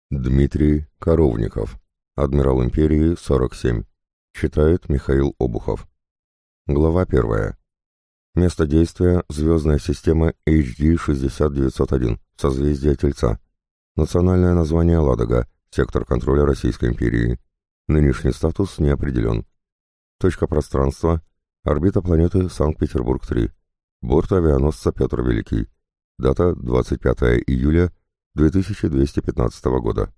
Дмитрий Коровников. Адмирал империи 47. Читает Михаил Обухов. Глава 1. Место действия — звездная система HD-60901, созвездие Тельца. Национальное название Ладога, сектор контроля Российской империи. Нынешний статус не определен. Точка пространства — орбита планеты Санкт-Петербург-3. Борт авианосца Петр Великий. Дата — 25 июля 2215 года.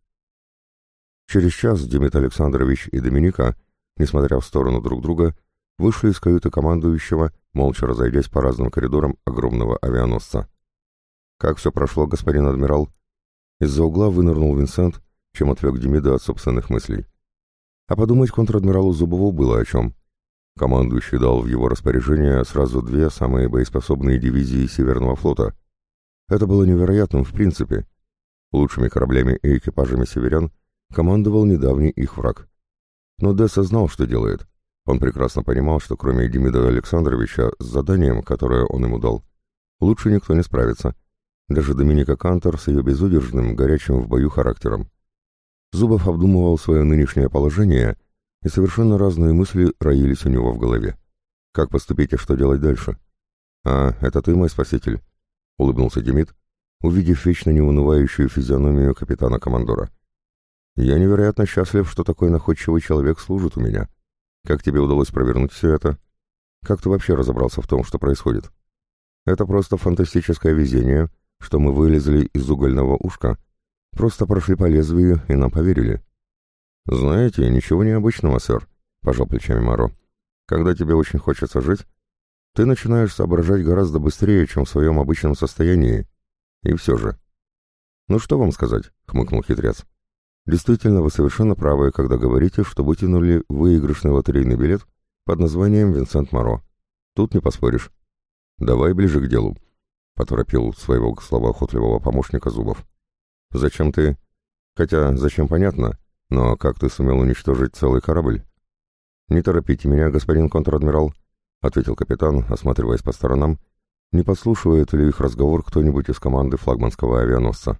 Через час Демид Александрович и Доминика, несмотря в сторону друг друга, вышли из каюты командующего, молча разойдясь по разным коридорам огромного авианосца. «Как все прошло, господин адмирал?» Из-за угла вынырнул Винсент, чем отвлек Демида от собственных мыслей. А подумать контр-адмиралу Зубову было о чем. Командующий дал в его распоряжение сразу две самые боеспособные дивизии Северного флота. Это было невероятным в принципе. Лучшими кораблями и экипажами северян командовал недавний их враг. Но Десса знал, что делает. Он прекрасно понимал, что кроме Демида Александровича с заданием, которое он ему дал, лучше никто не справится. Даже Доминика Кантор с ее безудержным, горячим в бою характером. Зубов обдумывал свое нынешнее положение, и совершенно разные мысли роились у него в голове. Как поступить и что делать дальше? «А, это ты, мой спаситель?» — улыбнулся Демид, увидев вечно неунывающую физиономию капитана-командора. «Я невероятно счастлив, что такой находчивый человек служит у меня. Как тебе удалось провернуть все это? Как ты вообще разобрался в том, что происходит? Это просто фантастическое везение, что мы вылезли из угольного ушка, просто прошли по лезвию и нам поверили». «Знаете, ничего необычного, сэр», — пожал плечами Моро. «Когда тебе очень хочется жить, ты начинаешь соображать гораздо быстрее, чем в своем обычном состоянии. И все же». «Ну что вам сказать?» — хмыкнул хитрец. «Действительно, вы совершенно правы, когда говорите, что вытянули выигрышный лотерейный билет под названием Винсент Моро. Тут не поспоришь». «Давай ближе к делу», — поторопил своего словоохотливого помощника Зубов. «Зачем ты...» «Хотя, зачем, понятно, но как ты сумел уничтожить целый корабль?» «Не торопите меня, господин контр-адмирал», — ответил капитан, осматриваясь по сторонам, не подслушивает ли их разговор кто-нибудь из команды флагманского авианосца.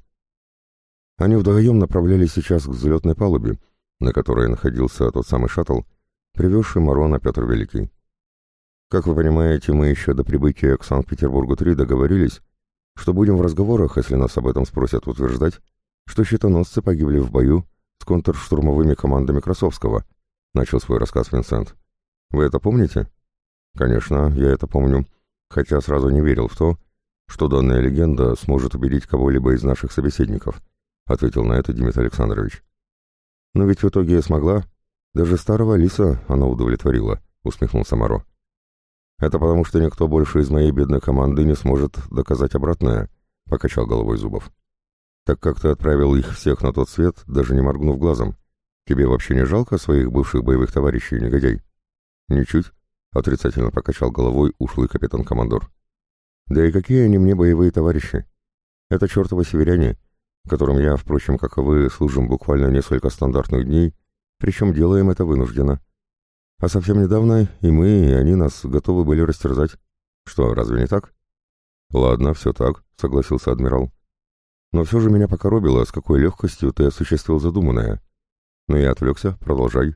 Они вдвоем направлялись сейчас к взлетной палубе, на которой находился тот самый шаттл, привезший Моро на Петр Великий. Как вы понимаете, мы еще до прибытия к Санкт-Петербургу-3 договорились, что будем в разговорах, если нас об этом спросят, утверждать, что щитоносцы погибли в бою с контрштурмовыми командами Красовского, начал свой рассказ Винсент. Вы это помните? Конечно, я это помню, хотя сразу не верил в то, что данная легенда сможет убедить кого-либо из наших собеседников, ответил на это Демид Александрович. Но ведь в итоге смогла. Даже старого лиса она удовлетворила, усмехнулся Моро. Это потому, что никто больше из моей бедной команды не сможет доказать обратное, покачал головой Зубов. Так как ты отправил их всех на тот свет, даже не моргнув глазом? Тебе вообще не жалко своих бывших боевых товарищей, негодяй? Ничуть, отрицательно покачал головой ушлый капитан-командор. Да и какие они мне боевые товарищи? Это чертовы северяне, которым я, впрочем, как и вы, служим буквально несколько стандартных дней, причем делаем это вынужденно. А совсем недавно и мы, и они нас готовы были растерзать. Что, разве не так? Ладно, все так, согласился адмирал. Но все же меня покоробило, с какой легкостью ты осуществил задуманное. Но я отвлекся, продолжай.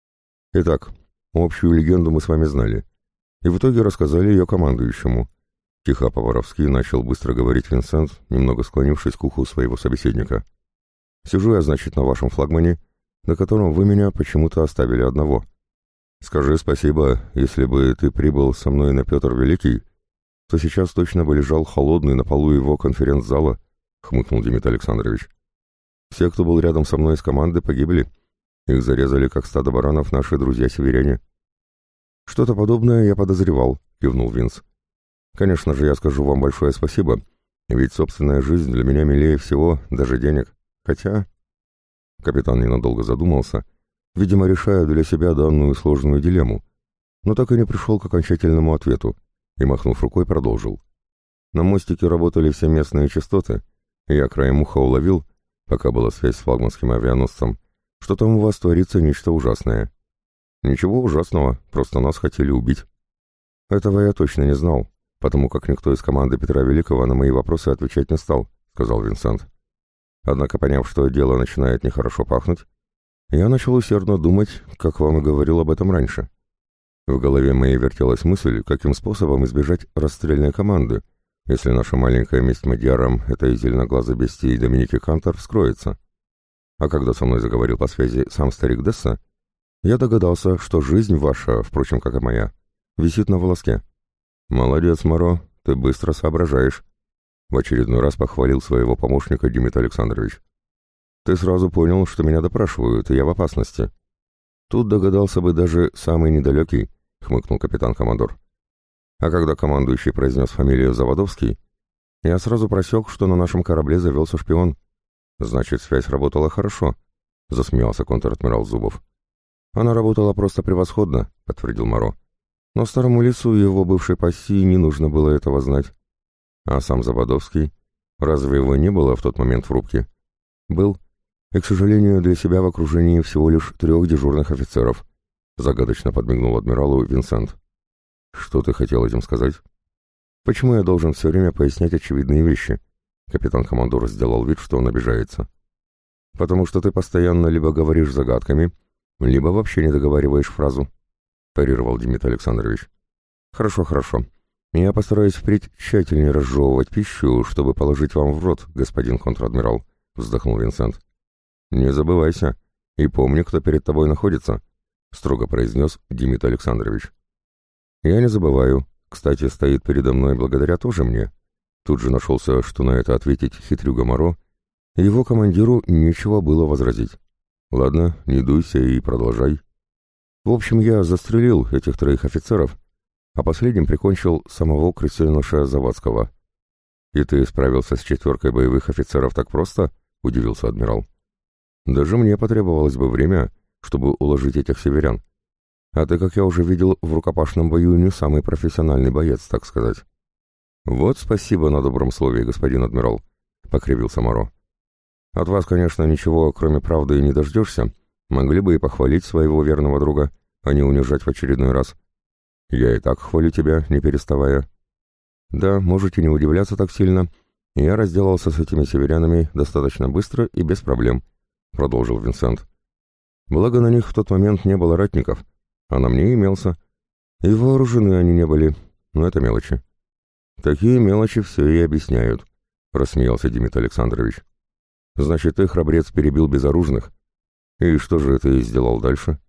Итак, общую легенду мы с вами знали, и в итоге рассказали ее командующему. Тихо по-воровски начал быстро говорить Винсент, немного склонившись к уху своего собеседника. «Сижу я, значит, на вашем флагмане, на котором вы меня почему-то оставили одного. Скажи спасибо, если бы ты прибыл со мной на Петр Великий, то сейчас точно бы лежал холодный на полу его конференц-зала», — хмыкнул Демид Александрович. «Все, кто был рядом со мной из команды, погибли. Их зарезали, как стадо баранов, наши друзья-северяне». «Что-то подобное я подозревал», — кивнул Винс. «Конечно же, я скажу вам большое спасибо, ведь собственная жизнь для меня милее всего, даже денег. Хотя...» Капитан ненадолго задумался, видимо, решая для себя данную сложную дилемму, но так и не пришел к окончательному ответу, и, махнув рукой, продолжил. «На мостике работали все местные частоты, и я краем уха уловил, пока была связь с флагманским авианосцем, что там у вас творится нечто ужасное». «Ничего ужасного, просто нас хотели убить». «Этого я точно не знал, потому как никто из команды Петра Великого на мои вопросы отвечать не стал», — сказал Винсент. Однако, поняв, что дело начинает нехорошо пахнуть, я начал усердно думать, как вам и говорил об этом раньше. В голове моей вертелась мысль, каким способом избежать расстрельной команды, если наша маленькая месть мадьярам этой зеленоглазой бестии Доминики Кантор вскроется. А когда со мной заговорил по связи сам старик Десса, я догадался, что жизнь ваша, впрочем, как и моя, висит на волоске. «Молодец, Моро, ты быстро соображаешь», — в очередной раз похвалил своего помощника Дмитрий Александрович. «Ты сразу понял, что меня допрашивают, и я в опасности». «Тут догадался бы даже самый недалекий», — хмыкнул капитан-командор. А когда командующий произнес фамилию Заводовский, я сразу просек, что на нашем корабле завелся шпион. «Значит, связь работала хорошо», — засмеялся контр-адмирал Зубов. «Она работала просто превосходно», — подтвердил Моро. «Но старому лису и его бывшей пассии не нужно было этого знать». «А сам Заводовский? Разве его не было в тот момент в рубке?» «Был. И, к сожалению, для себя в окружении всего лишь 3 дежурных офицеров», — загадочно подмигнул адмиралу Винсент. «Что ты хотел этим сказать?» «Почему я должен все время пояснять очевидные вещи?» Капитан-командор сделал вид, что он обижается. «Потому что ты постоянно либо говоришь загадками, либо вообще не договариваешь фразу», — парировал Дмитрий Александрович. «Хорошо, хорошо. Я постараюсь впредь тщательнее разжевывать пищу, чтобы положить вам в рот, господин контр-адмирал», — вздохнул Винсент. «Не забывайся и помни, кто перед тобой находится», — строго произнес Дмитрий Александрович. «Я не забываю. Кстати, стоит передо мной благодаря тоже мне». Тут же нашелся, что на это ответить хитрюга Моро, и его командиру нечего было возразить. «Ладно, не дуйся и продолжай». В общем, я застрелил этих 3 офицеров, а последним прикончил самого крысеныша Завадского. «И ты справился с 4 боевых офицеров так просто?» — удивился адмирал. «Даже мне потребовалось бы время, чтобы уложить этих северян. А ты, как я уже видел, в рукопашном бою не самый профессиональный боец, так сказать». «Вот спасибо на добром слове, господин адмирал», — покривился Моро. «От вас, конечно, ничего, кроме правды, и не дождешься. Могли бы и похвалить своего верного друга, а не унижать в очередной раз. Я и так хвалю тебя, не переставая». «Да, можете не удивляться так сильно. Я разделался с этими северянами достаточно быстро и без проблем», — продолжил Винсент. «Благо на них в тот момент не было ратников, а на мне имелся. И вооружены они не были, но это мелочи». «Такие мелочи все и объясняют», — рассмеялся Дмитрий Александрович. «Значит, ты, храбрец, перебил безоружных. И что же ты сделал дальше?»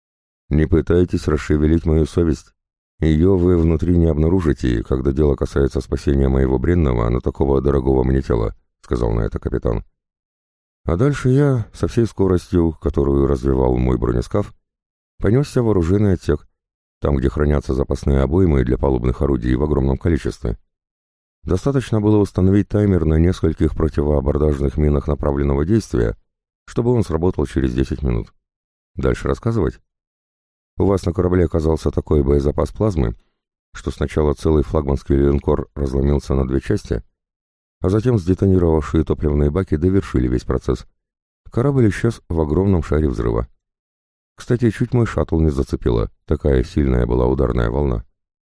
«Не пытайтесь расшевелить мою совесть. Ее вы внутри не обнаружите, когда дело касается спасения моего бренного, но такого дорогого мне тела», — сказал на это капитан. А дальше я, со всей скоростью, которую развивал мой бронескаф, понесся в оружейный отсек, там, где хранятся запасные обоймы для палубных орудий в огромном количестве. Достаточно было установить таймер на нескольких противоабордажных минах направленного действия, чтобы он сработал через 10 минут. Дальше рассказывать? У вас на корабле оказался такой боезапас плазмы, что сначала целый флагманский линкор разломился на 2 части, а затем сдетонировавшие топливные баки довершили весь процесс. Корабль исчез в огромном шаре взрыва. Кстати, чуть мой шаттл не зацепило, такая сильная была ударная волна.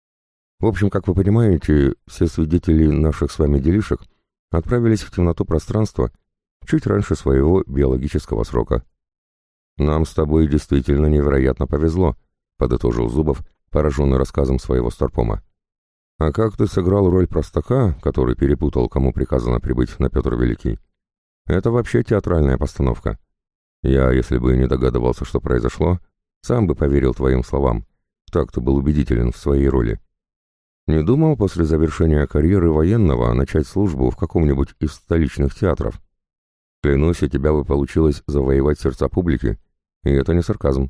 В общем, как вы понимаете, все свидетели наших с вами делишек отправились в темноту пространства чуть раньше своего биологического срока. «Нам с тобой действительно невероятно повезло», — подытожил Зубов, пораженный рассказом своего старпома. «А как ты сыграл роль простака, который перепутал, кому приказано прибыть на Петр Великий? Это вообще театральная постановка. Я, если бы не догадывался, что произошло, сам бы поверил твоим словам. Так ты был убедителен в своей роли. Не думал после завершения карьеры военного начать службу в каком-нибудь из столичных театров? Клянусь, у тебя бы получилось завоевать сердца публики, и это не сарказм.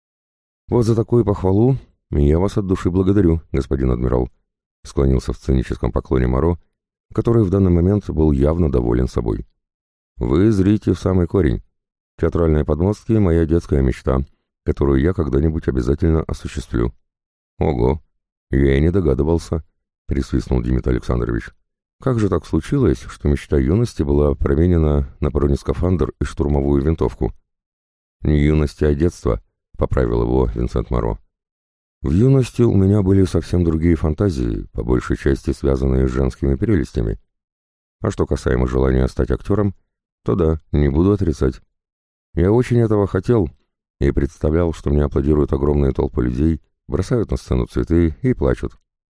Вот за такую похвалу я вас от души благодарю, господин адмирал», — склонился в сценическом поклоне Моро, который в данный момент был явно доволен собой. «Вы зрите в самый корень. Театральные подмостки — моя детская мечта, которую я когда-нибудь обязательно осуществлю». «Ого! Я и не догадывался», — присвистнул Дмитрий Александрович. «Как же так случилось, что мечта юности была променена на бронескафандр и штурмовую винтовку?» «Не юности, а детства», — поправил его Винсент Моро. «В юности у меня были совсем другие фантазии, по большей части связанные с женскими прелестями. А что касаемо желания стать актером, то да, не буду отрицать. Я очень этого хотел и представлял, что мне аплодируют огромные толпы людей, бросают на сцену цветы и плачут.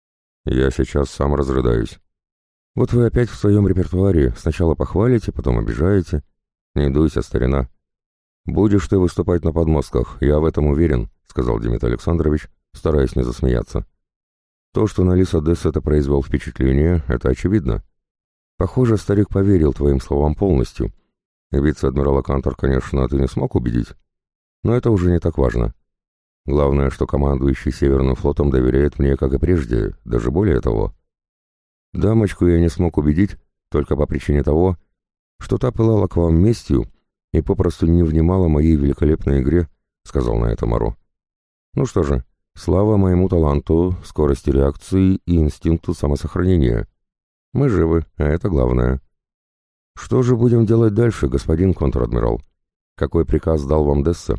Я сейчас сам разрыдаюсь. Вот вы опять в своем репертуаре сначала похвалите, потом обижаете. Не дуйся, старина. Будешь ты выступать на подмостках, я в этом уверен, сказал Дмитрий Александрович, стараясь не засмеяться. То, что на Лис Одесса это произвел впечатление, это очевидно. Похоже, старик поверил твоим словам полностью. Вице-адмирала Кантор, конечно, ты не смог убедить, но это уже не так важно. Главное, что командующий Северным флотом доверяет мне, как и прежде, даже более того. Дамочку я не смог убедить только по причине того, что та пылала к вам местью и попросту не внимала моей великолепной игре, сказал на это Моро. Ну что же, слава моему таланту, скорости реакции и инстинкту самосохранения. Мы живы, а это главное. Что же будем делать дальше, господин контр-адмирал? Какой приказ дал вам Десса?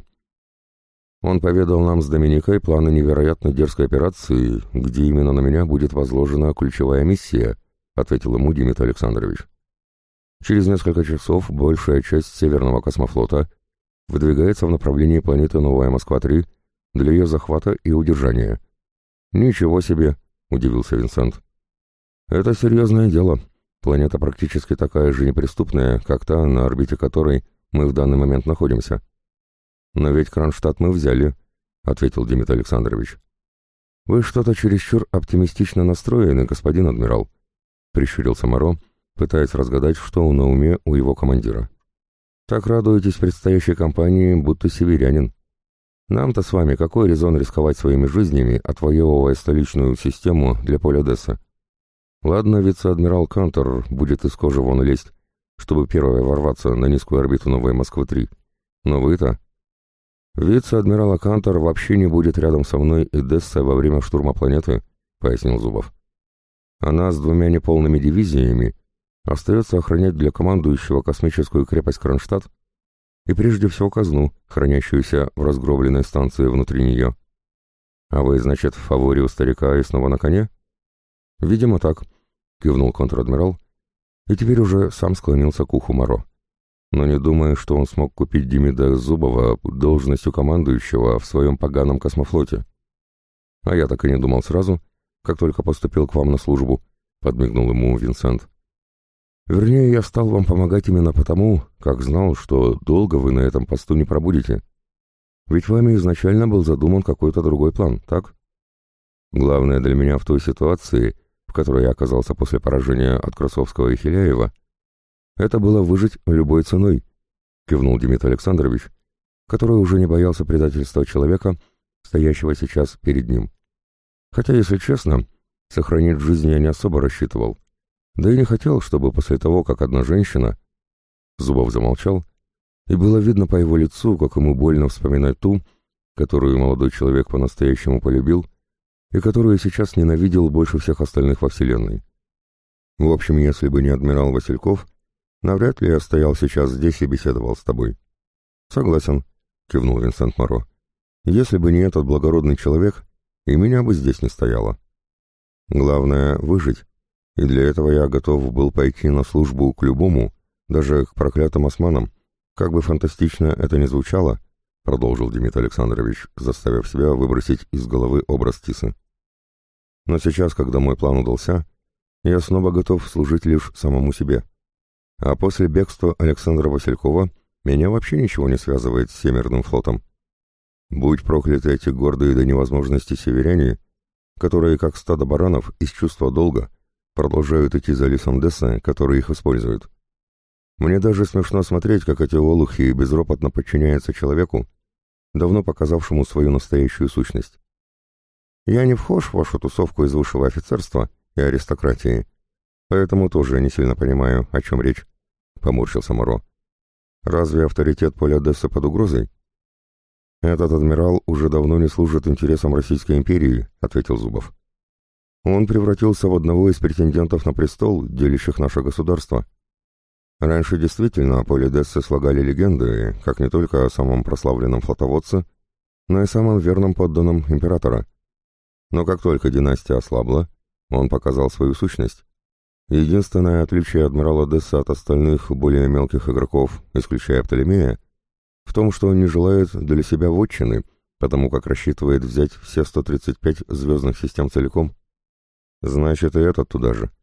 Он поведал нам с Доминикой планы невероятно дерзкой операции, где именно на меня будет возложена ключевая миссия, ответил ему Дмитрий Александрович. Через несколько часов большая часть Северного космофлота выдвигается в направлении планеты Новая Москва-3 для ее захвата и удержания. Ничего себе, удивился Винсент. Это серьезное дело. Планета практически такая же неприступная, как та, на орбите которой мы в данный момент находимся. Но ведь Кронштадт мы взяли, ответил Дмитрий Александрович. Вы что-то чересчур оптимистично настроены, господин адмирал, прищурился Моро, пытаясь разгадать, что на уме у его командира. Так радуетесь предстоящей кампании, будто северянин. Нам-то с вами какой резон рисковать своими жизнями, отвоевывая столичную систему для поля Десса? Ладно, вице-адмирал Кантор будет из кожи вон лезть, чтобы первой ворваться на низкую орбиту Новой Москвы-3. Но вы-то... Вице-адмирала Кантор вообще не будет рядом со мной и Дессой во время штурма планеты, пояснил Зубов. Она с 2 неполными дивизиями остается охранять для командующего космическую крепость Кронштадт и прежде всего казну, хранящуюся в разгробленной станции внутри нее. А вы, значит, в фаворе у старика и снова на коне? Видимо, так, кивнул контр-адмирал, и теперь уже сам склонился к уху Моро. Но не думаю, что он смог купить Демида Зубова должностью командующего в своем поганом космофлоте. А я так и не думал сразу, как только поступил к вам на службу, подмигнул ему Винсент. Вернее, я стал вам помогать именно потому, как знал, что долго вы на этом посту не пробудете. Ведь вами изначально был задуман какой-то другой план, так? Главное для меня в той ситуации, в которой я оказался после поражения от Красовского и Хиляева, это было выжить любой ценой, кивнул Дмитрий Александрович, который уже не боялся предательства человека, стоящего сейчас перед ним. Хотя, если честно, сохранить жизнь я не особо рассчитывал. Да и не хотел, чтобы после того, как одна женщина... Зубов замолчал, и было видно по его лицу, как ему больно вспоминать ту, которую молодой человек по-настоящему полюбил, и которую сейчас ненавидел больше всех остальных во Вселенной. В общем, если бы не адмирал Васильков, навряд ли я стоял сейчас здесь и беседовал с тобой. Согласен, кивнул Винсент Моро. Если бы не этот благородный человек, и меня бы здесь не стояло. Главное — выжить. И для этого я готов был пойти на службу к любому, даже к проклятым османам. Как бы фантастично это ни звучало, продолжил Дмитрий Александрович, заставив себя выбросить из головы образ Тисы. Но сейчас, когда мой план удался, я снова готов служить лишь самому себе. А после бегства Александра Василькова меня вообще ничего не связывает с Северным флотом. Будь прокляты эти гордые до невозможности северяне, которые, как стадо баранов, из чувства долга, продолжают идти за Лисом Десса, который их использует. Мне даже смешно смотреть, как эти олухи безропотно подчиняются человеку, давно показавшему свою настоящую сущность. Я не вхож в вашу тусовку из высшего офицерства и аристократии, поэтому тоже не сильно понимаю, о чем речь, — поморщился Моро. Разве авторитет поля Десса под угрозой? Этот адмирал уже давно не служит интересам Российской империи, — ответил Зубов. Он превратился в одного из претендентов на престол, делящих наше государство. Раньше действительно о поле Дессы слагали легенды, как не только о самом прославленном флотоводце, но и самом верном подданном императора. Но как только династия ослабла, он показал свою сущность. Единственное отличие адмирала Десса от остальных более мелких игроков, исключая Птолемея, в том, что он не желает для себя вотчины, потому как рассчитывает взять все 135 звездных систем целиком. Значит, и этот туда же.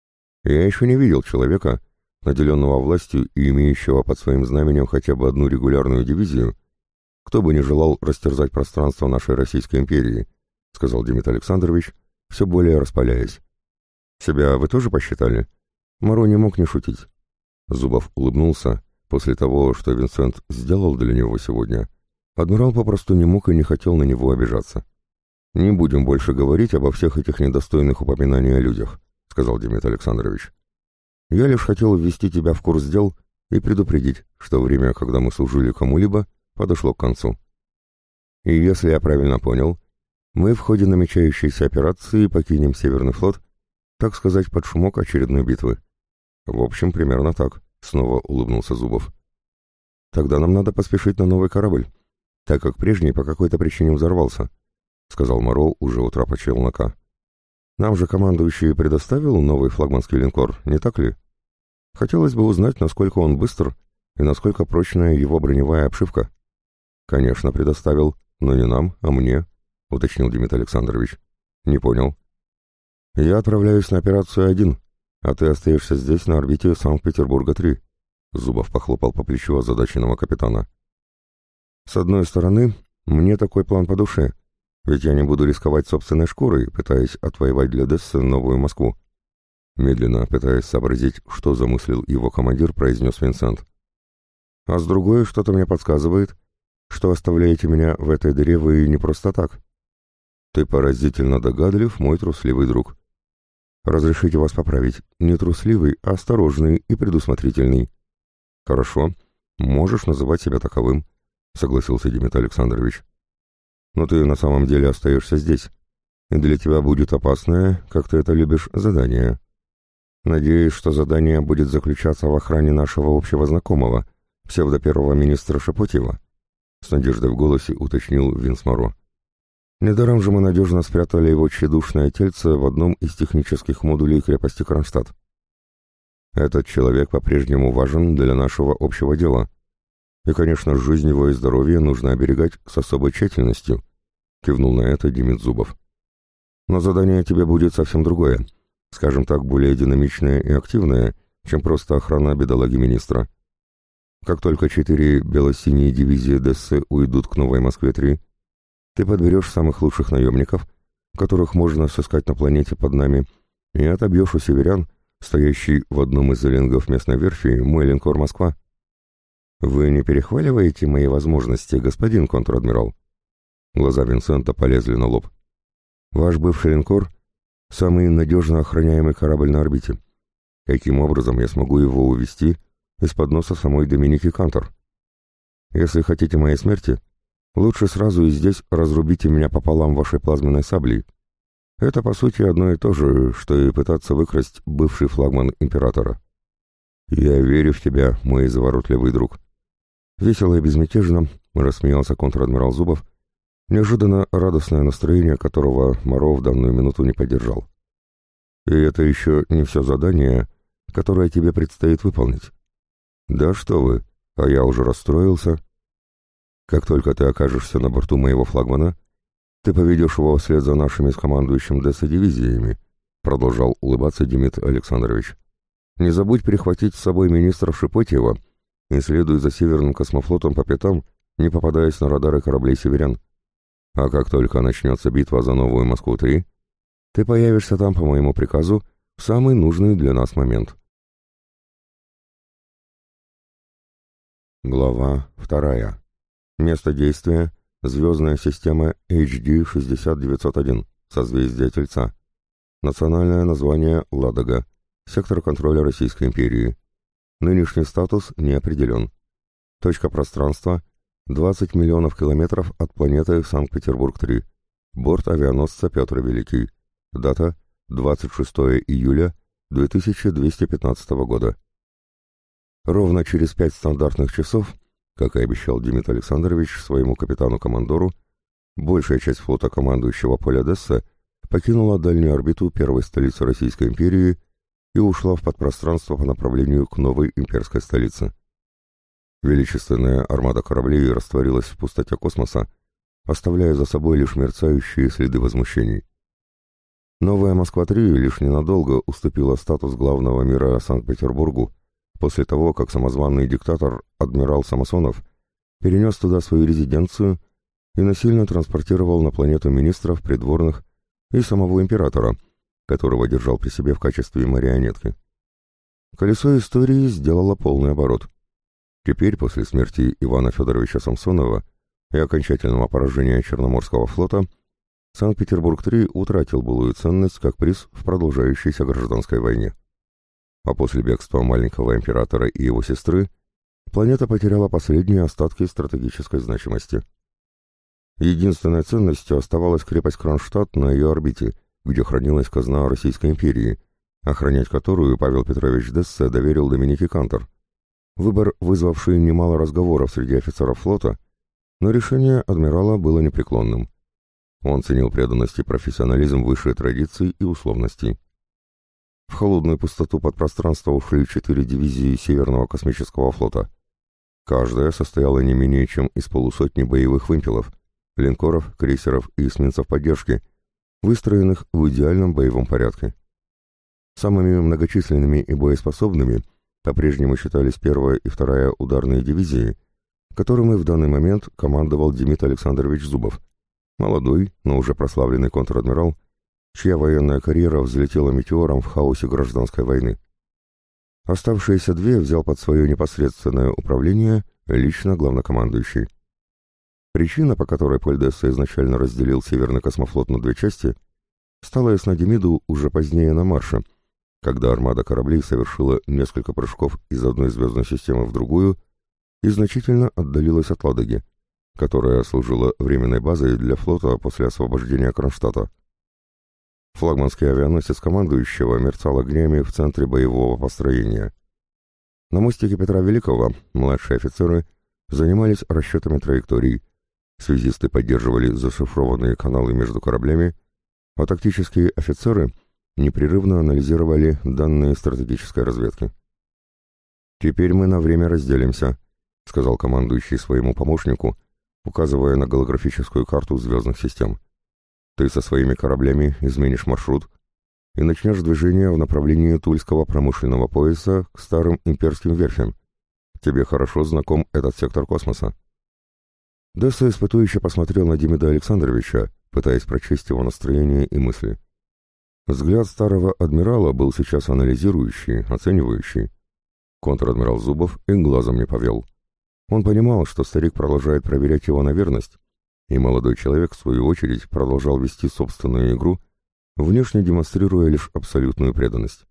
Я еще не видел человека, наделенного властью и имеющего под своим знаменем хотя бы одну регулярную дивизию, кто бы не желал растерзать пространство нашей Российской империи, сказал Демид Александрович, все более распаляясь. Себя вы тоже посчитали? Моро не мог не шутить. Зубов улыбнулся. После того, что Винсент сделал для него сегодня, адмирал попросту не мог и не хотел на него обижаться. «Не будем больше говорить обо всех этих недостойных упоминаний о людях», — сказал Демид Александрович. «Я лишь хотел ввести тебя в курс дел и предупредить, что время, когда мы служили кому-либо, подошло к концу. И если я правильно понял, мы в ходе намечающейся операции покинем Северный флот, так сказать, под шумок очередной битвы». «В общем, примерно так», — снова улыбнулся Зубов. «Тогда нам надо поспешить на новый корабль, так как прежний по какой-то причине взорвался», — сказал Моро уже у трапа челнока. «Нам же командующий предоставил новый флагманский линкор, не так ли? Хотелось бы узнать, насколько он быстр и насколько прочная его броневая обшивка». «Конечно, предоставил, но не нам, а мне», — уточнил Демид Александрович. «Не понял». «Я отправляюсь на операцию один, а ты остаешься здесь на орбите Санкт-Петербурга-3», — Зубов похлопал по плечу озадаченного капитана. «С одной стороны, мне такой план по душе, ведь я не буду рисковать собственной шкурой, пытаясь отвоевать для Дессы новую Москву». Медленно, пытаясь сообразить, что замыслил его командир, произнес Винсент. «А с другой, что-то мне подсказывает, что оставляете меня в этой дыре вы не просто так. Ты поразительно догадлив, мой трусливый друг. Разрешите вас поправить, не трусливый, а осторожный и предусмотрительный». «Хорошо, можешь называть себя таковым», — согласился Демид Александрович. «Но ты на самом деле остаешься здесь, и для тебя будет опасное, как ты это любишь, задание. Надеюсь, что задание будет заключаться в охране нашего общего знакомого, псевдо-первого министра Шепотьева», — с надеждой в голосе уточнил Винс Моро. «Недаром же мы надежно спрятали его тщедушное тельце в одном из технических модулей крепости Кронштадт. Этот человек по-прежнему важен для нашего общего дела. И, конечно, жизнь его и здоровье нужно оберегать с особой тщательностью», — кивнул на это Демид Зубов. «Но задание тебе будет совсем другое, скажем так, более динамичное и активное, чем просто охрана бедолаги министра. Как только 4 бело-синие дивизии Дессы уйдут к Новой Москве-3, ты подберешь самых лучших наемников, которых можно сыскать на планете под нами, и отобьешь у северян, стоящий в одном из эллингов местной верфи, мой линкор «Москва». «Вы не перехваливаете мои возможности, господин контр-адмирал?» Глаза Винсента полезли на лоб. «Ваш бывший линкор — самый надежно охраняемый корабль на орбите. Каким образом я смогу его увести из-под носа самой Доминики Кантор? Если хотите моей смерти, лучше сразу и здесь разрубите меня пополам вашей плазменной саблей. Это, по сути, одно и то же, что и пытаться выкрасть бывший флагман императора. Я верю в тебя, мой изворотливый друг». Весело и безмятежно рассмеялся контр-адмирал Зубов, неожиданно радостное настроение которого Моро в данную минуту не поддержал. «И это еще не все задание, которое тебе предстоит выполнить. Да что вы, а я уже расстроился. Как только ты окажешься на борту моего флагмана, ты поведешь его вслед за нашими с командующим Десса-дивизиями», — продолжал улыбаться Демид Александрович. «Не забудь прихватить с собой министра Шепотьева и следуй за Северным космофлотом по пятам, не попадаясь на радары кораблей северян. А как только начнется битва за новую Москву-3, ты появишься там по моему приказу в самый нужный для нас момент». Глава 2. Место действия — звездная система HD-60901, созвездие Тельца. Национальное название — Ладога, сектор контроля Российской империи. Нынешний статус не определен. Точка пространства — 20 миллионов километров от планеты Санкт-Петербург-3. Борт авианосца Петр Великий. Дата — 26 июля 2215 года. Ровно через 5 стандартных часов, как и обещал Демид Александрович своему капитану-командору, большая часть флота командующего поля Десса покинула дальнюю орбиту первой столицы Российской империи и ушла в подпространство по направлению к новой имперской столице. Величественная армада кораблей растворилась в пустоте космоса, оставляя за собой лишь мерцающие следы возмущений. Новая Москва-3 лишь ненадолго уступила статус главного мира Санкт-Петербургу после того, как самозваный диктатор адмирал Самосонов перенес туда свою резиденцию и насильно транспортировал на планету министров, придворных и самого императора, которого держал при себе в качестве марионетки. Колесо истории сделало полный оборот. Теперь, после смерти Ивана Федоровича Самсонова и окончательного поражения Черноморского флота, Санкт-Петербург-3 утратил былую ценность как приз в продолжающейся гражданской войне. А после бегства маленького императора и его сестры планета потеряла последние остатки стратегической значимости. Единственной ценностью оставалась крепость Кронштадт на ее орбите, где хранилась казна Российской империи, охранять которую Павел Петрович Дессе доверил Доминике Кантор. Выбор, вызвавший немало разговоров среди офицеров флота, но решение адмирала было непреклонным. Он ценил преданность и профессионализм высшей традиций и условностей. В холодную пустоту подпространства ушли 4 дивизии Северного космического флота. Каждая состояла не менее чем из полусотни боевых вымпелов, линкоров, крейсеров и эсминцев поддержки, выстроенных в идеальном боевом порядке. Самыми многочисленными и боеспособными по-прежнему считались 1-я и 2-я ударные дивизии, которыми в данный момент командовал Демид Александрович Зубов, молодой, но уже прославленный контр-адмирал, чья военная карьера взлетела метеором в хаосе гражданской войны. Оставшиеся 2 взял под свое непосредственное управление лично главнокомандующий. Причина, по которой Поль Десса изначально разделил Северный космофлот на 2 части, стала ясна Демиду уже позднее на марше, когда армада кораблей совершила несколько прыжков из одной звездной системы в другую и значительно отдалилась от Ладоги, которая служила временной базой для флота после освобождения Кронштадта. Флагманский авианосец командующего мерцал огнями в центре боевого построения. На мостике Петра Великого младшие офицеры занимались расчетами траекторий, связисты поддерживали зашифрованные каналы между кораблями, а тактические офицеры непрерывно анализировали данные стратегической разведки. «Теперь мы на время разделимся», — сказал командующий своему помощнику, указывая на голографическую карту звездных систем. «Ты со своими кораблями изменишь маршрут и начнешь движение в направлении Тульского промышленного пояса к старым имперским верфям. Тебе хорошо знаком этот сектор космоса». Десса испытующе посмотрел на Демида Александровича, пытаясь прочесть его настроение и мысли. Взгляд старого адмирала был сейчас анализирующий, оценивающий. Контр-адмирал Зубов и глазом не повел. Он понимал, что старик продолжает проверять его на верность, и молодой человек, в свою очередь, продолжал вести собственную игру, внешне демонстрируя лишь абсолютную преданность.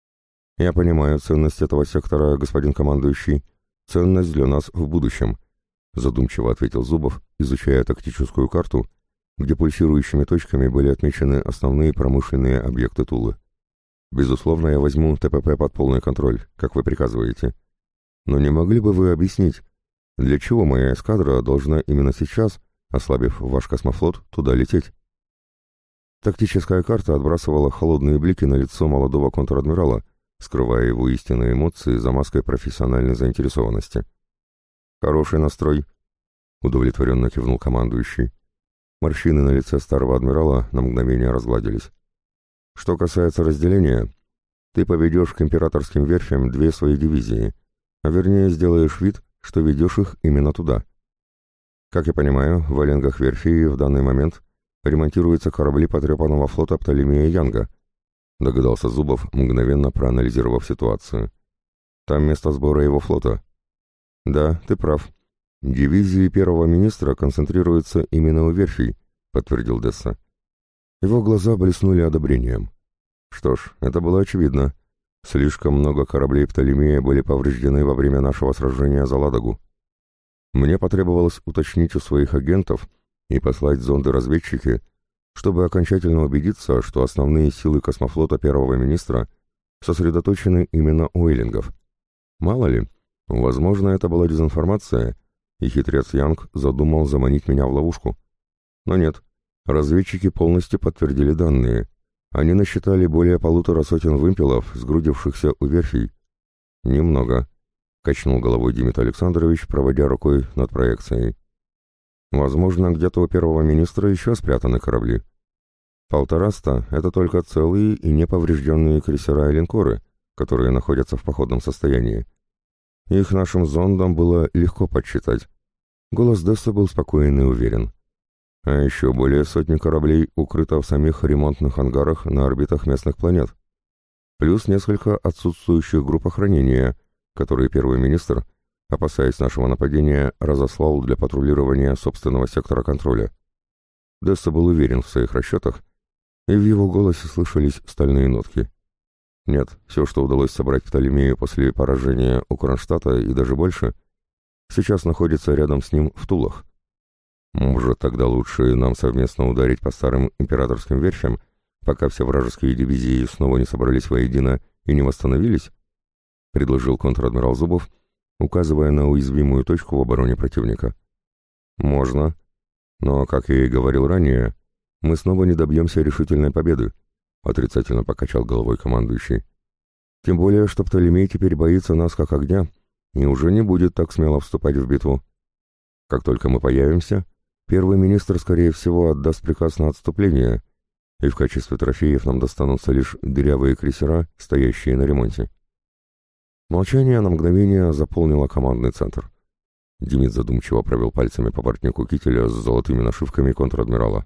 «Я понимаю ценность этого сектора, господин командующий, ценность для нас в будущем», задумчиво ответил Зубов, изучая тактическую карту, где пульсирующими точками были отмечены основные промышленные объекты Тулы. «Безусловно, я возьму ТПП под полный контроль, как вы приказываете. Но не могли бы вы объяснить, для чего моя эскадра должна именно сейчас, ослабив ваш космофлот, туда лететь?» Тактическая карта отбрасывала холодные блики на лицо молодого контр-адмирала, скрывая его истинные эмоции за маской профессиональной заинтересованности. «Хороший настрой», — удовлетворенно кивнул командующий. Морщины на лице старого адмирала на мгновение разгладились. «Что касается разделения, ты поведешь к императорским верфям 2 свои дивизии, а вернее сделаешь вид, что ведешь их именно туда. Как я понимаю, в Оленгах верфи в данный момент ремонтируются корабли потрепанного флота Птолемея Янга», догадался Зубов, мгновенно проанализировав ситуацию. «Там место сбора его флота». «Да, ты прав. Дивизии 1-го министра концентрируются именно у верфей», подтвердил Десса. Его глаза блеснули одобрением. «Что ж, это было очевидно. Слишком много кораблей Птолемея были повреждены во время нашего сражения за Ладогу. Мне потребовалось уточнить у своих агентов и послать зонды-разведчики, чтобы окончательно убедиться, что основные силы космофлота 1-го министра сосредоточены именно у эллингов. Мало ли, возможно, это была дезинформация, и хитрец Янг задумал заманить меня в ловушку. Но нет, разведчики полностью подтвердили данные, Они насчитали более 1,5 вымпелов, сгрудившихся у верфей. «Немного», — качнул головой Дмитрий Александрович, проводя рукой над проекцией. «Возможно, где-то у первого министра еще спрятаны корабли. 150 — это только целые и неповрежденные крейсера и линкоры, которые находятся в походном состоянии. Их нашим зондам было легко подсчитать». Голос Десса был спокоен и уверен. А еще более сотни кораблей укрыто в самих ремонтных ангарах на орбитах местных планет. Плюс несколько отсутствующих групп охранения, которые первый министр, опасаясь нашего нападения, разослал для патрулирования собственного сектора контроля. Десса был уверен в своих расчетах, и в его голосе слышались стальные нотки. Нет, все, что удалось собрать Птолемею после поражения у Кронштадта и даже больше, сейчас находится рядом с ним в Тулах. Может, тогда лучше нам совместно ударить по старым императорским верфям, пока все вражеские дивизии снова не собрались воедино и не восстановились? Предложил контр-адмирал Зубов, указывая на уязвимую точку в обороне противника. Можно, но, как я и говорил ранее, мы снова не добьемся решительной победы, отрицательно покачал головой командующий. Тем более, что Птолемей теперь боится нас как огня и уже не будет так смело вступать в битву. Как только мы появимся, первый министр, скорее всего, отдаст приказ на отступление, и в качестве трофеев нам достанутся лишь дырявые крейсера, стоящие на ремонте. Молчание на мгновение заполнило командный центр. Демид задумчиво провел пальцами по бортнику кителя с золотыми нашивками контр-адмирала.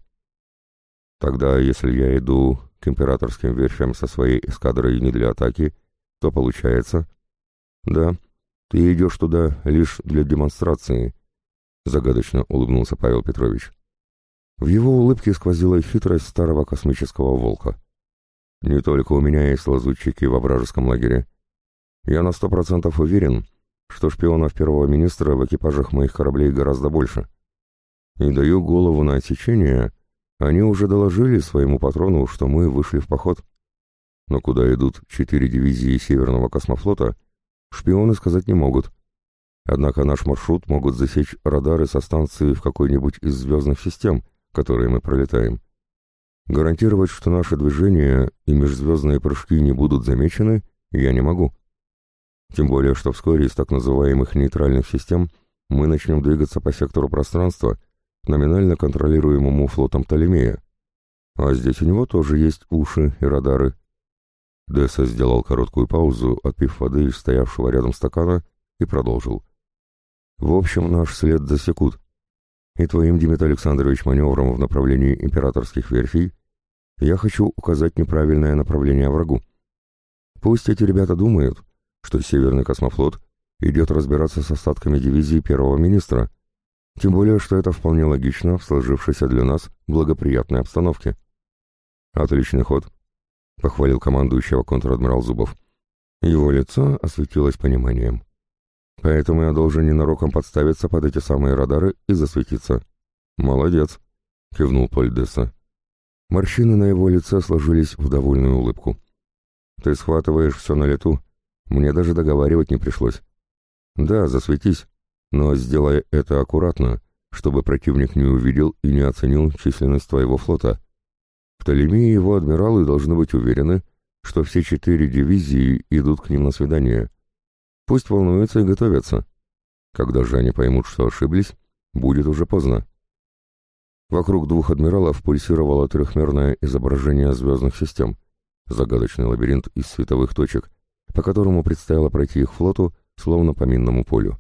«Тогда, если я иду к императорским верфям со своей эскадрой не для атаки, то получается...» «Да, ты идешь туда лишь для демонстрации», — загадочно улыбнулся Павел Петрович. В его улыбке сквозила хитрость старого космического волка. «Не только у меня есть лазутчики во вражеском лагере. Я на 100% уверен, что шпионов первого министра в экипажах моих кораблей гораздо больше. И даю голову на отсечение, они уже доложили своему патрону, что мы вышли в поход. Но куда идут 4 дивизии Северного космофлота, шпионы сказать не могут. Однако наш маршрут могут засечь радары со станции в какой-нибудь из звездных систем, которые мы пролетаем. Гарантировать, что наши движения и межзвездные прыжки не будут замечены, я не могу. Тем более, что вскоре из так называемых нейтральных систем мы начнем двигаться по сектору пространства, номинально контролируемому флотом Птолемея. А здесь у него тоже есть уши и радары. Десса сделал короткую паузу, отпив воды из стоявшего рядом стакана, и продолжил. В общем, наш след засекут. И твоим, Дмитрий Александрович, маневром в направлении императорских верфей я хочу указать неправильное направление врагу. Пусть эти ребята думают, что Северный космофлот идет разбираться с остатками дивизии первого министра, тем более, что это вполне логично в сложившейся для нас благоприятной обстановке. «Отличный ход», — похвалил командующего контр-адмирал Зубов. Его лицо осветилось пониманием. «Поэтому я должен ненароком подставиться под эти самые радары и засветиться». «Молодец», — кивнул Поль Десса. Морщины на его лице сложились в довольную улыбку. «Ты схватываешь все на лету. Мне даже договаривать не пришлось. Да, засветись, но сделай это аккуратно, чтобы противник не увидел и не оценил численность твоего флота. Птолемей и его адмиралы должны быть уверены, что все 4 дивизии идут к ним на свидание. Пусть волнуются и готовятся. Когда же они поймут, что ошиблись, будет уже поздно». Вокруг 2 адмиралов пульсировало трехмерное изображение звездных систем, загадочный лабиринт из световых точек, по которому предстояло пройти их флоту, словно по минному полю.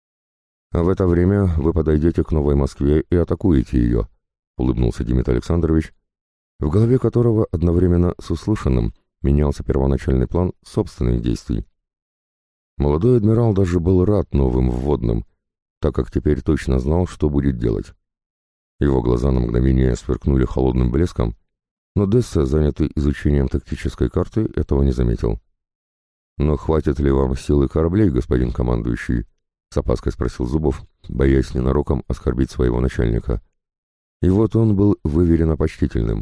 «А в это время вы подойдете к Новой Москве и атакуете ее», — улыбнулся Дмитрий Александрович, в голове которого одновременно с услышанным менялся первоначальный план собственных действий. Молодой адмирал даже был рад новым вводным, так как теперь точно знал, что будет делать. Его глаза на мгновение сверкнули холодным блеском, но Десса, занятый изучением тактической карты, этого не заметил. «Но хватит ли вам силы кораблей, господин командующий?» — с опаской спросил Зубов, боясь ненароком оскорбить своего начальника. И вот он был выверенно почтительным.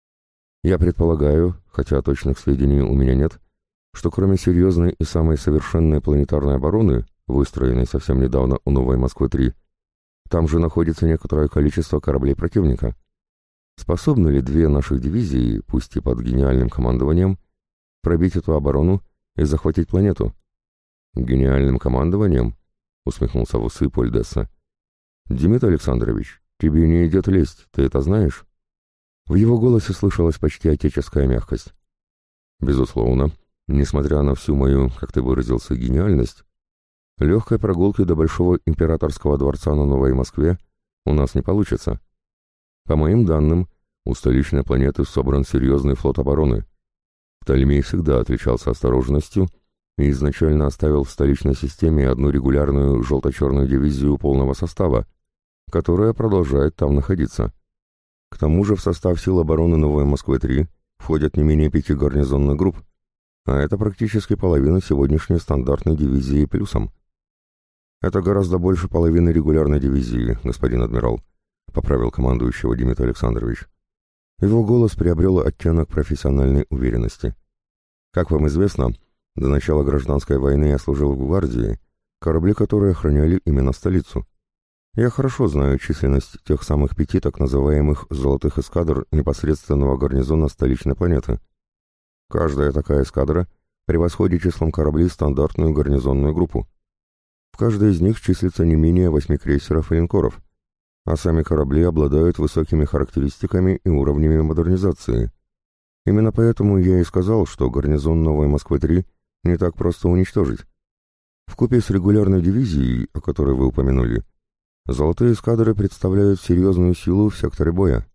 «Я предполагаю, хотя точных сведений у меня нет, что кроме серьезной и самой совершенной планетарной обороны, выстроенной совсем недавно у Новой Москвы-3, там же находится некоторое количество кораблей противника. способны ли две наших дивизии, пусть и под гениальным командованием, пробить эту оборону и захватить планету? Гениальным командованием? Усмехнулся в усы Поль Десса. Дмитрий Александрович, тебе не идет лезть, ты это знаешь? В его голосе слышалась почти отеческая мягкость. Безусловно, несмотря на всю мою, как ты выразился, гениальность, легкой прогулки до Большого императорского дворца на Новой Москве у нас не получится. По моим данным, у столичной планеты собран серьезный флот обороны. Птолемей всегда отличался осторожностью и изначально оставил в столичной системе одну регулярную желто-черную дивизию полного состава, которая продолжает там находиться. К тому же в состав сил обороны Новой Москвы-3 входят не менее 5 гарнизонных групп, а это практически половина сегодняшней стандартной дивизии плюсом. Это гораздо больше половины регулярной дивизии, господин адмирал, поправил командующего Дмитрий Александрович. Его голос приобрел оттенок профессиональной уверенности. Как вам известно, до начала гражданской войны я служил в гвардии, корабли которой охраняли именно столицу. Я хорошо знаю численность тех самых 5 так называемых «золотых эскадр» непосредственного гарнизона столичной планеты. Каждая такая эскадра превосходит числом кораблей стандартную гарнизонную группу. В каждой из них числится не менее 8 крейсеров и линкоров, а сами корабли обладают высокими характеристиками и уровнями модернизации. Именно поэтому я и сказал, что гарнизон Новой Москвы-3 не так просто уничтожить. Вкупе с регулярной дивизией, о которой вы упомянули, золотые эскадры представляют серьезную силу в секторе боя.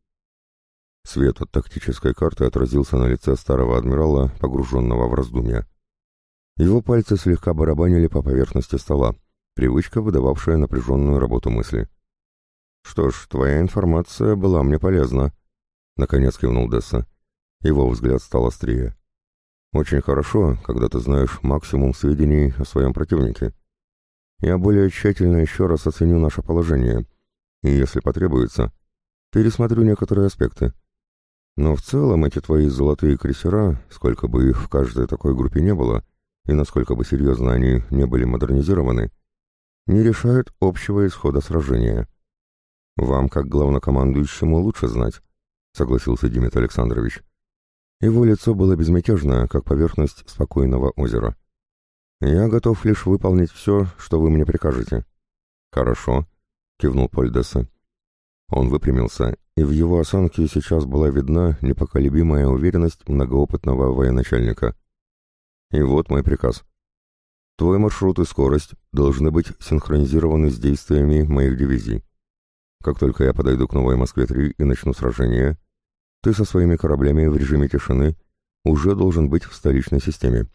Свет от тактической карты отразился на лице старого адмирала, погруженного в раздумья. Его пальцы слегка барабанили по поверхности стола, привычка, выдававшая напряженную работу мысли. «Что ж, твоя информация была мне полезна», — наконец кивнул Десса. Его взгляд стал острее. «Очень хорошо, когда ты знаешь максимум сведений о своем противнике. Я более тщательно еще раз оценю наше положение, и, если потребуется, пересмотрю некоторые аспекты. Но в целом эти твои золотые крейсера, сколько бы их в каждой такой группе не было, и насколько бы серьезно они не были модернизированы, не решают общего исхода сражения. Вам, как главнокомандующему, лучше знать», — согласился Дмитрий Александрович. Его лицо было безмятежно, как поверхность спокойного озера. «Я готов лишь выполнить все, что вы мне прикажете». «Хорошо», — кивнул Поль Десса. Он выпрямился, и в его осанке сейчас была видна непоколебимая уверенность многоопытного военачальника. «И вот мой приказ. Твой маршрут и скорость должны быть синхронизированы с действиями моих дивизий. Как только я подойду к Новой Москве-3 и начну сражение, ты со своими кораблями в режиме тишины уже должен быть в столичной системе.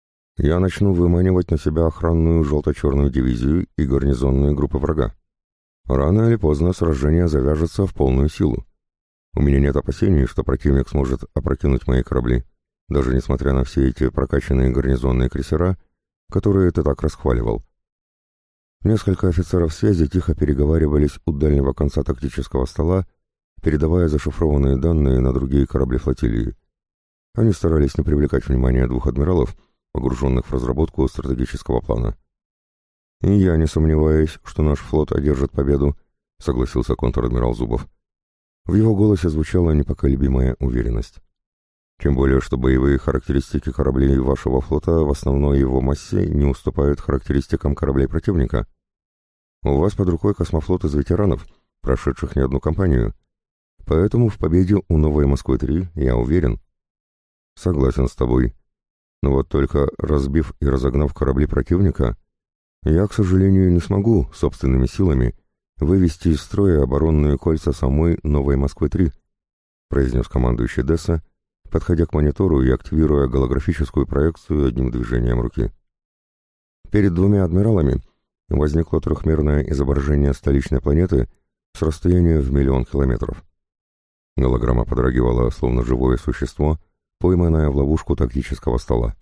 Я начну выманивать на себя охранную желто-черную дивизию и гарнизонные группы врага. Рано или поздно сражение завяжется в полную силу. У меня нет опасений, что противник сможет опрокинуть мои корабли, даже несмотря на все эти прокачанные гарнизонные крейсера, которые ты так расхваливал». Несколько офицеров связи тихо переговаривались у дальнего конца тактического стола, передавая зашифрованные данные на другие корабли флотилии. Они старались не привлекать внимания двух адмиралов, погруженных в разработку стратегического плана. «И я не сомневаюсь, что наш флот одержит победу», — согласился контр-адмирал Зубов. В его голосе звучала непоколебимая уверенность. «Тем более, что боевые характеристики кораблей вашего флота в основной его массе не уступают характеристикам кораблей противника. У вас под рукой космофлот из ветеранов, прошедших не одну кампанию. Поэтому в победе у Новой Москвы-3 я уверен». «Согласен с тобой. Но вот только разбив и разогнав корабли противника, я, к сожалению, не смогу собственными силами вывести из строя оборонные кольца самой Новой Москвы-3», произнес командующий Десса, подходя к монитору и активируя голографическую проекцию одним движением руки. Перед двумя адмиралами возникло трехмерное изображение столичной планеты с расстояния в 1 000 000 километров. Голограмма подрагивала, словно живое существо, пойманное в ловушку тактического стола.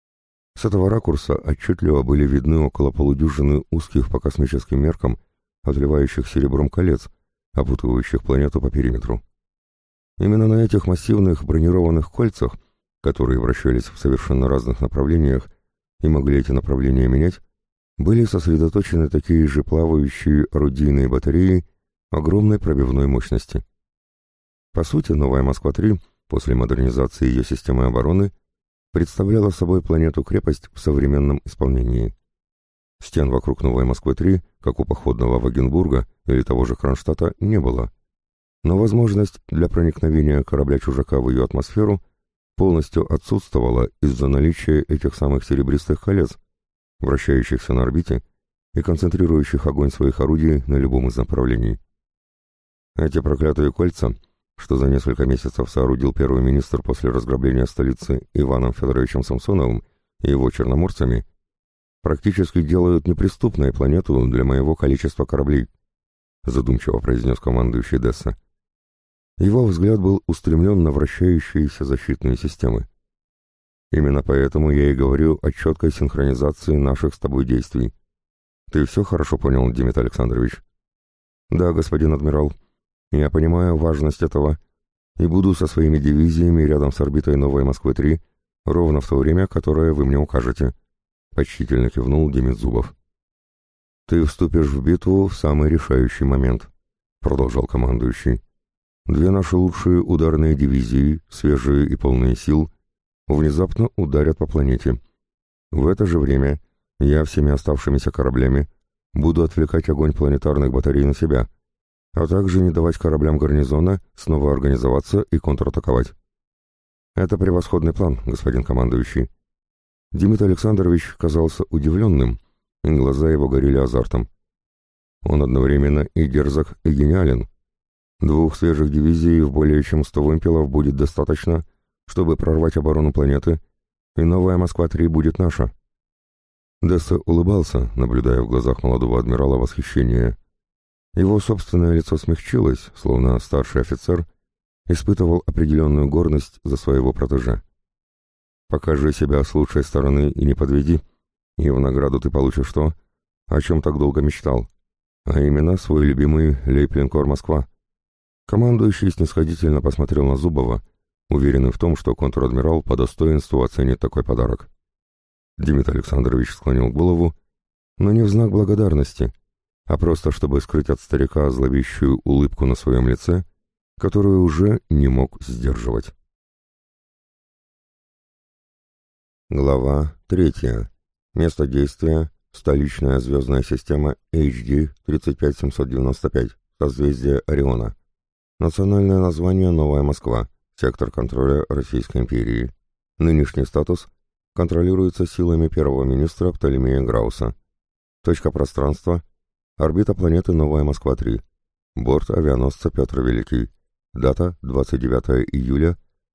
С этого ракурса отчетливо были видны около полудюжины узких по космическим меркам, отливающих серебром колец, опутывающих планету по периметру. Именно на этих массивных бронированных кольцах, которые вращались в совершенно разных направлениях и могли эти направления менять, были сосредоточены такие же плавающие орудийные батареи огромной пробивной мощности. По сути, новая Москва-3, после модернизации ее системы обороны, представляла собой планету-крепость в современном исполнении. Стен вокруг новой Москвы-3, как у походного Вагенбурга или того же Кронштадта, не было. Но возможность для проникновения корабля-чужака в ее атмосферу полностью отсутствовала из-за наличия этих самых серебристых колец, вращающихся на орбите и концентрирующих огонь своих орудий на любом из направлений. Эти проклятые кольца, что за несколько месяцев соорудил первый министр после разграбления столицы Иваном Федоровичем Самсоновым и его черноморцами, практически делают неприступной планету для моего количества кораблей, задумчиво произнес командующий Десса. Его взгляд был устремлен на вращающиеся защитные системы. Именно поэтому я и говорю о четкой синхронизации наших с тобой действий. Ты все хорошо понял, Дмитрий Александрович? Да, господин адмирал. Я понимаю важность этого и буду со своими дивизиями рядом с орбитой новой Москвы-3 ровно в то время, которое вы мне укажете. Почтительно кивнул Демид Зубов. Ты вступишь в битву в самый решающий момент, продолжал командующий. Две наши лучшие ударные дивизии, свежие и полные сил, внезапно ударят по планете. В это же время я всеми оставшимися кораблями буду отвлекать огонь планетарных батарей на себя, а также не давать кораблям гарнизона снова организоваться и контратаковать. Это превосходный план, господин командующий. Дмитрий Александрович казался удивленным, и глаза его горели азартом. Он одновременно и дерзок, и гениален. 2 свежих дивизий в более чем 100 вымпелов будет достаточно, чтобы прорвать оборону планеты, и новая Москва-3 будет наша. Десса улыбался, наблюдая в глазах молодого адмирала восхищение. Его собственное лицо смягчилось, словно старший офицер испытывал определенную гордость за своего протеже. «Покажи себя с лучшей стороны и не подведи, и в награду ты получишь то, о чем так долго мечтал, а именно свой любимый лейб-линкор «Москва». Командующий снисходительно посмотрел на Зубова, уверенный в том, что контр-адмирал по достоинству оценит такой подарок. Дмитрий Александрович склонил голову, но не в знак благодарности, а просто чтобы скрыть от старика зловещую улыбку на своем лице, которую уже не мог сдерживать. Глава 3. Место действия — столичная звездная система HD 35795, созвездие Ориона. Национальное название — Новая Москва, сектор контроля Российской империи. Нынешний статус контролируется силами первого министра Птолемея Грауса. Точка пространства — орбита планеты Новая Москва-3. Борт авианосца Петр Великий. Дата — 29 июля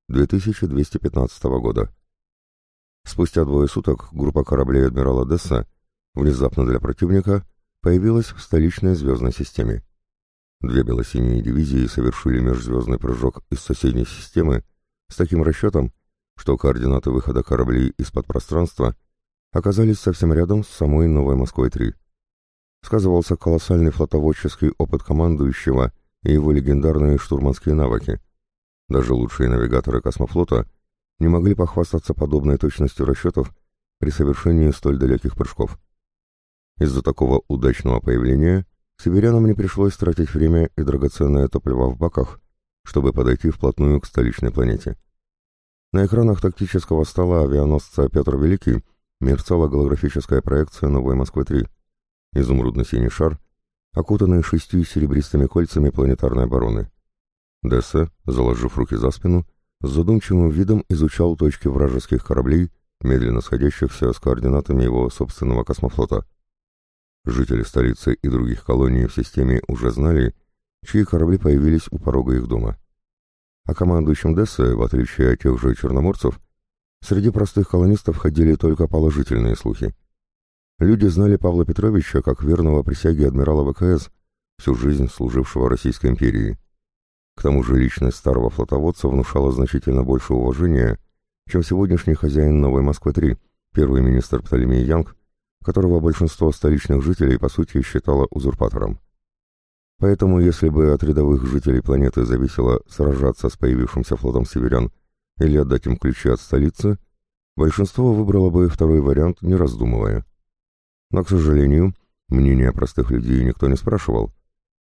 2215 года. Спустя 2 суток группа кораблей адмирала Десса внезапно для противника появилась в столичной звездной системе. 2 белосиние дивизии совершили межзвездный прыжок из соседней системы с таким расчетом, что координаты выхода кораблей из-под пространства оказались совсем рядом с самой Новой Москвой-3. Сказывался колоссальный флотоводческий опыт командующего и его легендарные штурманские навыки. Даже лучшие навигаторы космофлота не могли похвастаться подобной точностью расчетов при совершении столь далеких прыжков. Из-за такого удачного появления северянам не пришлось тратить время и драгоценное топливо в баках, чтобы подойти вплотную к столичной планете. На экранах тактического стола авианосца Петр Великий мерцала голографическая проекция Новой Москвы-3, изумрудно-синий шар, окутанный 6 серебристыми кольцами планетарной обороны. Десса, заложив руки за спину, с задумчивым видом изучал точки вражеских кораблей, медленно сходящихся с координатами его собственного космофлота. Жители столицы и других колоний в системе уже знали, чьи корабли появились у порога их дома. О командующем Дессы, в отличие от тех же черноморцев, среди простых колонистов ходили только положительные слухи. Люди знали Павла Петровича как верного присяге адмирала ВКС, всю жизнь служившего Российской империи. К тому же личность старого флотоводца внушала значительно больше уважения, чем сегодняшний хозяин Новой Москвы-3, первый министр Птолемей Янг, которого большинство столичных жителей по сути считало узурпатором. Поэтому, если бы от рядовых жителей планеты зависело сражаться с появившимся флотом северян или отдать им ключи от столицы, большинство выбрало бы второй вариант, не раздумывая. Но, к сожалению, мнения простых людей никто не спрашивал,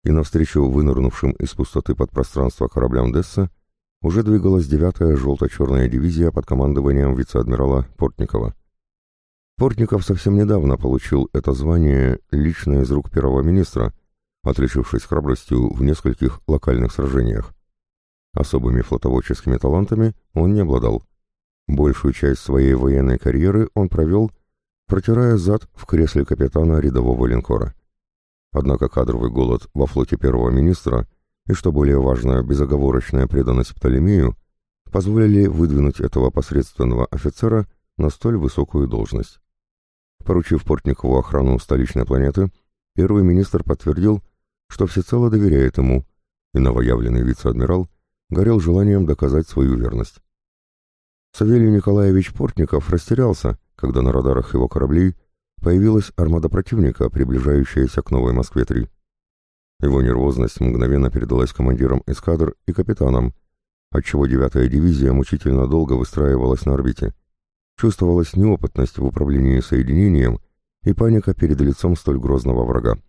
и навстречу вынырнувшим из пустоты подпространства кораблям Десса уже двигалась 9-я желто-черная дивизия под командованием вице-адмирала Портникова. Портников совсем недавно получил это звание лично из рук первого министра, отличившись храбростью в нескольких локальных сражениях. Особыми флотоводческими талантами он не обладал. Большую часть своей военной карьеры он провел, протирая зад в кресле капитана рядового линкора. Однако кадровый голод во флоте первого министра и, что более важно, безоговорочная преданность Птолемею позволили выдвинуть этого посредственного офицера на столь высокую должность. Поручив Портникову охрану столичной планеты, первый министр подтвердил, что всецело доверяет ему, и новоявленный вице-адмирал горел желанием доказать свою верность. Савелий Николаевич Портников растерялся, когда на радарах его кораблей появилась армада противника, приближающаяся к Новой Москве-3. Его нервозность мгновенно передалась командирам эскадр и капитанам, отчего 9-я дивизия мучительно долго выстраивалась на орбите. Чувствовалась неопытность в управлении соединением и паника перед лицом столь грозного врага.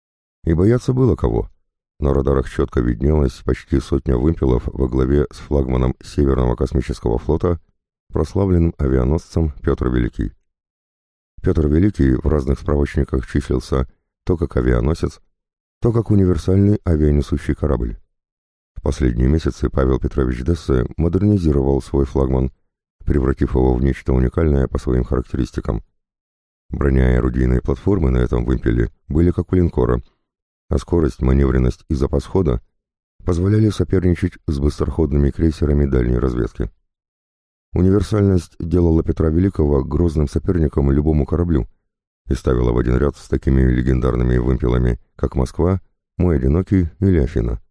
И бояться было кого. На радарах четко виднелась почти сотня вымпелов во главе с флагманом Северного космического флота, прославленным авианосцем Петр Великий. Петр Великий в разных справочниках числился то как авианосец, то как универсальный авианесущий корабль. В последние месяцы Павел Петрович Дессе модернизировал свой флагман, превратив его в нечто уникальное по своим характеристикам. Броня и орудийные платформы на этом вымпеле были как у линкора, а скорость, маневренность и запас хода позволяли соперничать с быстроходными крейсерами дальней разведки. Универсальность делала Петра Великого грозным соперником любому кораблю и ставила в один ряд с такими легендарными вымпелами, как Москва, Мой Одинокий или Афина.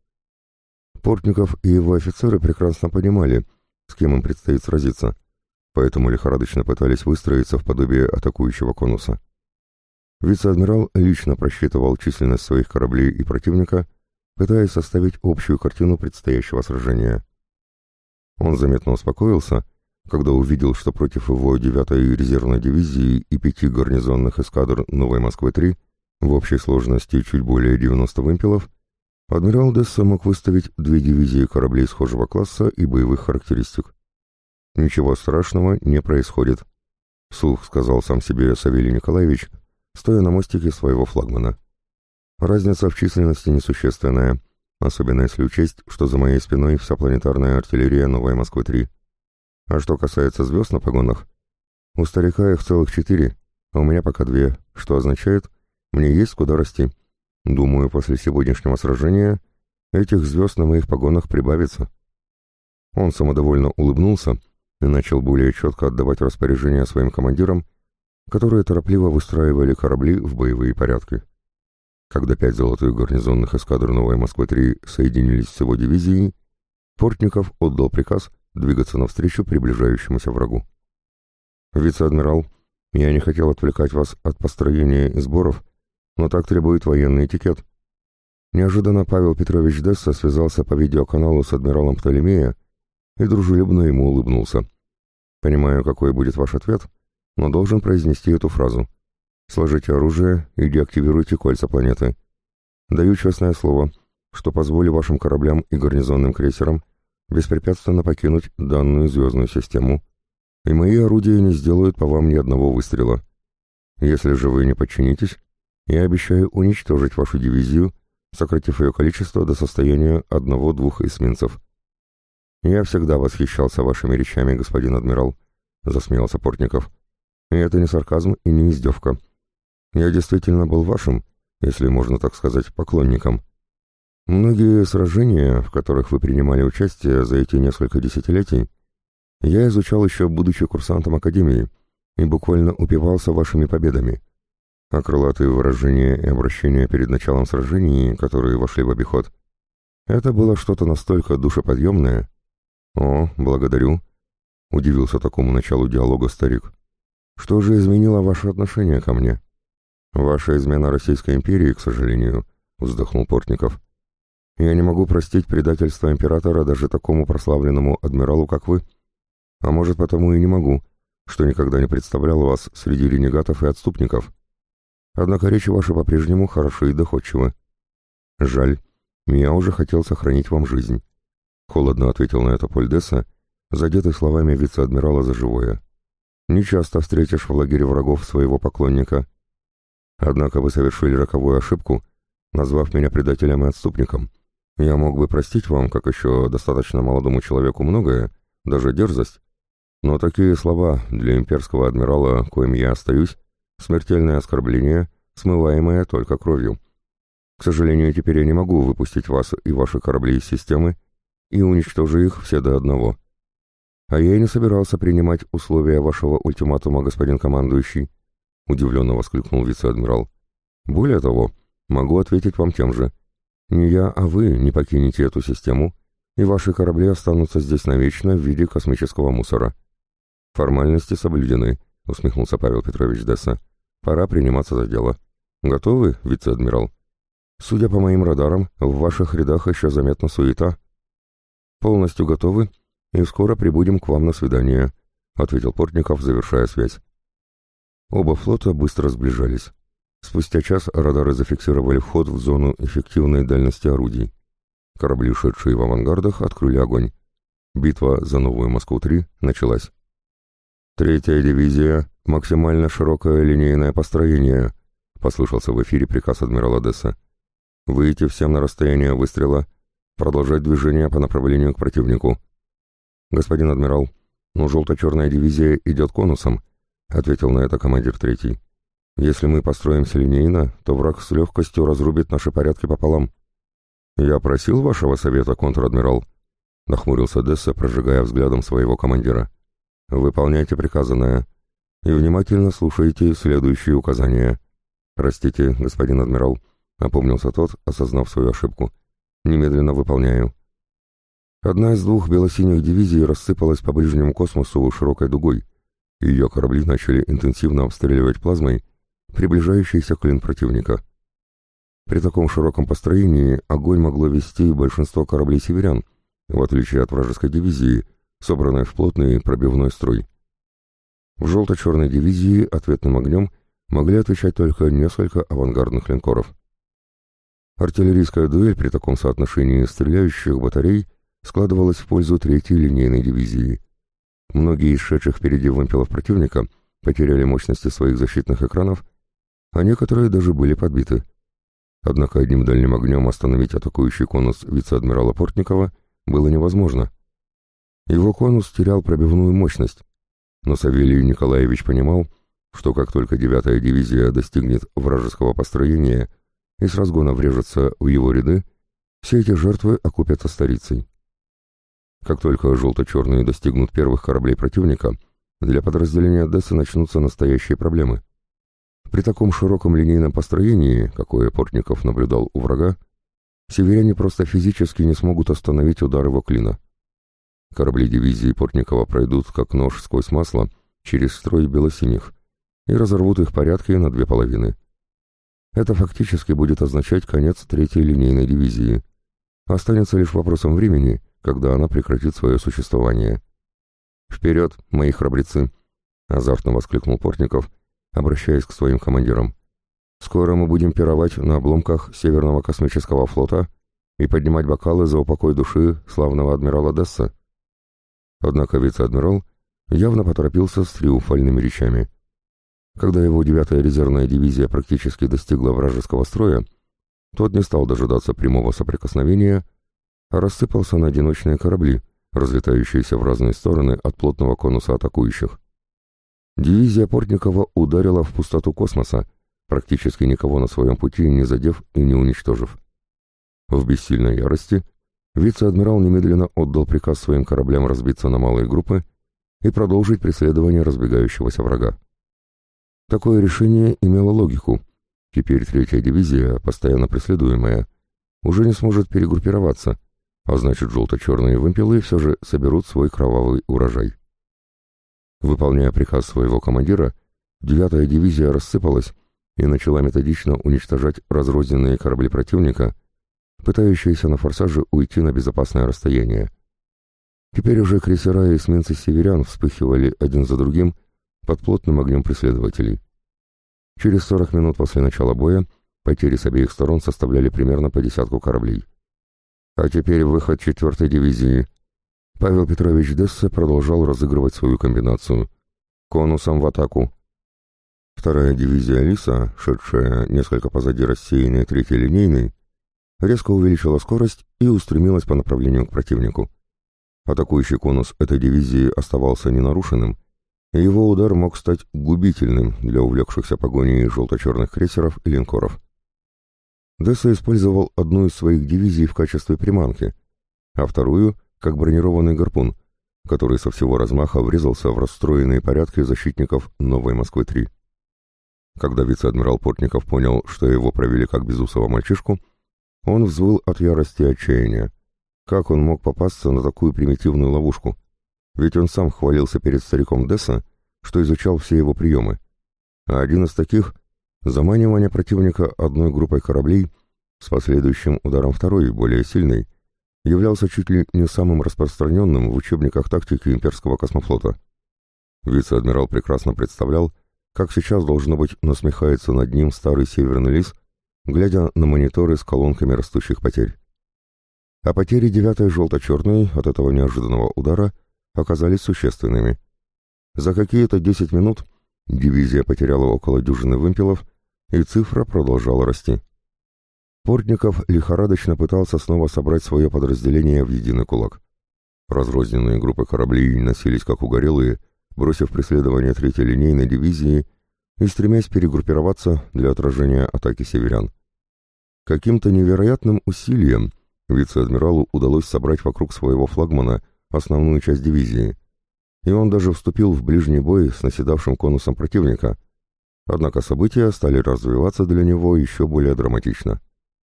Портников и его офицеры прекрасно понимали, с кем им предстоит сразиться, поэтому лихорадочно пытались выстроиться в подобие атакующего конуса. Вице-адмирал лично просчитывал численность своих кораблей и противника, пытаясь составить общую картину предстоящего сражения. Он заметно успокоился, когда увидел, что против его 9-й резервной дивизии и 5 гарнизонных эскадр Новой Москвы-3 в общей сложности чуть более 90 вымпелов, адмирал Десса мог выставить 2 дивизии кораблей схожего класса и боевых характеристик. «Ничего страшного не происходит», — вслух сказал сам себе Савелий Николаевич, стоя на мостике своего флагмана. «Разница в численности несущественная, особенно если учесть, что за моей спиной вся планетарная артиллерия Новой Москвы-3. А что касается звезд на погонах, у старика их целых 4, а у меня пока 2, что означает, мне есть куда расти. Думаю, после сегодняшнего сражения этих звезд на моих погонах прибавится». Он самодовольно улыбнулся и начал более четко отдавать распоряжения своим командирам, которые торопливо выстраивали корабли в боевые порядки. Когда 5 золотых гарнизонных эскадр Новой Москвы-3 соединились с его дивизией, Портников отдал приказ двигаться навстречу приближающемуся врагу. «Вице-адмирал, я не хотел отвлекать вас от построения и сборов, но так требует военный этикет». Неожиданно Павел Петрович Десса связался по видеоканалу с адмиралом Птолемея и дружелюбно ему улыбнулся. «Понимаю, какой будет ваш ответ, но должен произнести эту фразу. Сложите оружие и деактивируйте кольца планеты. Даю честное слово, что позволю вашим кораблям и гарнизонным крейсерам беспрепятственно покинуть данную звездную систему, и мои орудия не сделают по вам ни одного выстрела. Если же вы не подчинитесь, я обещаю уничтожить вашу дивизию, сократив ее количество до состояния 1-2 эсминцев». «Я всегда восхищался вашими речами, господин адмирал», — засмеялся Портников. «И это не сарказм и не издевка. Я действительно был вашим, если можно так сказать, поклонником. Многие сражения, в которых вы принимали участие за эти несколько десятилетий, я изучал еще будучи курсантом Академии и буквально упивался вашими победами. А крылатые выражения и обращения перед началом сражений, которые вошли в обиход, это было что-то настолько душеподъемное». «О, благодарю», — удивился такому началу диалога старик. «Что же изменило ваше отношение ко мне?» «Ваша измена Российской империи, к сожалению», — вздохнул Портников. «Я не могу простить предательство императора даже такому прославленному адмиралу, как вы. А может, потому и не могу, что никогда не представлял вас среди ренегатов и отступников. Однако речи ваши по-прежнему хороши и доходчивы. «Жаль. Я уже хотел сохранить вам жизнь», — холодно ответил на это Поль Десса, задетый словами вице-адмирала за живое. «Не часто встретишь в лагере врагов своего поклонника. Однако вы совершили роковую ошибку, назвав меня предателем и отступником. Я мог бы простить вам, как еще достаточно молодому человеку, многое, даже дерзость, но такие слова для имперского адмирала, коим я остаюсь, смертельное оскорбление, смываемое только кровью. К сожалению, теперь я не могу выпустить вас и ваши корабли из системы и уничтожу их все до одного. А я и не собирался принимать условия вашего ультиматума, господин командующий», — удивленно воскликнул вице-адмирал. «Более того, могу ответить вам тем же. Не я, а вы не покинете эту систему, и ваши корабли останутся здесь навечно в виде космического мусора». «Формальности соблюдены», — усмехнулся Павел Петрович Десса. «Пора приниматься за дело. Готовы, вице-адмирал? Судя по моим радарам, в ваших рядах еще заметна суета». «Полностью готовы, и скоро прибудем к вам на свидание», — ответил Портников, завершая связь. Оба флота быстро сближались. Спустя час радары зафиксировали вход в зону эффективной дальности орудий. Корабли, шедшие в авангардах, открыли огонь. Битва за новую Москву-3 началась. «Третья дивизия, максимально широкое линейное построение», — послышался в эфире приказ адмирала Десса. «Выйти всем на расстояние выстрела, продолжать движение по направлению к противнику». «Господин адмирал, желто-черная дивизия идет конусом», — ответил на это командир третий. «Если мы построимся линейно, то враг с легкостью разрубит наши порядки пополам». «Я просил вашего совета, контр-адмирал», — нахмурился Десса, прожигая взглядом своего командира. «Выполняйте приказанное и внимательно слушайте следующие указания». «Простите, господин адмирал», — опомнился тот, осознав свою ошибку. «Немедленно выполняю». Одна из двух белосиних дивизий рассыпалась по ближнему космосу широкой дугой. Ее корабли начали интенсивно обстреливать плазмой приближающийся клин противника. При таком широком построении огонь могло вести большинство кораблей северян, в отличие от вражеской дивизии, собранной в плотный пробивной строй. В желто-черной дивизии ответным огнем могли отвечать только несколько авангардных линкоров. Артиллерийская дуэль при таком соотношении стреляющих батарей складывалась в пользу третьей линейной дивизии. Многие из шедших впереди вымпелов противника потеряли мощности своих защитных экранов, а некоторые даже были подбиты. Однако одним дальним огнем остановить атакующий конус вице-адмирала Портникова было невозможно. Его конус терял пробивную мощность, но Савелий Николаевич понимал, что как только 9-я дивизия достигнет вражеского построения и с разгона врежется в его ряды, все эти жертвы окупятся старицей. Как только желто-черные достигнут первых кораблей противника, для подразделения Дессы начнутся настоящие проблемы. При таком широком линейном построении, какое Портников наблюдал у врага, северяне просто физически не смогут остановить удар его клина. Корабли дивизии Портникова пройдут, как нож сквозь масло, через строй белосиних и разорвут их порядки на две половины. Это фактически будет означать конец третьей линейной дивизии. Останется лишь вопросом времени, когда она прекратит свое существование. «Вперед, мои храбрецы!» — азартно воскликнул Портников, обращаясь к своим командирам. «Скоро мы будем пировать на обломках Северного космического флота и поднимать бокалы за упокой души славного адмирала Десса». Однако вице-адмирал явно поторопился с триумфальными речами. Когда его 9-я резервная дивизия практически достигла вражеского строя, тот не стал дожидаться прямого соприкосновения, а рассыпался на одиночные корабли, разлетающиеся в разные стороны от плотного конуса атакующих. Дивизия Портникова ударила в пустоту космоса, практически никого на своем пути не задев и не уничтожив. В бессильной ярости вице-адмирал немедленно отдал приказ своим кораблям разбиться на малые группы и продолжить преследование разбегающегося врага. Такое решение имело логику. Теперь 3-я дивизия, постоянно преследуемая, уже не сможет перегруппироваться, а значит, желто-черные вымпелы все же соберут свой кровавый урожай. Выполняя приказ своего командира, 9-я дивизия рассыпалась и начала методично уничтожать разрозненные корабли противника, пытающиеся на форсаже уйти на безопасное расстояние. Теперь уже крейсера и эсминцы северян вспыхивали один за другим под плотным огнем преследователей. Через 40 минут после начала боя Потери с обеих сторон составляли примерно по десятку кораблей. А теперь выход 4-й дивизии. Павел Петрович Десса продолжал разыгрывать свою комбинацию. Конусом в атаку. Вторая дивизия Лиса, шедшая несколько позади рассеянной 3-й линейной, резко увеличила скорость и устремилась по направлению к противнику. Атакующий конус этой дивизии оставался ненарушенным, и его удар мог стать губительным для увлекшихся погоней желто-черных крейсеров и линкоров. Десса использовал одну из своих дивизий в качестве приманки, а вторую — как бронированный гарпун, который со всего размаха врезался в расстроенные порядки защитников Новой Москвы-3. Когда вице-адмирал Портников понял, что его провели как безусого мальчишку, он взвыл от ярости и отчаяния. Как он мог попасться на такую примитивную ловушку? Ведь он сам хвалился перед стариком Десса, что изучал все его приемы. А один из таких — заманивание противника одной группой кораблей с последующим ударом второй, более сильной, являлся чуть ли не самым распространенным в учебниках тактики имперского космофлота. Вице-адмирал прекрасно представлял, как сейчас, должно быть, насмехается над ним старый Северный Лис, глядя на мониторы с колонками растущих потерь. А потери 9-й желто-черной от этого неожиданного удара оказались существенными. За какие-то 10 минут дивизия потеряла около дюжины вымпелов, и цифра продолжала расти. Портников лихорадочно пытался снова собрать свое подразделение в единый кулак. Разрозненные группы кораблей носились как угорелые, бросив преследование 3-й линейной дивизии и стремясь перегруппироваться для отражения атаки северян. Каким-то невероятным усилием вице-адмиралу удалось собрать вокруг своего флагмана основную часть дивизии, и он даже вступил в ближний бой с наседавшим конусом противника, однако события стали развиваться для него еще более драматично.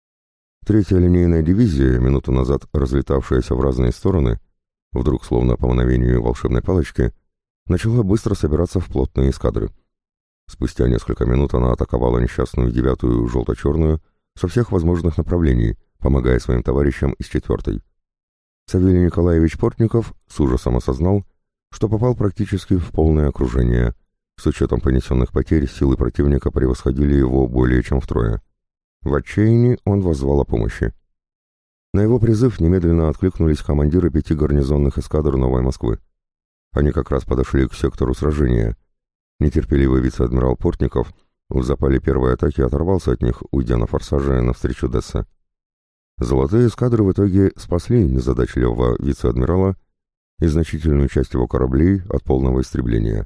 3-я линейная дивизия, минуту назад разлетавшаяся в разные стороны, вдруг, словно по мановению волшебной палочки, начала быстро собираться в плотные эскадры. Спустя несколько минут она атаковала несчастную 9-ю желто-черную со всех возможных направлений, помогая своим товарищам из 4-й. Савелий Николаевич Портников с ужасом осознал, что попал практически в полное окружение. С учетом понесенных потерь силы противника превосходили его более чем втрое. В отчаянии он воззвал о помощи. На его призыв немедленно откликнулись командиры 5 гарнизонных эскадр Новой Москвы. Они как раз подошли к сектору сражения. Нетерпеливый вице-адмирал Портников в запале первой атаки оторвался от них, уйдя на форсаже навстречу Дессе. Золотые эскадры в итоге спасли незадачливого вице-адмирала и значительную часть его кораблей от полного истребления.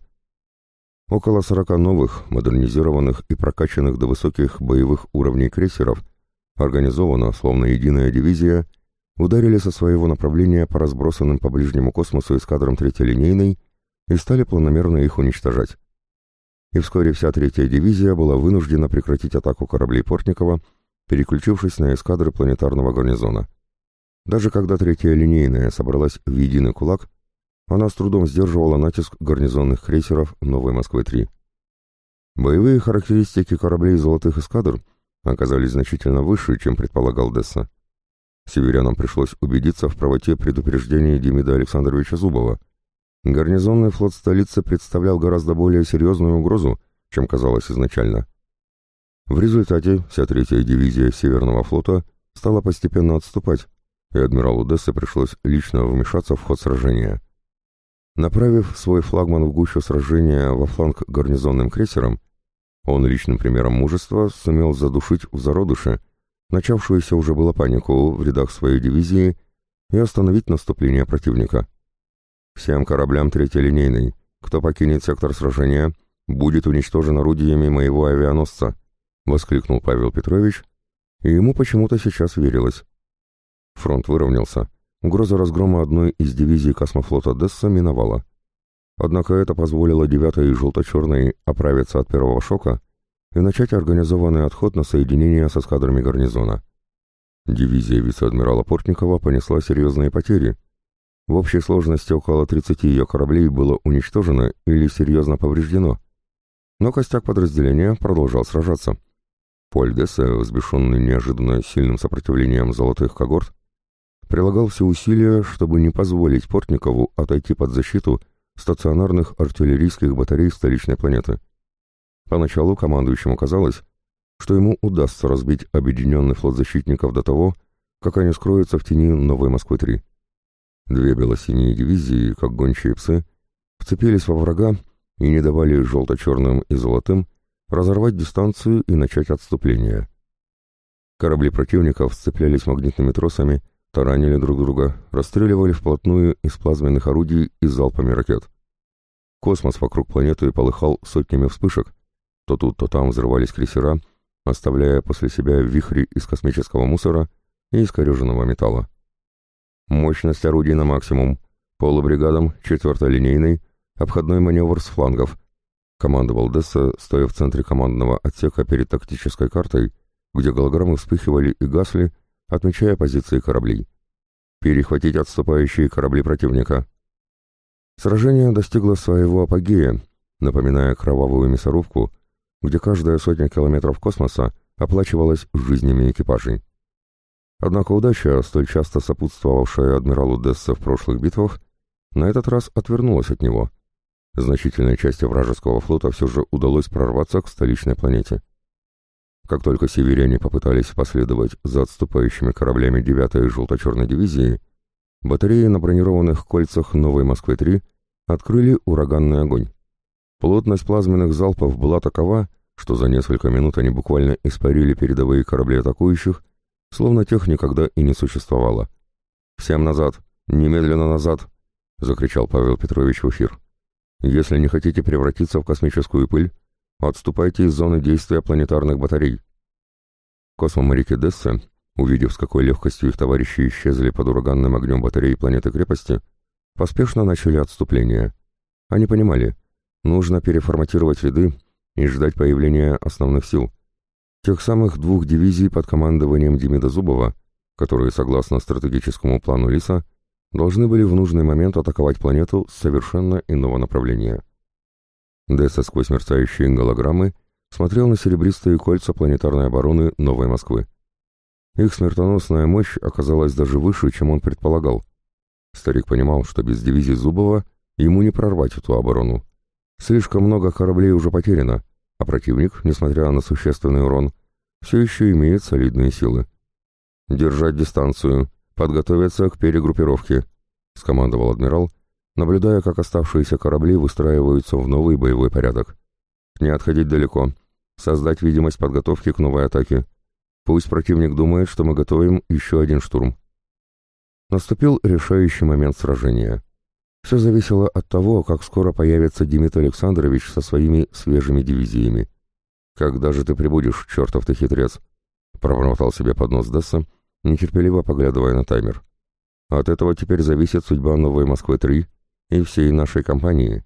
Около 40 новых, модернизированных и прокачанных до высоких боевых уровней крейсеров, организованно, словно единая дивизия, ударили со своего направления по разбросанным по ближнему космосу эскадрам 3-й линейной и стали планомерно их уничтожать. И вскоре вся 3-я дивизия была вынуждена прекратить атаку кораблей Портникова, переключившись на эскадры планетарного гарнизона. Даже когда 3-я линейная собралась в единый кулак, она с трудом сдерживала натиск гарнизонных крейсеров Новой Москвы-3. Боевые характеристики кораблей золотых эскадр оказались значительно выше, чем предполагал Десса. Северянам пришлось убедиться в правоте предупреждений Демида Александровича Зубова. Гарнизонный флот столицы представлял гораздо более серьезную угрозу, чем казалось изначально. В результате вся 3-я дивизия Северного флота стала постепенно отступать, и адмиралу Дессе пришлось лично вмешаться в ход сражения. Направив свой флагман в гущу сражения во фланг гарнизонным крейсерам, он личным примером мужества сумел задушить в зародыше начавшуюся уже было панику в рядах своей дивизии и остановить наступление противника. «Всем кораблям 3-й линейной, кто покинет сектор сражения, будет уничтожен орудиями моего авианосца», — воскликнул Павел Петрович, и ему почему-то сейчас верилось. Фронт выровнялся. Угроза разгрома одной из дивизий космофлота Десса миновала. Однако это позволило 9-й желто-черной оправиться от первого шока и начать организованный отход на соединение с эскадрами гарнизона. Дивизия вице-адмирала Портникова понесла серьезные потери. В общей сложности около 30 ее кораблей было уничтожено или серьезно повреждено. Но костяк подразделения продолжал сражаться. Поль Дессе, взбешенный неожиданно сильным сопротивлением золотых когорт, прилагал все усилия, чтобы не позволить Портникову отойти под защиту стационарных артиллерийских батарей столичной планеты. Поначалу командующему казалось, что ему удастся разбить объединенный флот защитников до того, как они скроются в тени Новой Москвы-3. Две бело-синие дивизии, как гончие псы, вцепились во врага и не давали желто-черным и золотым разорвать дистанцию и начать отступление. Корабли противников сцеплялись магнитными тросами, таранили друг друга, расстреливали вплотную из плазменных орудий и залпами ракет. Космос вокруг планеты полыхал сотнями вспышек, то тут, то там взрывались крейсера, оставляя после себя вихри из космического мусора и искореженного металла. Мощность орудий на максимум, полубригадам, 4-й линейной, обходной маневр с флангов, командовал Десса, стоя в центре командного отсека перед тактической картой, где голограммы вспыхивали и гасли, отмечая позиции кораблей. Перехватить отступающие корабли противника. Сражение достигло своего апогея, напоминая кровавую мясорубку, где каждая сотня километров космоса оплачивалась жизнями экипажей. Однако удача, столь часто сопутствовавшая адмиралу Десса в прошлых битвах, на этот раз отвернулась от него. Значительной части вражеского флота все же удалось прорваться к столичной планете. Как только северяне попытались последовать за отступающими кораблями 9-й желто-черной дивизии, батареи на бронированных кольцах Новой Москвы-3 открыли ураганный огонь. Плотность плазменных залпов была такова, что за несколько минут они буквально испарили передовые корабли атакующих, словно тех никогда и не существовало. «Всем назад! Немедленно назад!» — закричал Павел Петрович в эфир. «Если не хотите превратиться в космическую пыль, отступайте из зоны действия планетарных батарей». Космоморяки Десса, увидев, с какой легкостью их товарищи исчезли под ураганным огнем батареи планеты-крепости, поспешно начали отступление. Они понимали, нужно переформатировать ряды и ждать появления основных сил. Тех самых 2 дивизий под командованием Демида Зубова, которые, согласно стратегическому плану Лиса, должны были в нужный момент атаковать планету с совершенно иного направления. Десса сквозь мерцающие голограммы смотрел на серебристые кольца планетарной обороны Новой Москвы. Их смертоносная мощь оказалась даже выше, чем он предполагал. Старик понимал, что без дивизии Зубова ему не прорвать эту оборону. Слишком много кораблей уже потеряно, а противник, несмотря на существенный урон, все еще имеет солидные силы. «Держать дистанцию, подготовиться к перегруппировке», — скомандовал адмирал, наблюдая, как оставшиеся корабли выстраиваются в новый боевой порядок. «Не отходить далеко, создать видимость подготовки к новой атаке. Пусть противник думает, что мы готовим еще один штурм». Наступил решающий момент сражения. Все зависело от того, как скоро появится Демид Александрович со своими свежими дивизиями. «Когда же ты прибудешь, чертов ты хитрец?» — пробормотал себе под нос Десса, нетерпеливо поглядывая на таймер. «От этого теперь зависит судьба Новой Москвы-3 и всей нашей компании».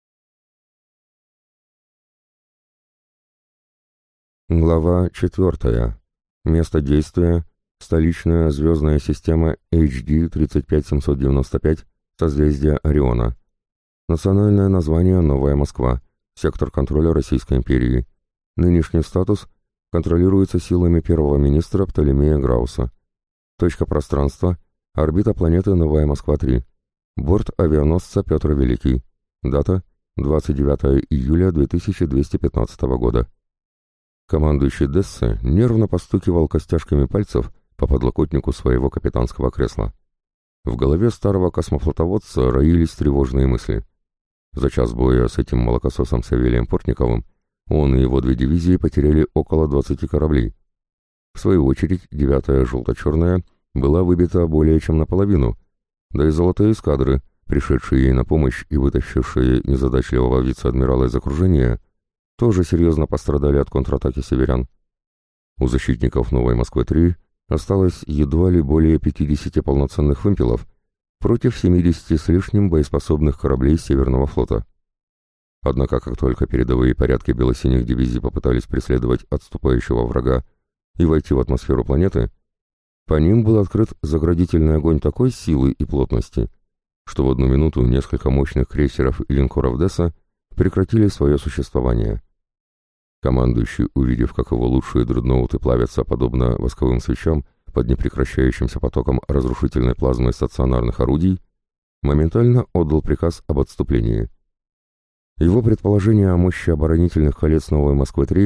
Глава 4. Место действия — столичная звездная система HD 35795, созвездие Ориона. Национальное название — Новая Москва, сектор контроля Российской империи. Нынешний статус контролируется силами первого министра Птолемея Грауса. Точка пространства — орбита планеты Новая Москва-3. Борт авианосца Петр Великий. Дата — 29 июля 2215 года. Командующий Десса нервно постукивал костяшками пальцев по подлокотнику своего капитанского кресла. В голове старого космофлотоводца роились тревожные мысли. За час боя с этим молокососом Савелием Портниковым он и его 2 дивизии потеряли около 20 кораблей. В свою очередь, 9-я желто-черная была выбита более чем наполовину, да и золотые эскадры, пришедшие ей на помощь и вытащившие незадачливого вице-адмирала из окружения, тоже серьезно пострадали от контратаки северян. У защитников Новой Москвы-3 осталось едва ли более 50 полноценных вымпелов против 70 с лишним боеспособных кораблей Северного флота. Однако, как только передовые порядки белосиних дивизий попытались преследовать отступающего врага и войти в атмосферу планеты, по ним был открыт заградительный огонь такой силы и плотности, что в одну минуту несколько мощных крейсеров и линкоров Десса прекратили свое существование. Командующий, увидев, как его лучшие дредноуты плавятся подобно восковым свечам под непрекращающимся потоком разрушительной плазмы стационарных орудий, моментально отдал приказ об отступлении. Его предположения о мощи оборонительных колец Новой Москвы-3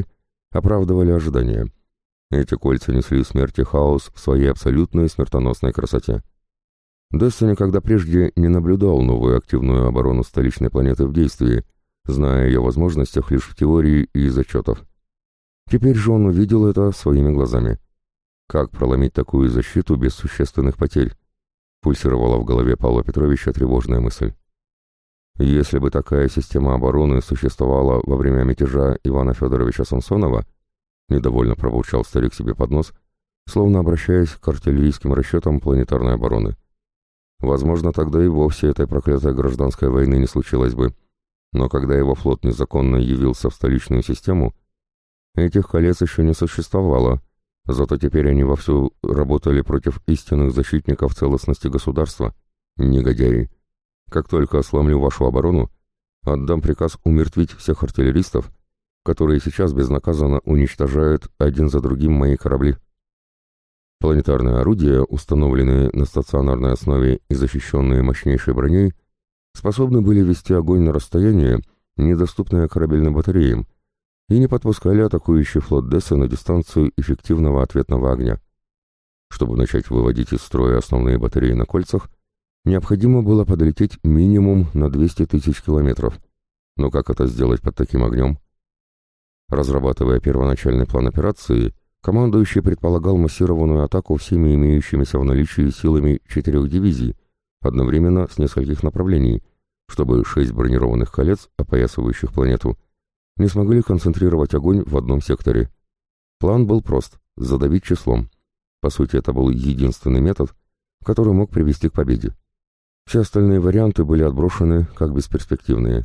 оправдывали ожидания. Эти кольца несли смерть и хаос в своей абсолютной смертоносной красоте. Десса никогда прежде не наблюдал новую активную оборону столичной планеты в действии, зная о ее возможностях лишь в теории и из отчетов. Теперь же он увидел это своими глазами. Как проломить такую защиту без существенных потерь? Пульсировала в голове Павла Петровича тревожная мысль. Если бы такая система обороны существовала во время мятежа Ивана Федоровича Самсонова, недовольно пробурчал старик себе под нос, словно обращаясь к артиллерийским расчетам планетарной обороны. Возможно, тогда и вовсе этой проклятой гражданской войны не случилось бы. Но когда его флот незаконно явился в столичную систему, этих колец еще не существовало, зато теперь они вовсю работали против истинных защитников целостности государства. Негодяи! Как только сломлю вашу оборону, отдам приказ умертвить всех артиллеристов, которые сейчас безнаказанно уничтожают один за другим мои корабли. Планетарные орудия, установленные на стационарной основе и защищенные мощнейшей броней, способны были вести огонь на расстояние, недоступное корабельным батареям, и не подпускали атакующий флот Дессы на дистанцию эффективного ответного огня. Чтобы начать выводить из строя основные батареи на кольцах, необходимо было подлететь минимум на 200 тысяч километров. Но как это сделать под таким огнем? Разрабатывая первоначальный план операции, командующий предполагал массированную атаку всеми имеющимися в наличии силами 4 дивизий, одновременно с нескольких направлений, чтобы 6 бронированных колец, опоясывающих планету, не смогли концентрировать огонь в одном секторе. План был прост – задавить числом. По сути, это был единственный метод, который мог привести к победе. Все остальные варианты были отброшены как бесперспективные.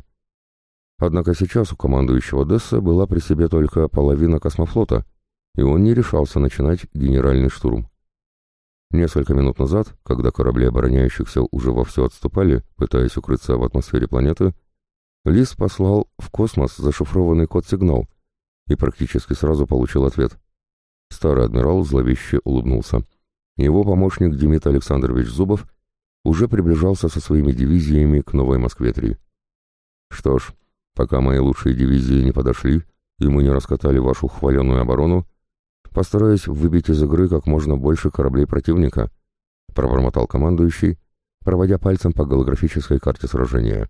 Однако сейчас у командующего Десса была при себе только половина космофлота, и он не решался начинать генеральный штурм. Несколько минут назад, когда корабли обороняющихся уже вовсю отступали, пытаясь укрыться в атмосфере планеты, Лис послал в космос зашифрованный код-сигнал и практически сразу получил ответ. Старый адмирал зловеще улыбнулся. Его помощник Демид Александрович Зубов уже приближался со своими дивизиями к Новой Москве-3. «Что ж, пока мои лучшие дивизии не подошли и мы не раскатали вашу хваленую оборону, постараюсь выбить из игры как можно больше кораблей противника», пробормотал командующий, проводя пальцем по голографической карте сражения.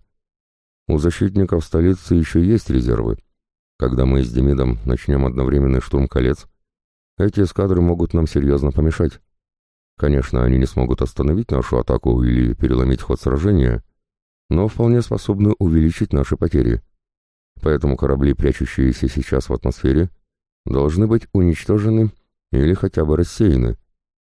«У защитников столицы еще есть резервы. Когда мы с Демидом начнем одновременный штурм колец, эти эскадры могут нам серьезно помешать. Конечно, они не смогут остановить нашу атаку или переломить ход сражения, но вполне способны увеличить наши потери. Поэтому корабли, прячущиеся сейчас в атмосфере, должны быть уничтожены или хотя бы рассеяны».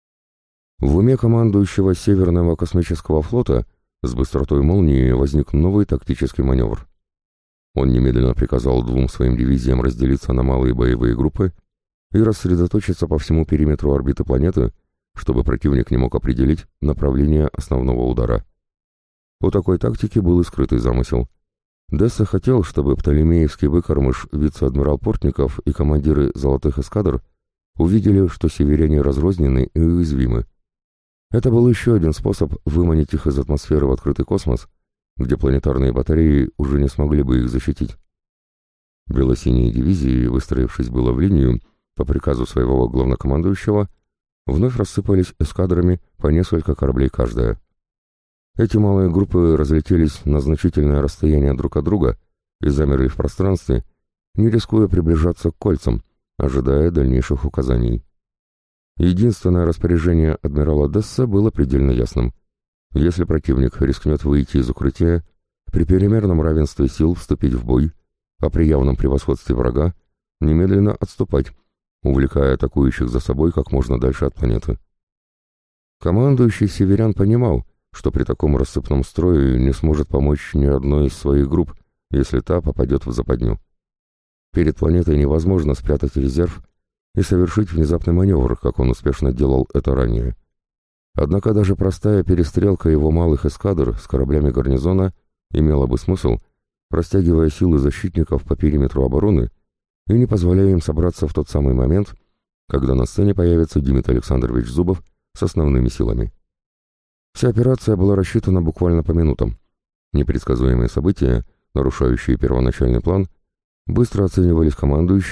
В уме командующего Северного космического флота с быстротой молнии возник новый тактический маневр. Он немедленно приказал 2 своим дивизиям разделиться на малые боевые группы и рассредоточиться по всему периметру орбиты планеты, чтобы противник не мог определить направление основного удара. У такой тактики был и скрытый замысел. Десса хотел, чтобы Птолемеевский выкормыш, вице-адмирал Портников и командиры золотых эскадр увидели, что северяне разрознены и уязвимы. Это был еще один способ выманить их из атмосферы в открытый космос, где планетарные батареи уже не смогли бы их защитить. Бело-синие дивизии, выстроившись было в линию, по приказу своего главнокомандующего, вновь рассыпались эскадрами по несколько кораблей каждая. Эти малые группы разлетелись на значительное расстояние друг от друга и замерли в пространстве, не рискуя приближаться к кольцам, ожидая дальнейших указаний. Единственное распоряжение адмирала Десса было предельно ясным. Если противник рискнет выйти из укрытия, при перемерном равенстве сил вступить в бой, а при явном превосходстве врага немедленно отступать, увлекая атакующих за собой как можно дальше от планеты. Командующий северян понимал, что при таком рассыпном строе не сможет помочь ни одной из своих групп, если та попадет в западню. Перед планетой невозможно спрятать резерв и совершить внезапный маневр, как он успешно делал это ранее. Однако даже простая перестрелка его малых эскадр с кораблями гарнизона имела бы смысл, растягивая силы защитников по периметру обороны и не позволяя им собраться в тот самый момент, когда на сцене появится Демид Александрович Зубов с основными силами. Вся операция была рассчитана буквально по минутам. Непредсказуемые события, нарушающие первоначальный план, быстро оценивались командующим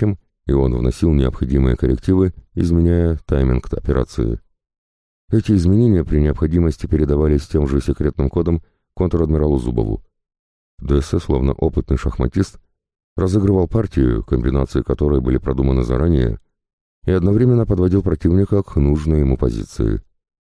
и он вносил необходимые коррективы, изменяя тайминг операции. Эти изменения при необходимости передавались тем же секретным кодом контр-адмиралу Зубову. ДС, словно опытный шахматист, разыгрывал партию, комбинации которой были продуманы заранее, и одновременно подводил противника к нужной ему позиции.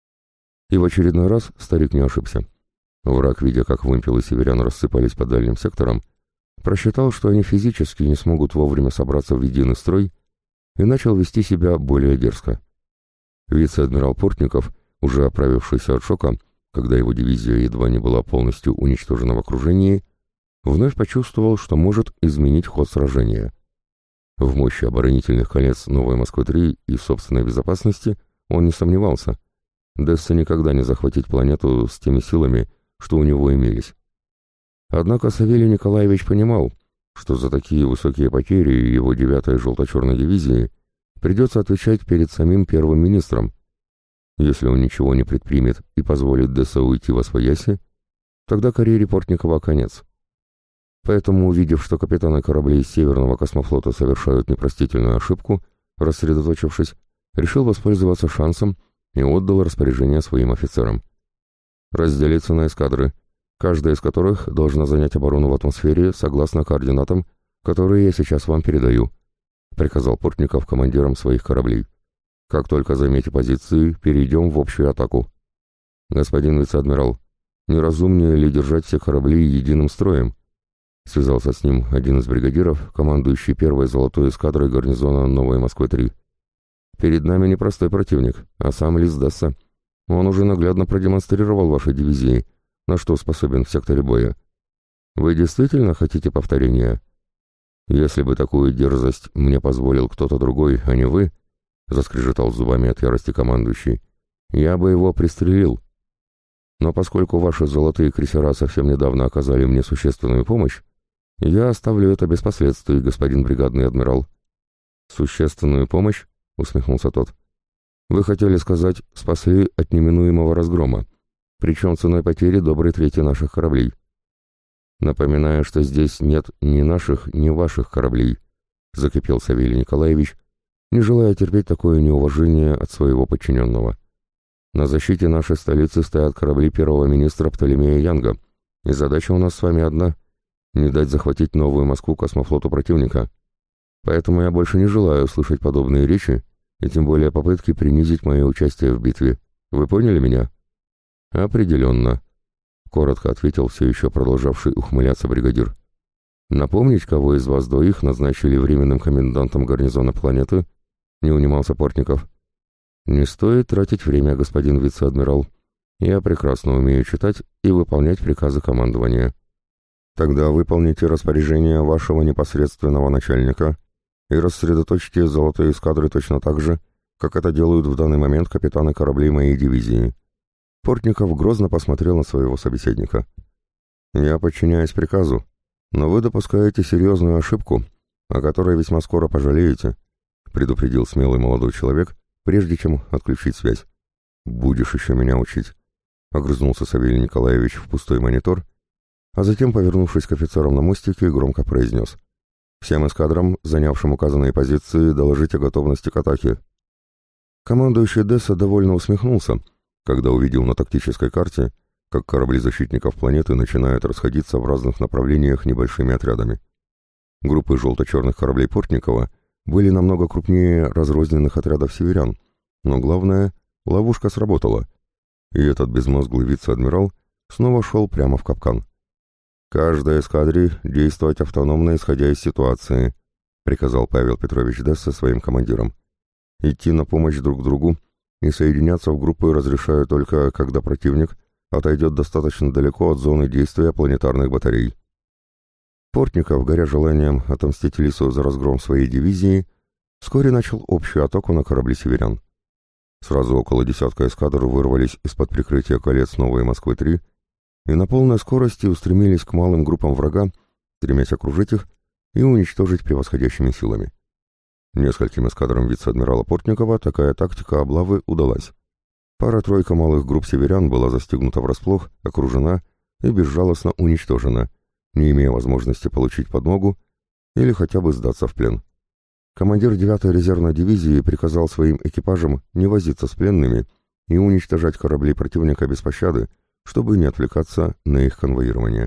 И в очередной раз старик не ошибся. Враг, видя, как вымпелы северян рассыпались по дальним секторам, просчитал, что они физически не смогут вовремя собраться в единый строй, и начал вести себя более дерзко. Вице-адмирал Портников, уже оправившийся от шока, когда его дивизия едва не была полностью уничтожена в окружении, вновь почувствовал, что может изменить ход сражения. В мощи оборонительных колец Новой Москвы-3 и собственной безопасности он не сомневался. Десса никогда не захватить планету с теми силами, что у него имелись. Однако Савелий Николаевич понимал, что за такие высокие потери его 9-й желто-черной дивизии придется отвечать перед самим первым министром. Если он ничего не предпримет и позволит Десса уйти восвояси, тогда карьере Портникова конец. Поэтому, увидев, что капитаны кораблей Северного космофлота совершают непростительную ошибку, рассредоточившись, решил воспользоваться шансом и отдал распоряжение своим офицерам. Разделиться на эскадры, каждая из которых должна занять оборону в атмосфере согласно координатам, которые я сейчас вам передаю, приказал Портников командирам своих кораблей. Как только займете позиции, перейдем в общую атаку. Господин вице-адмирал, неразумнее ли держать все корабли единым строем? Связался с ним один из бригадиров, командующий первой золотой эскадрой гарнизона Новой Москвы-3. Перед нами не простой противник, а сам лис Десса. Он уже наглядно продемонстрировал вашей дивизии, на что способен в секторе боя. Вы действительно хотите повторения? Если бы такую дерзость мне позволил кто-то другой, а не вы, заскрежетал зубами от ярости командующий, я бы его пристрелил. Но поскольку ваши золотые крейсера совсем недавно оказали мне существенную помощь, я оставлю это без последствий, господин бригадный адмирал. Существенную помощь? Усмехнулся тот. Вы хотели сказать, спасли от неминуемого разгрома, причем ценой потери доброй трети наших кораблей. Напоминаю, что здесь нет ни наших, ни ваших кораблей, закипел Савелий Николаевич, не желая терпеть такое неуважение от своего подчиненного. На защите нашей столицы стоят корабли первого министра Птолемея Янга, и задача у нас с вами одна — не дать захватить Новую Москву космофлоту противника. Поэтому я больше не желаю слышать подобные речи, и тем более попытки принизить мое участие в битве. Вы поняли меня? Определенно, коротко ответил все еще продолжавший ухмыляться бригадир. Напомнить, кого из вас двоих назначили временным комендантом гарнизона планеты? Не унимался Портников. Не стоит тратить время, господин вице-адмирал. Я прекрасно умею читать и выполнять приказы командования. Тогда выполните распоряжение вашего непосредственного начальника и рассредоточьте золотые эскадры точно так же, как это делают в данный момент капитаны кораблей моей дивизии. Портников грозно посмотрел на своего собеседника. Я подчиняюсь приказу, но вы допускаете серьезную ошибку, о которой весьма скоро пожалеете, предупредил смелый молодой человек, прежде чем отключить связь. «Будешь еще меня учить», — огрызнулся Савелий Николаевич в пустой монитор, а затем, повернувшись к офицерам на мостике, громко произнес: «Всем эскадрам, занявшим указанные позиции, доложить о готовности к атаке». Командующий Десса довольно усмехнулся, когда увидел на тактической карте, как корабли защитников планеты начинают расходиться в разных направлениях небольшими отрядами. Группы желто-черных кораблей Портникова были намного крупнее разрозненных отрядов северян, но главное, ловушка сработала, и этот безмозглый вице-адмирал снова шел прямо в капкан. «Каждой эскадре действовать автономно, исходя из ситуации», приказал Павел Петрович Десса своим командирам. «Идти на помощь друг другу и соединяться в группы разрешаю только, когда противник отойдет достаточно далеко от зоны действия планетарных батарей». Портников, горя желанием отомстить Лису за разгром своей дивизии, вскоре начал общую атаку на корабли северян. Сразу около десятка эскадр вырвались из-под прикрытия колец Новой Москвы-3 и на полной скорости устремились к малым группам врага, стремясь окружить их и уничтожить превосходящими силами. Нескольким эскадрам вице-адмирала Портникова такая тактика облавы удалась. Пара-тройка малых групп северян была застигнута врасплох, окружена и безжалостно уничтожена, не имея возможности получить подмогу или хотя бы сдаться в плен. командир 9-й резервной дивизии приказал своим экипажам не возиться с пленными и уничтожать корабли противника без пощады, чтобы не отвлекаться на их конвоирование.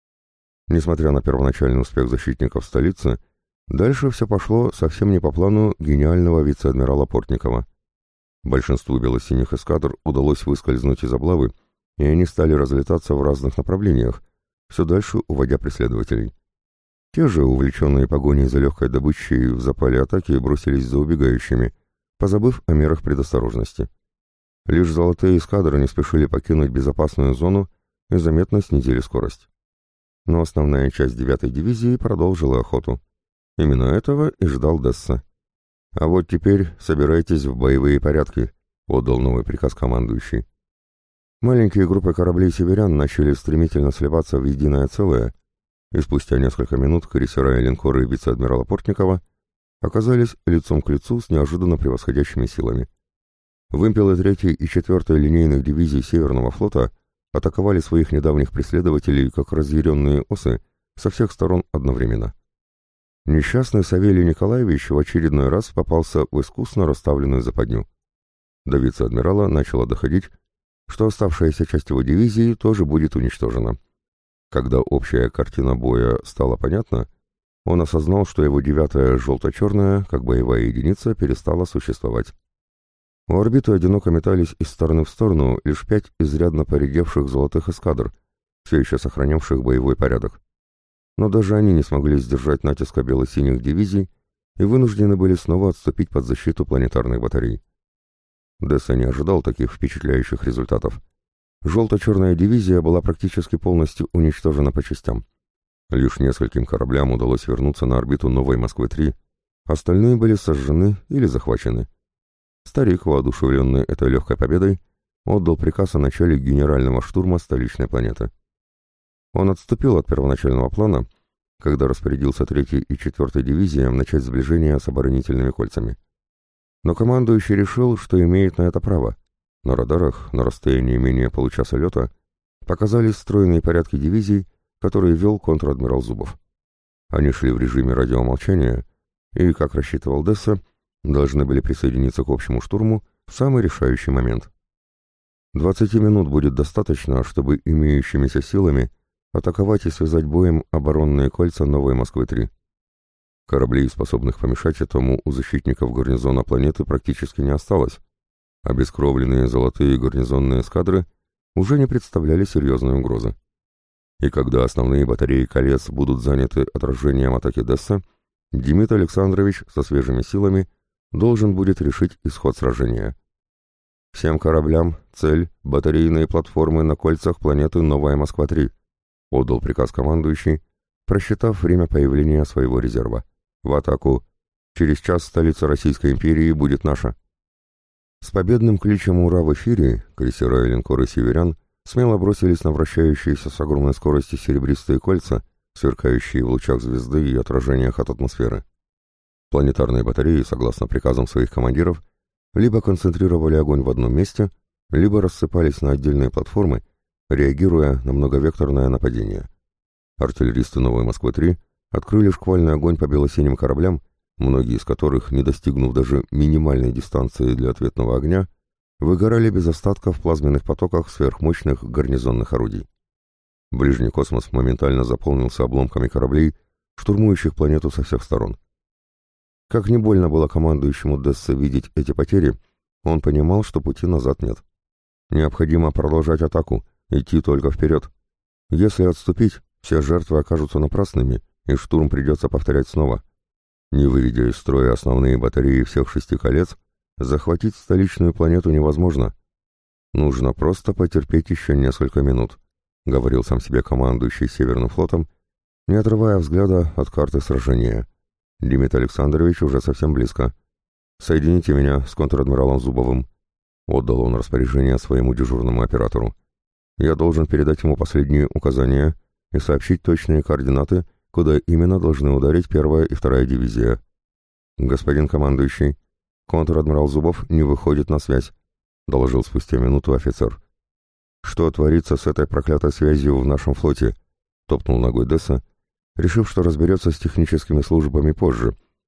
Несмотря на первоначальный успех защитников столицы, дальше все пошло совсем не по плану гениального вице-адмирала Портникова. Большинству бело-синих эскадр удалось выскользнуть из облавы, и они стали разлетаться в разных направлениях, все дальше уводя преследователей. Те же, увлеченные погоней за легкой добычей в запале атаки, бросились за убегающими, позабыв о мерах предосторожности. Лишь золотые эскадры не спешили покинуть безопасную зону и заметно снизили скорость. Но основная часть 9-й дивизии продолжила охоту. Именно этого и ждал Десса. «А вот теперь собирайтесь в боевые порядки», — отдал новый приказ командующий. Маленькие группы кораблей северян начали стремительно сливаться в единое целое, и спустя несколько минут крейсера и линкоры вице-адмирала Портникова оказались лицом к лицу с неожиданно превосходящими силами. Вымпелы 3-й и 4-й линейных дивизий Северного флота атаковали своих недавних преследователей, как разъяренные осы, со всех сторон одновременно. Несчастный Савелий Николаевич в очередной раз попался в искусно расставленную западню. До вице-адмирала начало доходить, что оставшаяся часть его дивизии тоже будет уничтожена. Когда общая картина боя стала понятна, он осознал, что его 9-я желто-черная, как боевая единица, перестала существовать. У орбиты одиноко метались из стороны в сторону лишь 5 изрядно поредевших золотых эскадр, все еще сохранявших боевой порядок. Но даже они не смогли сдержать натиска бело-синих дивизий и вынуждены были снова отступить под защиту планетарных батарей. Десса не ожидал таких впечатляющих результатов. Желто-черная дивизия была практически полностью уничтожена по частям. Лишь нескольким кораблям удалось вернуться на орбиту новой Москвы-3, остальные были сожжены или захвачены. Старик, воодушевленный этой легкой победой, отдал приказ о начале генерального штурма столичной планеты. Он отступил от первоначального плана, когда распорядился 3-й и 4-й дивизиям начать сближение с оборонительными кольцами. Но командующий решил, что имеет на это право. На радарах, на расстоянии менее получаса лета, показались стройные порядки дивизий, которые вел контр-адмирал Зубов. Они шли в режиме радиомолчания и, как рассчитывал Десса, должны были присоединиться к общему штурму в самый решающий момент. 20 минут будет достаточно, чтобы имеющимися силами атаковать и связать боем оборонные кольца новой Москвы-3. Кораблей, способных помешать этому, у защитников гарнизона планеты практически не осталось. Обескровленные золотые гарнизонные эскадры уже не представляли серьезной угрозы. И когда основные батареи колец будут заняты отражением атаки Десса, Демид Александрович со свежими силами должен будет решить исход сражения. Всем кораблям цель — батарейные платформы на кольцах планеты Новая Москва-3, отдал приказ командующий, просчитав время появления своего резерва. В атаку. Через час столица Российской империи будет наша. С победным кличем «Ура» в эфире крейсера и линкоры северян смело бросились на вращающиеся с огромной скоростью серебристые кольца, сверкающие в лучах звезды и отражениях от атмосферы. Планетарные батареи, согласно приказам своих командиров, либо концентрировали огонь в одном месте, либо рассыпались на отдельные платформы, реагируя на многовекторное нападение. Артиллеристы Новой Москвы-3 открыли шквальный огонь по бело-синим кораблям, многие из которых, не достигнув даже минимальной дистанции для ответного огня, выгорали без остатка в плазменных потоках сверхмощных гарнизонных орудий. Ближний космос моментально заполнился обломками кораблей, штурмующих планету со всех сторон. Как не больно было командующему Десса видеть эти потери, он понимал, что пути назад нет. Необходимо продолжать атаку, идти только вперед. Если отступить, все жертвы окажутся напрасными, и штурм придется повторять снова. Не выведя из строя основные батареи всех 6 колец, захватить столичную планету невозможно. Нужно просто потерпеть еще несколько минут, говорил сам себе командующий Северным флотом, не отрывая взгляда от карты сражения. Демид Александрович уже совсем близко. «Соедините меня с контр-адмиралом Зубовым», — отдал он распоряжение своему дежурному оператору. «Я должен передать ему последние указания и сообщить точные координаты, куда именно должны ударить 1-я и 2-я дивизия». «Господин командующий, контр-адмирал Зубов не выходит на связь», — доложил спустя минуту офицер. «Что творится с этой проклятой связью в нашем флоте?» — топнул ногой Десса, решив, что разберется с техническими службами позже,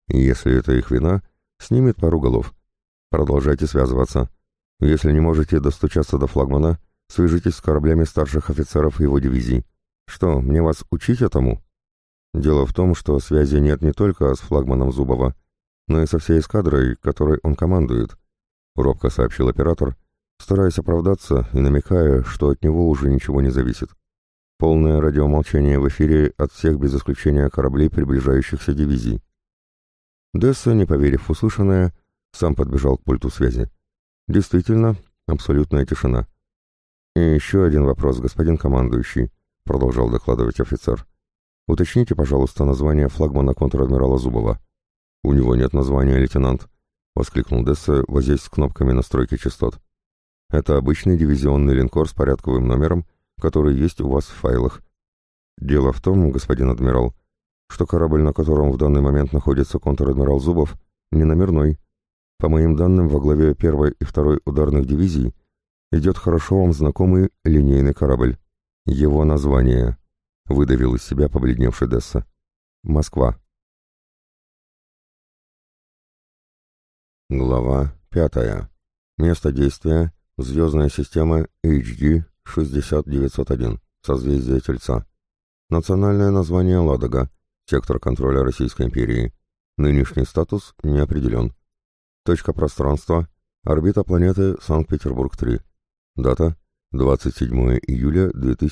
И если это их вина, снимет пару голов. Продолжайте связываться. Если не можете достучаться до флагмана, свяжитесь с кораблями старших офицеров его дивизий. Что, мне вас учить этому? Дело в том, что связи нет не только с флагманом Зубова, но и со всей эскадрой, которой он командует, робко сообщил оператор, стараясь оправдаться и намекая, что от него уже ничего не зависит. Полное радиомолчание в эфире от всех без исключения кораблей приближающихся дивизий. Десса, не поверив в услышанное, сам подбежал к пульту связи. Действительно, абсолютная тишина. «И еще один вопрос, господин командующий», — продолжал докладывать офицер. «Уточните, пожалуйста, название флагмана контр-адмирала Зубова». «У него нет названия, лейтенант», — воскликнул Десса, возясь с кнопками настройки частот. «Это обычный дивизионный линкор с порядковым номером, который есть у вас в файлах. Дело в том, господин адмирал, что корабль, на котором в данный момент находится контр-адмирал Зубов, не номерной. По моим данным, во главе 1-й и 2-й ударных дивизий идет хорошо вам знакомый линейный корабль. Его название», — выдавил из себя побледневший Десса. «Москва». Глава 5. Место действия — звездная система HD 60901, созвездие Тельца. Национальное название Ладога, сектор контроля Российской империи. Нынешний статус не определен. Точка пространства — орбита планеты Санкт-Петербург-3. Дата — 27 июля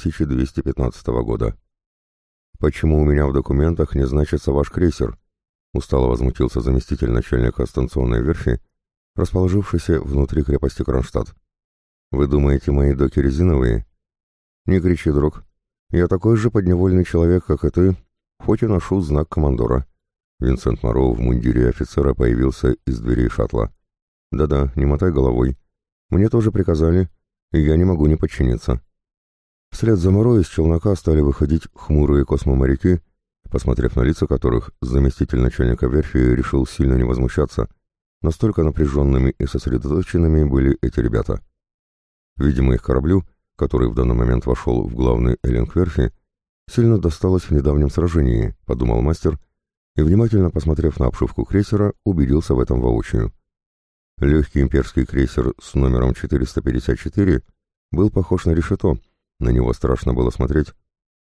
2215 года. «Почему у меня в документах не значится ваш крейсер?» — устало возмутился заместитель начальника станционной верфи, расположившийся внутри крепости Кронштадт. «Вы думаете, мои доки резиновые?» «Не кричи, друг. Я такой же подневольный человек, как и ты, хоть и ношу знак командора». Винсент Моро в мундире офицера появился из дверей шаттла. «Да-да, не мотай головой. Мне тоже приказали, и я не могу не подчиниться». Вслед за Моро из челнока стали выходить хмурые космоморяки, посмотрев на лица которых, заместитель начальника верфи решил сильно не возмущаться. Настолько напряженными и сосредоточенными были эти ребята. Видимо, их кораблю, который в данный момент вошел в главный эллинг верфи, сильно досталось в недавнем сражении, подумал мастер, и, внимательно посмотрев на обшивку крейсера, убедился в этом воочию. Легкий имперский крейсер с номером 454 был похож на решето, на него страшно было смотреть.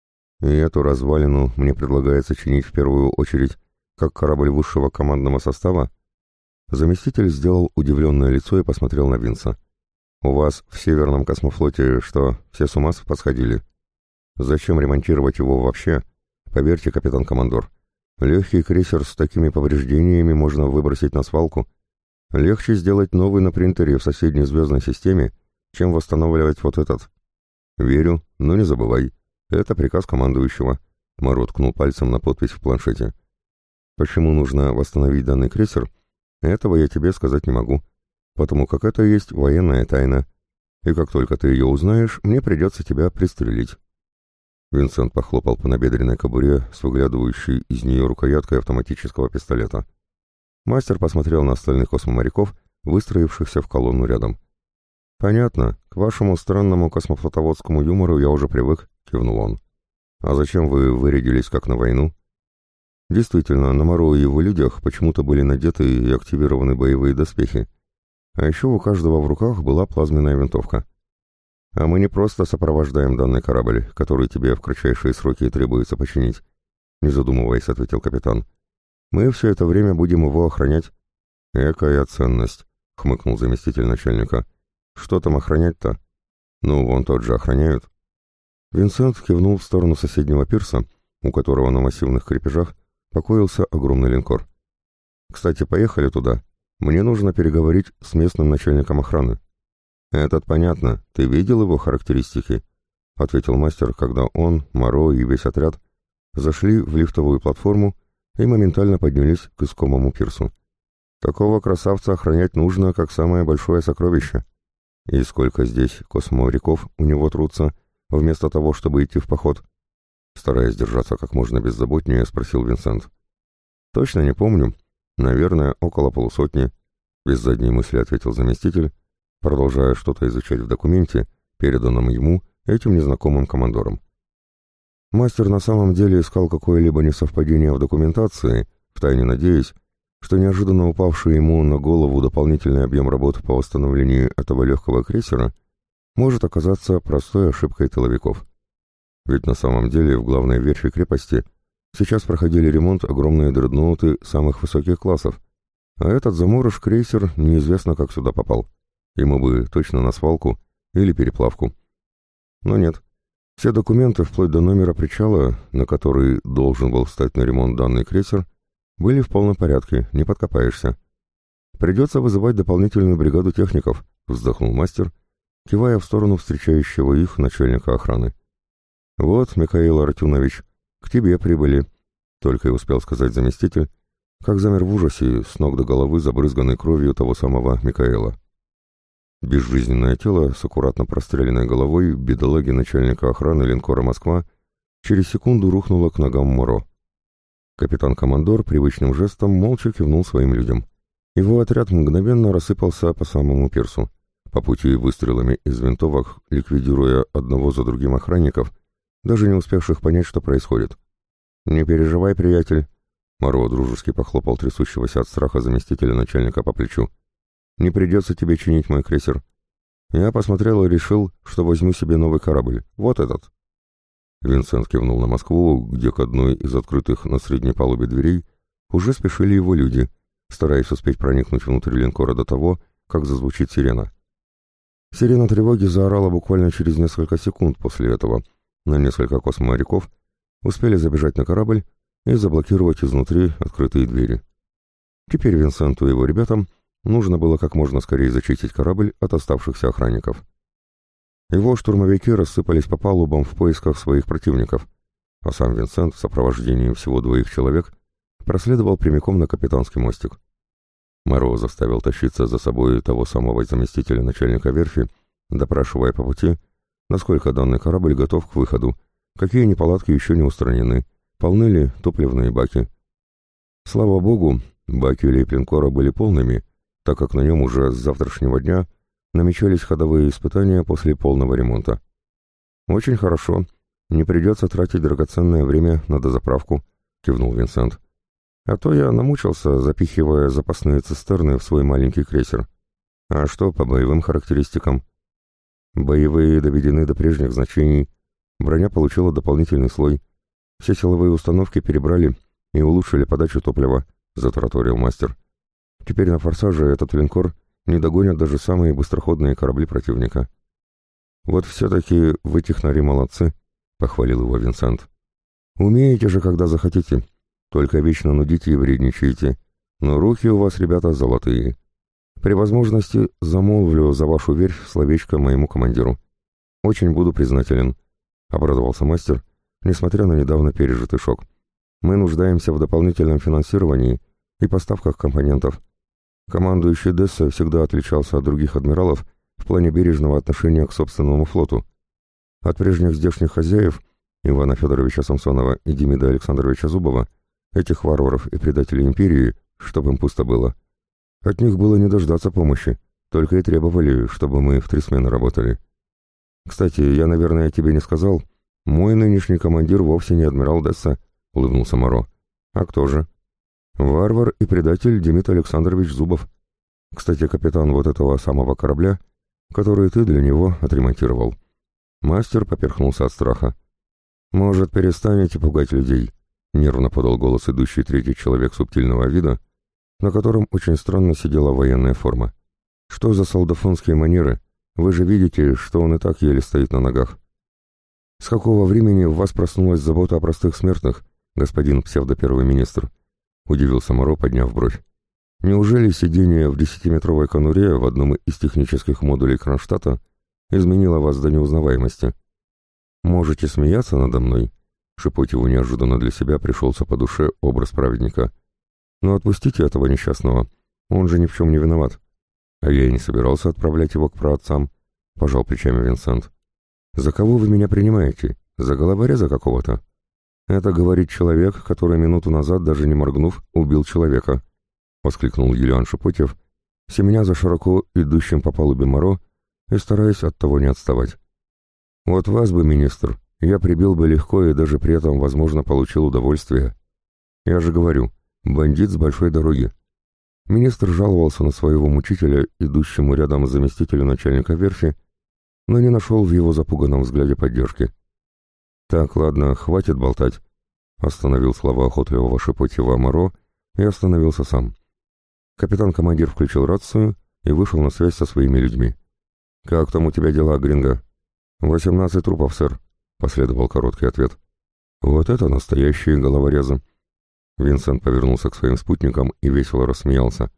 И эту развалину мне предлагается чинить в первую очередь как корабль высшего командного состава. Заместитель сделал удивленное лицо и посмотрел на Винса. «У вас в Северном космофлоте что, все с ума посходили? Зачем ремонтировать его вообще? Поверьте, капитан-командор, легкий крейсер с такими повреждениями можно выбросить на свалку. Легче сделать новый на принтере в соседней звездной системе, чем восстанавливать вот этот». «Верю, но не забывай, это приказ командующего», — Моро ткнул пальцем на подпись в планшете. «Почему нужно восстановить данный крейсер? Этого я тебе сказать не могу, потому как это есть военная тайна, и как только ты ее узнаешь, мне придется тебя пристрелить». Винсент похлопал по набедренной кобуре с выглядывающей из нее рукояткой автоматического пистолета. Мастер посмотрел на остальных космоморяков, выстроившихся в колонну рядом. «Понятно, к вашему странному космофлотоводскому юмору я уже привык», — кивнул он. «А зачем вы вырядились как на войну?» Действительно, на Моро и его людях почему-то были надеты и активированы боевые доспехи. А еще у каждого в руках была плазменная винтовка. «А мы не просто сопровождаем данный корабль, который тебе в кратчайшие сроки требуется починить», — не задумываясь, ответил капитан. «Мы все это время будем его охранять». «Экая ценность», — хмыкнул заместитель начальника. «Что там охранять-то?» «Ну, вон тот же охраняют». Винсент кивнул в сторону соседнего пирса, у которого на массивных крепежах покоился огромный линкор. «Кстати, поехали туда. Мне нужно переговорить с местным начальником охраны». «Этот понятно. Ты видел его характеристики?» — ответил мастер, когда он, Моро и весь отряд зашли в лифтовую платформу и моментально поднялись к искомому пирсу. «Такого красавца охранять нужно, как самое большое сокровище. И сколько здесь космоморяков у него трутся, вместо того, чтобы идти в поход?» Стараясь держаться как можно беззаботнее, спросил Винсент. «Точно не помню. Наверное, около полусотни», — без задней мысли ответил заместитель, продолжая что-то изучать в документе, переданном ему этим незнакомым командором. Мастер на самом деле искал какое-либо несовпадение в документации, втайне надеясь, что неожиданно упавший ему на голову дополнительный объем работ по восстановлению этого легкого крейсера может оказаться простой ошибкой тыловиков. Ведь на самом деле в главной верфи крепости сейчас проходили ремонт огромные дредноуты самых высоких классов, а этот заморож-крейсер неизвестно как сюда попал. Ему бы точно на свалку или переплавку. Но нет. Все документы, вплоть до номера причала, на который должен был встать на ремонт данный крейсер, были в полном порядке, не подкопаешься. «Придется вызывать дополнительную бригаду техников», — вздохнул мастер, кивая в сторону встречающего их начальника охраны. «Вот, Михаил Артюнович, к тебе прибыли», — только и успел сказать заместитель, как замер в ужасе, с ног до головы забрызганной кровью того самого Микаэла. Безжизненное тело с аккуратно простреленной головой бедолаги начальника охраны линкора «Москва» через секунду рухнуло к ногам Моро. Капитан-командор привычным жестом молча кивнул своим людям. Его отряд мгновенно рассыпался по самому пирсу, по пути выстрелами из винтовок, ликвидируя одного за другим охранников, даже не успевших понять, что происходит. «Не переживай, приятель», — Моро дружески похлопал трясущегося от страха заместителя начальника по плечу. «Не придется тебе чинить мой крейсер. Я посмотрел и решил, что возьму себе новый корабль. Вот этот». Винсент кивнул на Москву, где к одной из открытых на средней палубе дверей уже спешили его люди, стараясь успеть проникнуть внутрь линкора до того, как зазвучит сирена. Сирена тревоги заорала буквально через несколько секунд после этого. На несколько космоморяков успели забежать на корабль и заблокировать изнутри открытые двери. Теперь Винсенту и его ребятам нужно было как можно скорее зачистить корабль от оставшихся охранников. Его штурмовики рассыпались по палубам в поисках своих противников, а сам Винсент в сопровождении всего 2 человек проследовал прямиком на капитанский мостик. Моро заставил тащиться за собой того самого заместителя начальника верфи, допрашивая по пути, насколько данный корабль готов к выходу, какие неполадки еще не устранены, полны ли топливные баки. Слава богу, баки лейб-линкора были полными, так как на нем уже с завтрашнего дня намечались ходовые испытания после полного ремонта. «Очень хорошо, не придется тратить драгоценное время на дозаправку», — кивнул Винсент. «А то я намучился, запихивая запасные цистерны в свой маленький крейсер. А что по боевым характеристикам?» «Боевые доведены до прежних значений, броня получила дополнительный слой, все силовые установки перебрали и улучшили подачу топлива», — затараторил мастер. «Теперь на форсаже этот линкор не догонят даже самые быстроходные корабли противника». «Вот все-таки вы, технари, молодцы», — похвалил его Винсент. «Умеете же, когда захотите, только вечно нудите и вредничаете, но руки у вас, ребята, золотые. При возможности замолвлю за вашу верфь словечко моему командиру. Очень буду признателен», — обрадовался мастер, несмотря на недавно пережитый шок. «Мы нуждаемся в дополнительном финансировании и поставках компонентов. Командующий Десса всегда отличался от других адмиралов в плане бережного отношения к собственному флоту. От прежних здешних хозяев, Ивана Федоровича Самсонова и Демида Александровича Зубова, этих варваров и предателей империи, чтобы им пусто было, от них было не дождаться помощи, только и требовали, чтобы мы в 3 смены работали. Кстати, я, наверное, тебе не сказал, мой нынешний командир вовсе не адмирал Десса», — улыбнулся Моро. «А кто же?» «Варвар и предатель Демид Александрович Зубов. Кстати, капитан вот этого самого корабля, который ты для него отремонтировал». Мастер поперхнулся от страха. «Может, перестанете пугать людей?» — нервно подал голос идущий 3-й человек субтильного вида, на котором очень странно сидела военная форма. «Что за солдафонские манеры? Вы же видите, что он и так еле стоит на ногах. С какого времени в вас проснулась забота о простых смертных, господин псевдо-первый министр?» — удивился Моро, подняв бровь. «Неужели сидение в 10-метровой конуре в одном из технических модулей Кронштадта изменило вас до неузнаваемости? Можете смеяться надо мной?» Шепотеву неожиданно для себя пришелся по душе образ праведника. «Но отпустите этого несчастного, он же ни в чем не виноват». «А я и не собирался отправлять его к праотцам», — пожал плечами Винсент. «За кого вы меня принимаете? За головореза какого-то?» «Это говорит человек, который минуту назад, даже не моргнув, убил человека», — воскликнул Юлиан Шепотев, семеня за широко идущим по палубе Моро и стараясь от того не отставать. «Вот вас бы, министр, я прибил бы легко и даже при этом, возможно, получил удовольствие. Я же говорю, бандит с большой дороги. Министр жаловался на своего мучителя, идущему рядом с заместителем начальника верфи, но не нашел в его запуганном взгляде поддержки. «Так, ладно, хватит болтать», — остановил слова охотливого Шепотьева Моро и остановился сам. Капитан-командир включил рацию и вышел на связь со своими людьми. «Как там у тебя дела, Гринго?» 18 трупов, сэр», — последовал короткий ответ. «Вот это настоящие головорезы!» Винсент повернулся к своим спутникам и весело рассмеялся.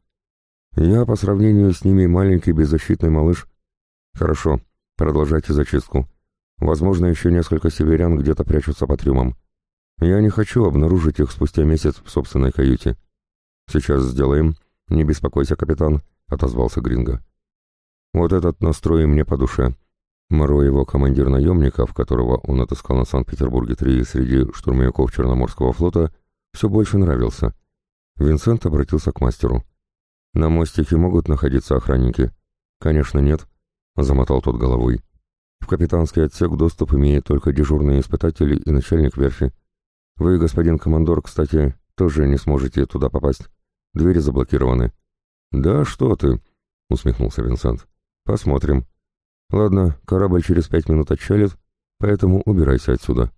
«Я по сравнению с ними маленький беззащитный малыш. Хорошо, продолжайте зачистку. Возможно, еще несколько северян где-то прячутся по трюмам. Я не хочу обнаружить их спустя месяц в собственной каюте». «Сейчас сделаем. Не беспокойся, капитан», — отозвался Гринго. «Вот этот настрой мне по душе». Моро, его командир наемников, которого он отыскал на Санкт-Петербурге-3 среди штурмовиков Черноморского флота, все больше нравился. Винсент обратился к мастеру. «На мостике могут находиться охранники?» «Конечно, нет», — замотал тот головой. «В капитанский отсек доступ имеет только дежурные испытатели и начальник верфи. Вы, господин командор, кстати, тоже не сможете туда попасть. Двери заблокированы». «Да что ты», — усмехнулся Винсент. «Посмотрим. Ладно, корабль через 5 минут отчалит, поэтому убирайся отсюда».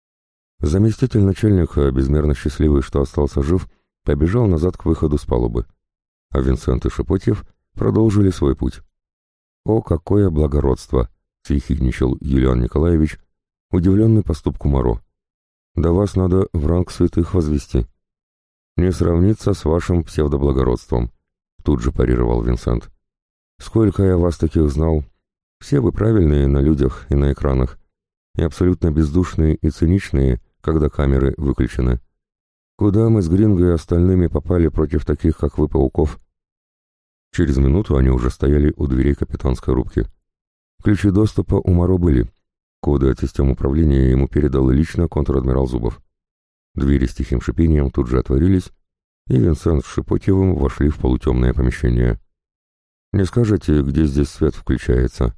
Заместитель начальника, безмерно счастливый, что остался жив, побежал назад к выходу с палубы. А Винсент и Шепотьев продолжили свой путь. «О, какое благородство!» — съехидничал Юлиан Николаевич, удивленный поступку Моро. «Да вас надо в ранг святых возвести». «Не сравнится с вашим псевдоблагородством», — тут же парировал Винсент. «Сколько я вас таких знал. Все вы правильные на людях и на экранах, и абсолютно бездушные и циничные, когда камеры выключены. Куда мы с Гринго и остальными попали против таких, как вы, пауков?» Через минуту они уже стояли у дверей капитанской рубки. Ключи доступа у Моро были. Коды от систем управления ему передал лично контр-адмирал Зубов. Двери с тихим шипением тут же отворились, и Винсент с Шепотьевым вошли в полутемное помещение. «Не скажете, где здесь свет включается?»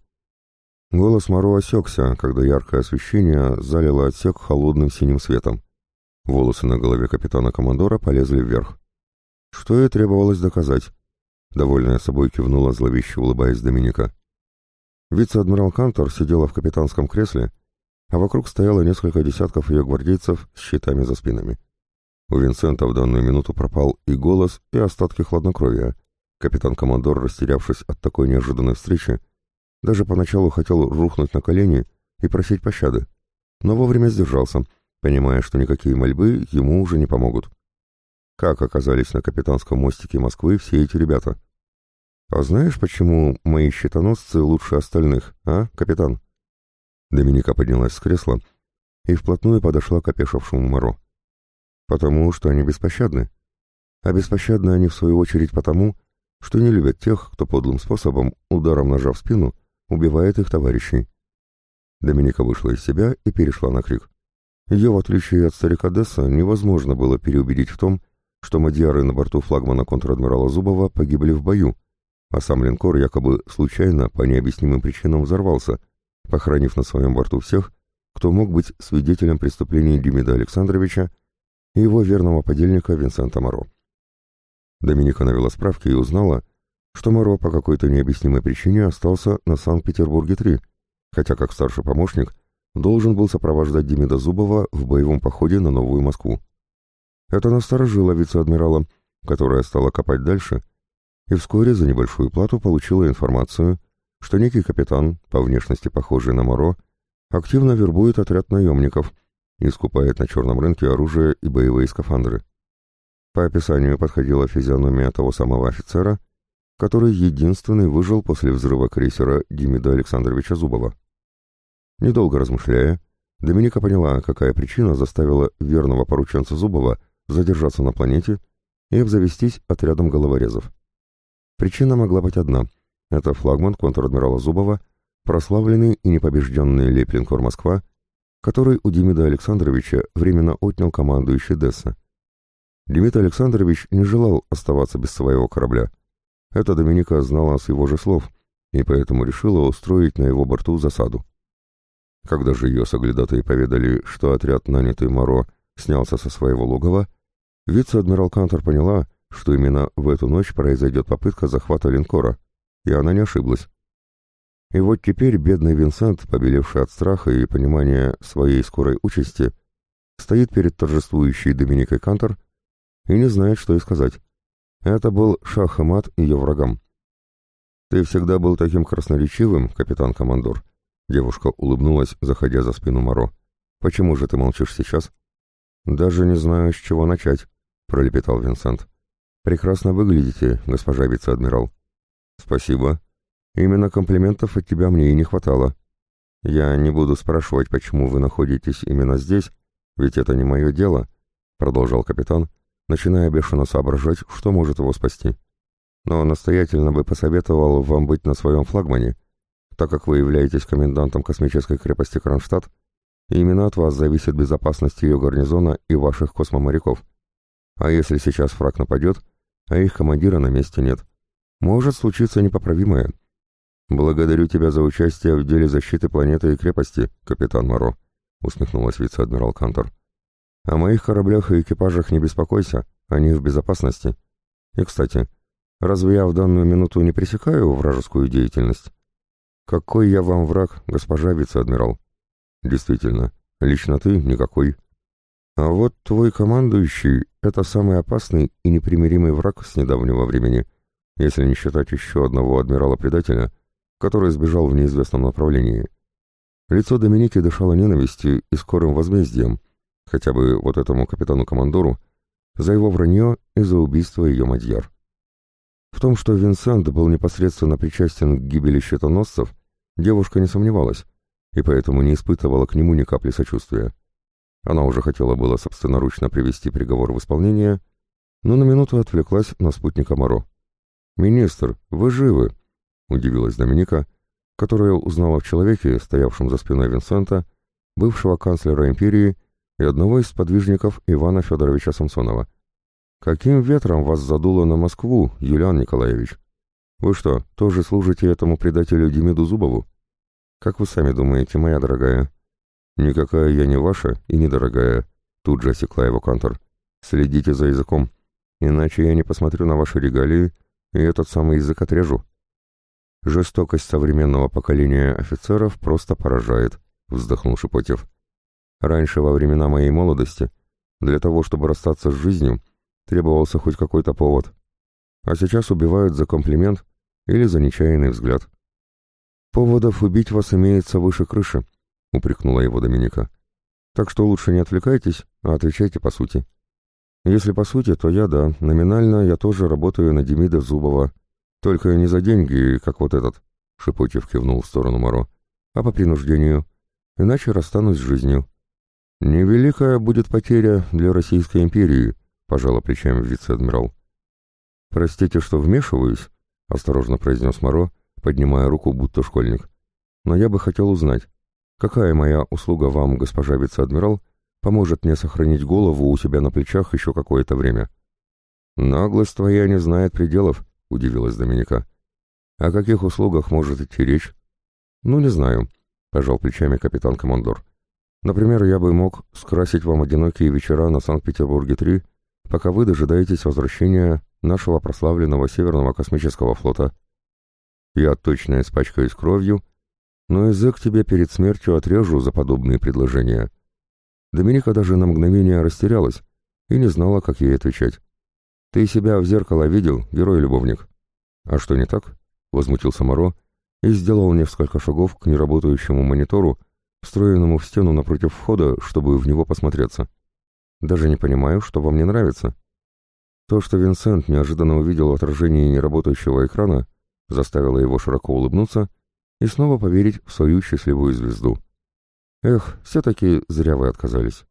Голос Моро осекся, когда яркое освещение залило отсек холодным синим светом. Волосы на голове капитана-командора полезли вверх. Что и требовалось доказать. Довольная собой кивнула, зловеще улыбаясь Доминика. Вице-адмирал Кантор сидела в капитанском кресле, а вокруг стояло несколько десятков ее гвардейцев с щитами за спинами. У Винсента в данную минуту пропал и голос, и остатки хладнокровия. Капитан-командор, растерявшись от такой неожиданной встречи, даже поначалу хотел рухнуть на колени и просить пощады, но вовремя сдержался, понимая, что никакие мольбы ему уже не помогут. Как оказались на капитанском мостике Москвы все эти ребята? «А знаешь, почему мои щитоносцы лучше остальных, а, капитан?» Доминика поднялась с кресла и вплотную подошла к опешившему Моро. «Потому что они беспощадны. А беспощадны они, в свою очередь, потому, что не любят тех, кто подлым способом, ударом ножа в спину, убивает их товарищей». Доминика вышла из себя и перешла на крик. Ее, в отличие от старика Десса, невозможно было переубедить в том, что мадьяры на борту флагмана контр-адмирала Зубова погибли в бою, а сам линкор якобы случайно по необъяснимым причинам взорвался, похоронив на своем борту всех, кто мог быть свидетелем преступлений Демида Александровича и его верного подельника Винсента Моро. Доминика навела справки и узнала, что Моро по какой-то необъяснимой причине остался на Санкт-Петербурге-3, хотя как старший помощник должен был сопровождать Демида Зубова в боевом походе на Новую Москву. Это насторожило вице-адмирала, которая стала копать дальше, и вскоре за небольшую плату получила информацию, что некий капитан, по внешности похожий на Моро, активно вербует отряд наемников и скупает на черном рынке оружие и боевые скафандры. По описанию подходила физиономия того самого офицера, который единственный выжил после взрыва крейсера Демида Александровича Зубова. Недолго размышляя, Доминика поняла, какая причина заставила верного порученца Зубова задержаться на планете и обзавестись отрядом головорезов. Причина могла быть одна — это флагман контр-адмирала Зубова, прославленный и непобежденный лейб-линкор «Москва», который у Демида Александровича временно отнял командующий Десса. Демид Александрович не желал оставаться без своего корабля. Это Доминика знала с его же слов, и поэтому решила устроить на его борту засаду. Когда же ее соглядатые поведали, что отряд, нанятый Моро, снялся со своего логова, вице-адмирал Кантор поняла, что именно в эту ночь произойдет попытка захвата линкора, и она не ошиблась. И вот теперь бедный Винсент, побелевший от страха и понимания своей скорой участи, стоит перед торжествующей Доминикой Кантор и не знает, что и сказать. Это был шах и мат ее врагам. «Ты всегда был таким красноречивым, капитан-командор», — девушка улыбнулась, заходя за спину Моро. «Почему же ты молчишь сейчас?» «Даже не знаю, с чего начать», — пролепетал Винсент. «Прекрасно выглядите, госпожа вице-адмирал». «Спасибо. Именно комплиментов от тебя мне и не хватало. Я не буду спрашивать, почему вы находитесь именно здесь, ведь это не мое дело», — продолжал капитан, начиная бешено соображать, что может его спасти. «Но настоятельно бы посоветовал вам быть на своем флагмане, так как вы являетесь комендантом космической крепости Кронштадт, и именно от вас зависит безопасность ее гарнизона и ваших космоморяков. А если сейчас враг нападет, а их командира на месте нет, может случиться непоправимое. Благодарю тебя за участие в деле защиты планеты и крепости, капитан Моро», — усмехнулась вице-адмирал Кантор. «О моих кораблях и экипажах не беспокойся, они в безопасности. И, кстати, разве я в данную минуту не пресекаю вражескую деятельность?» «Какой я вам враг, госпожа вице-адмирал?» «Действительно, лично ты никакой. А вот твой командующий — это самый опасный и непримиримый враг с недавнего времени, если не считать еще одного адмирала-предателя, который сбежал в неизвестном направлении. Лицо Доминики дышало ненавистью и скорым возмездием, хотя бы вот этому капитану-командору, за его вранье и за убийство ее мадьяр. В том, что Винсент был непосредственно причастен к гибели щитоносцев, девушка не сомневалась, и поэтому не испытывала к нему ни капли сочувствия. Она уже хотела было собственноручно привести приговор в исполнение, но на минуту отвлеклась на спутника Моро. «Министр, вы живы?» — удивилась Доминика, которая узнала в человеке, стоявшем за спиной Винсента, бывшего канцлера империи и одного из сподвижников Ивана Федоровича Самсонова. «Каким ветром вас задуло на Москву, Юлиан Николаевич? Вы что, тоже служите этому предателю Демиду Зубову? Как вы сами думаете, моя дорогая?» «Никакая я не ваша и не дорогая», — тут же осекла его Кантор. «Следите за языком, иначе я не посмотрю на ваши регалии и этот самый язык отрежу». «Жестокость современного поколения офицеров просто поражает», — вздохнул Шепотев. «Раньше, во времена моей молодости, для того, чтобы расстаться с жизнью, требовался хоть какой-то повод. А сейчас убивают за комплимент или за нечаянный взгляд». «Поводов убить вас имеется выше крыши», — упрекнула его Доминика. «Так что лучше не отвлекайтесь, а отвечайте по сути». «Если по сути, то да, номинально я тоже работаю на Демида Зубова. Только не за деньги, как вот этот», — Шепотев кивнул в сторону Моро, — «а по принуждению. Иначе расстанусь с жизнью». «Невеликая будет потеря для Российской империи», — пожала плечами вице-адмирал. «Простите, что вмешиваюсь», — осторожно произнес Моро, поднимая руку, будто школьник. «Но я бы хотел узнать, какая моя услуга вам, госпожа вице-адмирал, поможет мне сохранить голову у себя на плечах еще какое-то время?» «Наглость твоя не знает пределов», — удивилась Доминика. «О каких услугах может идти речь?» «Ну, не знаю», — пожал плечами капитан-командор. «Например, я бы мог скрасить вам одинокие вечера на Санкт-Петербурге-3, пока вы дожидаетесь возвращения нашего прославленного Северного космического флота. Я точно испачкаюсь кровью, но язык тебе перед смертью отрежу за подобные предложения». Доминика даже на мгновение растерялась и не знала, как ей отвечать. «Ты себя в зеркало видел, герой-любовник?» «А что не так?» — возмутился Моро и сделал несколько шагов к неработающему монитору, встроенному в стену напротив входа, чтобы в него посмотреться. «Даже не понимаю, что вам не нравится». То, что Винсент неожиданно увидел в отражении неработающего экрана, заставило его широко улыбнуться и снова поверить в свою счастливую звезду. «Эх, все-таки зря вы отказались».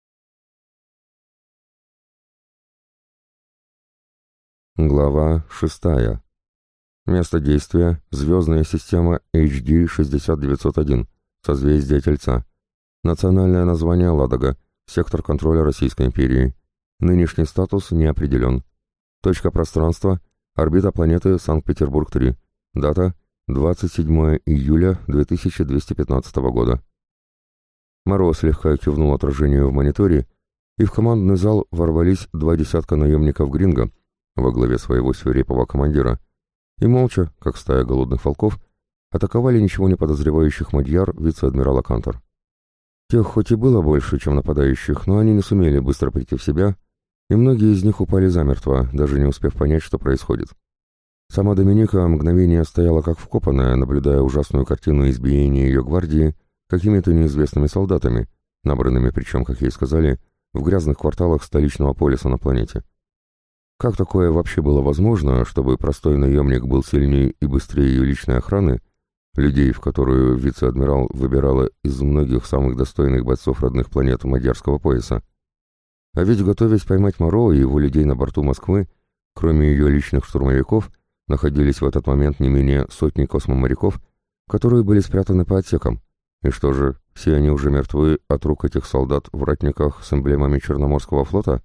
Глава 6. Место действия — звездная система HD-60901, созвездие Тельца. Национальное название — Ладога, сектор контроля Российской империи. Нынешний статус не определен. Точка пространства — орбита планеты Санкт-Петербург-3. Дата — 27 июля 2215 года. Моро слегка кивнул отражению в мониторе, и в командный зал ворвались 2 десятка наемников Гринго, во главе своего свирепого командира, и молча, как стая голодных волков, атаковали ничего не подозревающих мадьяр вице-адмирала Кантор. Тех хоть и было больше, чем нападающих, но они не сумели быстро прийти в себя, и многие из них упали замертво, даже не успев понять, что происходит. Сама Доминика мгновение стояла как вкопанная, наблюдая ужасную картину избиения ее гвардии какими-то неизвестными солдатами, набранными, причем, как ей сказали, в грязных кварталах столичного полиса на планете. Как такое вообще было возможно, чтобы простой наемник был сильнее и быстрее ее личной охраны, людей, в которую вице-адмирал выбирала из многих самых достойных бойцов родных планет Мадьярского пояса? А ведь, готовясь поймать Моро и его людей на борту Москвы, кроме ее личных штурмовиков, находились в этот момент не менее сотни космоморяков, которые были спрятаны по отсекам. И что же, все они уже мертвы от рук этих солдат в ратниках с эмблемами Черноморского флота?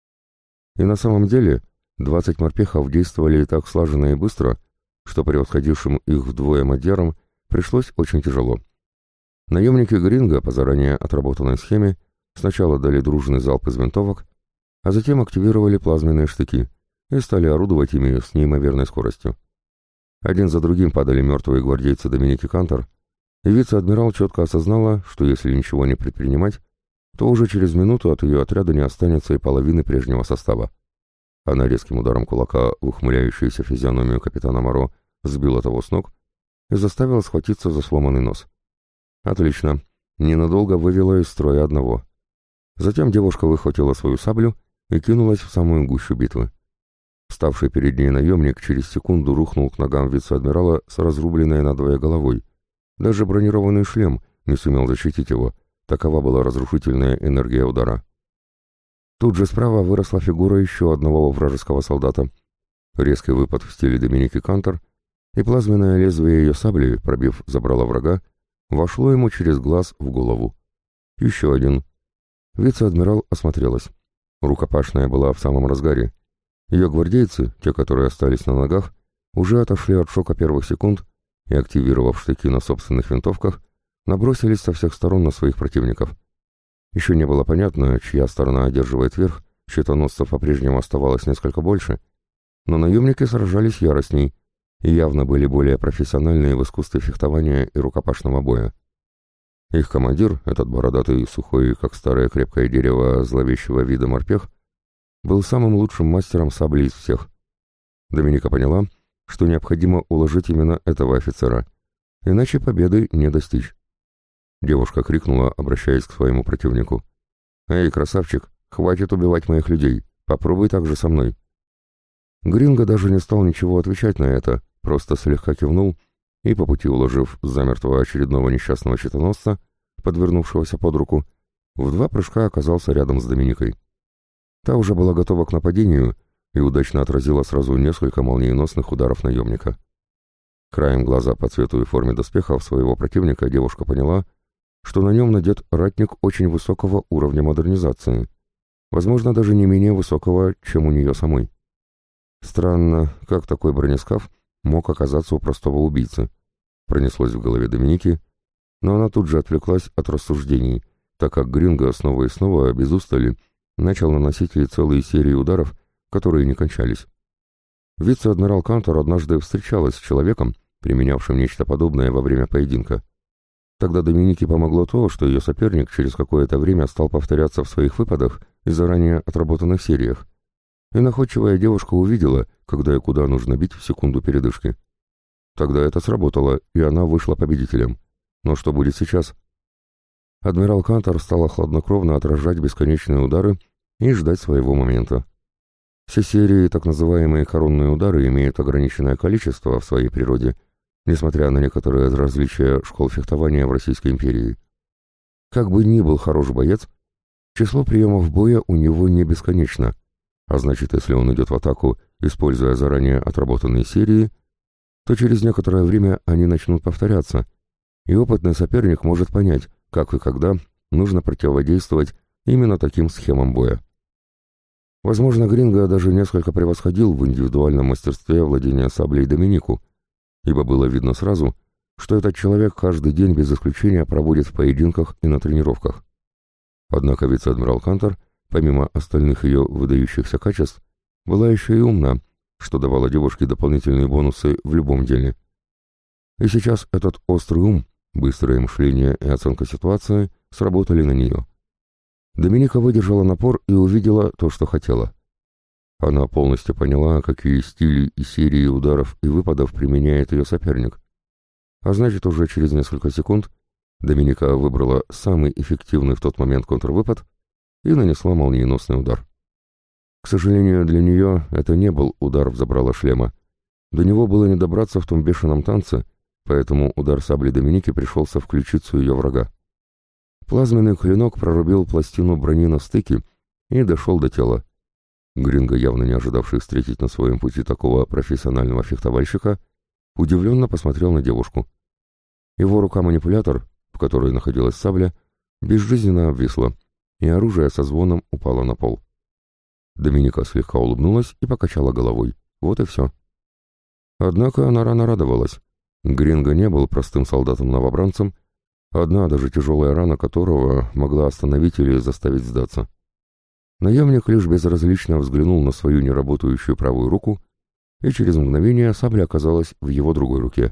И на самом деле 20 морпехов действовали так слаженно и быстро, что превосходившим их вдвое мадьярам пришлось очень тяжело. Наемники Гринго по заранее отработанной схеме сначала дали дружный залп из винтовок, а затем активировали плазменные штыки и стали орудовать ими с неимоверной скоростью. Один за другим падали мертвые гвардейцы Доминики Кантор, и вице-адмирал четко осознала, что если ничего не предпринимать, то уже через минуту от ее отряда не останется и половины прежнего состава. Она резким ударом кулака в ухмыляющуюся физиономию капитана Моро сбила того с ног и заставила схватиться за сломанный нос. Отлично, ненадолго вывела из строя одного. Затем девушка выхватила свою саблю и кинулась в самую гущу битвы. Вставший перед ней наемник через секунду рухнул к ногам вице-адмирала с разрубленной надвое головой. Даже бронированный шлем не сумел защитить его, такова была разрушительная энергия удара. Тут же справа выросла фигура еще одного вражеского солдата. Резкий выпад в стиле Доминики Кантор, и плазменное лезвие ее сабли, пробив забрало врага, вошло ему через глаз в голову. Еще один. Вице-адмирал осмотрелась. Рукопашная была в самом разгаре. Ее гвардейцы, те, которые остались на ногах, уже отошли от шока первых секунд и, активировав штыки на собственных винтовках, набросились со всех сторон на своих противников. Еще не было понятно, чья сторона одерживает верх, щитоносцев по-прежнему оставалось несколько больше, но наемники сражались яростней и явно были более профессиональные в искусстве фехтования и рукопашного боя. Их командир, этот бородатый, сухой, как старое крепкое дерево зловещего вида морпех, был самым лучшим мастером сабли из всех. Доминика поняла, что необходимо уложить именно этого офицера, иначе победы не достичь. Девушка крикнула, обращаясь к своему противнику: «Эй, красавчик, хватит убивать моих людей, попробуй так же со мной». Гринго даже не стал ничего отвечать на это, просто слегка кивнул и, по пути уложив замертвого очередного несчастного щитоносца, подвернувшегося под руку, в 2 прыжка оказался рядом с Доминикой. Та уже была готова к нападению и удачно отразила сразу несколько молниеносных ударов наемника. Краем глаза по цвету и форме доспехов своего противника девушка поняла, что на нем надет ратник очень высокого уровня модернизации, возможно, даже не менее высокого, чем у нее самой. Странно, как такой бронескаф мог оказаться у простого убийцы, пронеслось в голове Доминики, но она тут же отвлеклась от рассуждений, так как Гринго снова и снова, без устали, начал наносить ей целые серии ударов, которые не кончались. Вице-адмирал Кантор однажды встречалась с человеком, применявшим нечто подобное во время поединка. Тогда Доминике помогло то, что ее соперник через какое-то время стал повторяться в своих выпадах и заранее отработанных сериях, и находчивая девушка увидела, когда и куда нужно бить в секунду передышки. Тогда это сработало, и она вышла победителем. Но что будет сейчас? Адмирал Кантор стала хладнокровно отражать бесконечные удары и ждать своего момента. Все серии, так называемые коронные удары, имеют ограниченное количество в своей природе, несмотря на некоторые различия школ фехтования в Российской империи. Как бы ни был хорош боец, число приемов боя у него не бесконечно, а значит, если он идет в атаку, используя заранее отработанные серии, то через некоторое время они начнут повторяться, и опытный соперник может понять, как и когда нужно противодействовать именно таким схемам боя. Возможно, Гринго даже несколько превосходил в индивидуальном мастерстве владения саблей Доминику, ибо было видно сразу, что этот человек каждый день без исключения проводит в поединках и на тренировках. Однако вице-адмирал Кантор, помимо остальных ее выдающихся качеств, была еще и умна, что давало девушке дополнительные бонусы в любом деле. И сейчас этот острый ум, быстрое мышление и оценка ситуации сработали на нее. Доминика выдержала напор и увидела то, что хотела. Она полностью поняла, какие стили и серии ударов и выпадов применяет ее соперник. А значит, уже через несколько секунд Доминика выбрала самый эффективный в тот момент контрвыпад и нанесла молниеносный удар. К сожалению, для нее это не был удар в забрало шлема. До него было не добраться в том бешеном танце, поэтому удар сабли Доминики пришелся в ключицу ее врага. Плазменный клинок прорубил пластину брони на стыке и дошел до тела. Гринго, явно не ожидавший встретить на своем пути такого профессионального фехтовальщика, удивленно посмотрел на девушку. Его рука-манипулятор, в которой находилась сабля, безжизненно обвисла, и оружие со звоном упало на пол. Доминика слегка улыбнулась и покачала головой. Вот и все. Однако она рано радовалась. Гринго не был простым солдатом-новобранцем, одна даже тяжелая рана которого могла остановить или заставить сдаться. Наемник лишь безразлично взглянул на свою неработающую правую руку, и через мгновение сабля оказалась в его другой руке.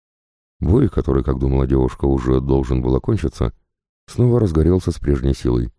Бой, который, как думала девушка, уже должен был окончиться, снова разгорелся с прежней силой.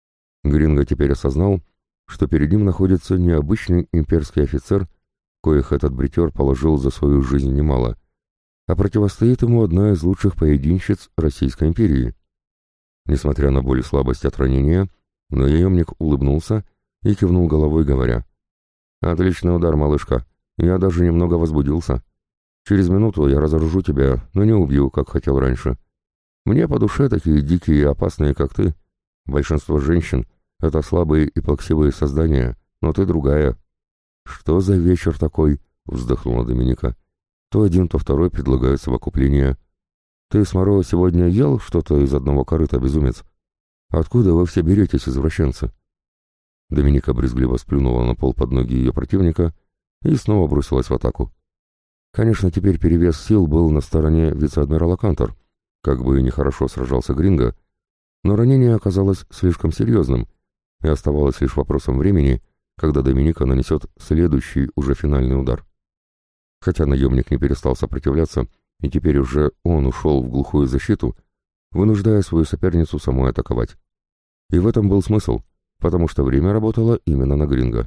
Гринго теперь осознал, что перед ним находится необычный имперский офицер, коих этот бритер положил за свою жизнь немало, а противостоит ему одна из лучших поединщиц Российской империи. Несмотря на боль и слабость от ранения, наемник улыбнулся и кивнул головой, говоря: «Отличный удар, малышка. Я даже немного возбудился. Через минуту я разоружу тебя, но не убью, как хотел раньше. Мне по душе такие дикие и опасные, как ты. Большинство женщин — это слабые и плаксивые создания, но ты другая». «Что за вечер такой?» — вздохнула Доминика. «То один, то второй предлагают совокупление. Ты с Моро сегодня ел что-то из одного корыта, безумец? Откуда вы все беретесь, извращенцы?» Доминика брезгливо сплюнула на пол под ноги ее противника и снова бросилась в атаку. Конечно, теперь перевес сил был на стороне вице-адмирала Кантор, как бы нехорошо сражался Гринго, но ранение оказалось слишком серьезным, и оставалось лишь вопросом времени, когда Доминика нанесет следующий, уже финальный удар. Хотя наемник не перестал сопротивляться, и теперь уже он ушел в глухую защиту, вынуждая свою соперницу самой атаковать. И в этом был смысл, потому что время работало именно на Гринго.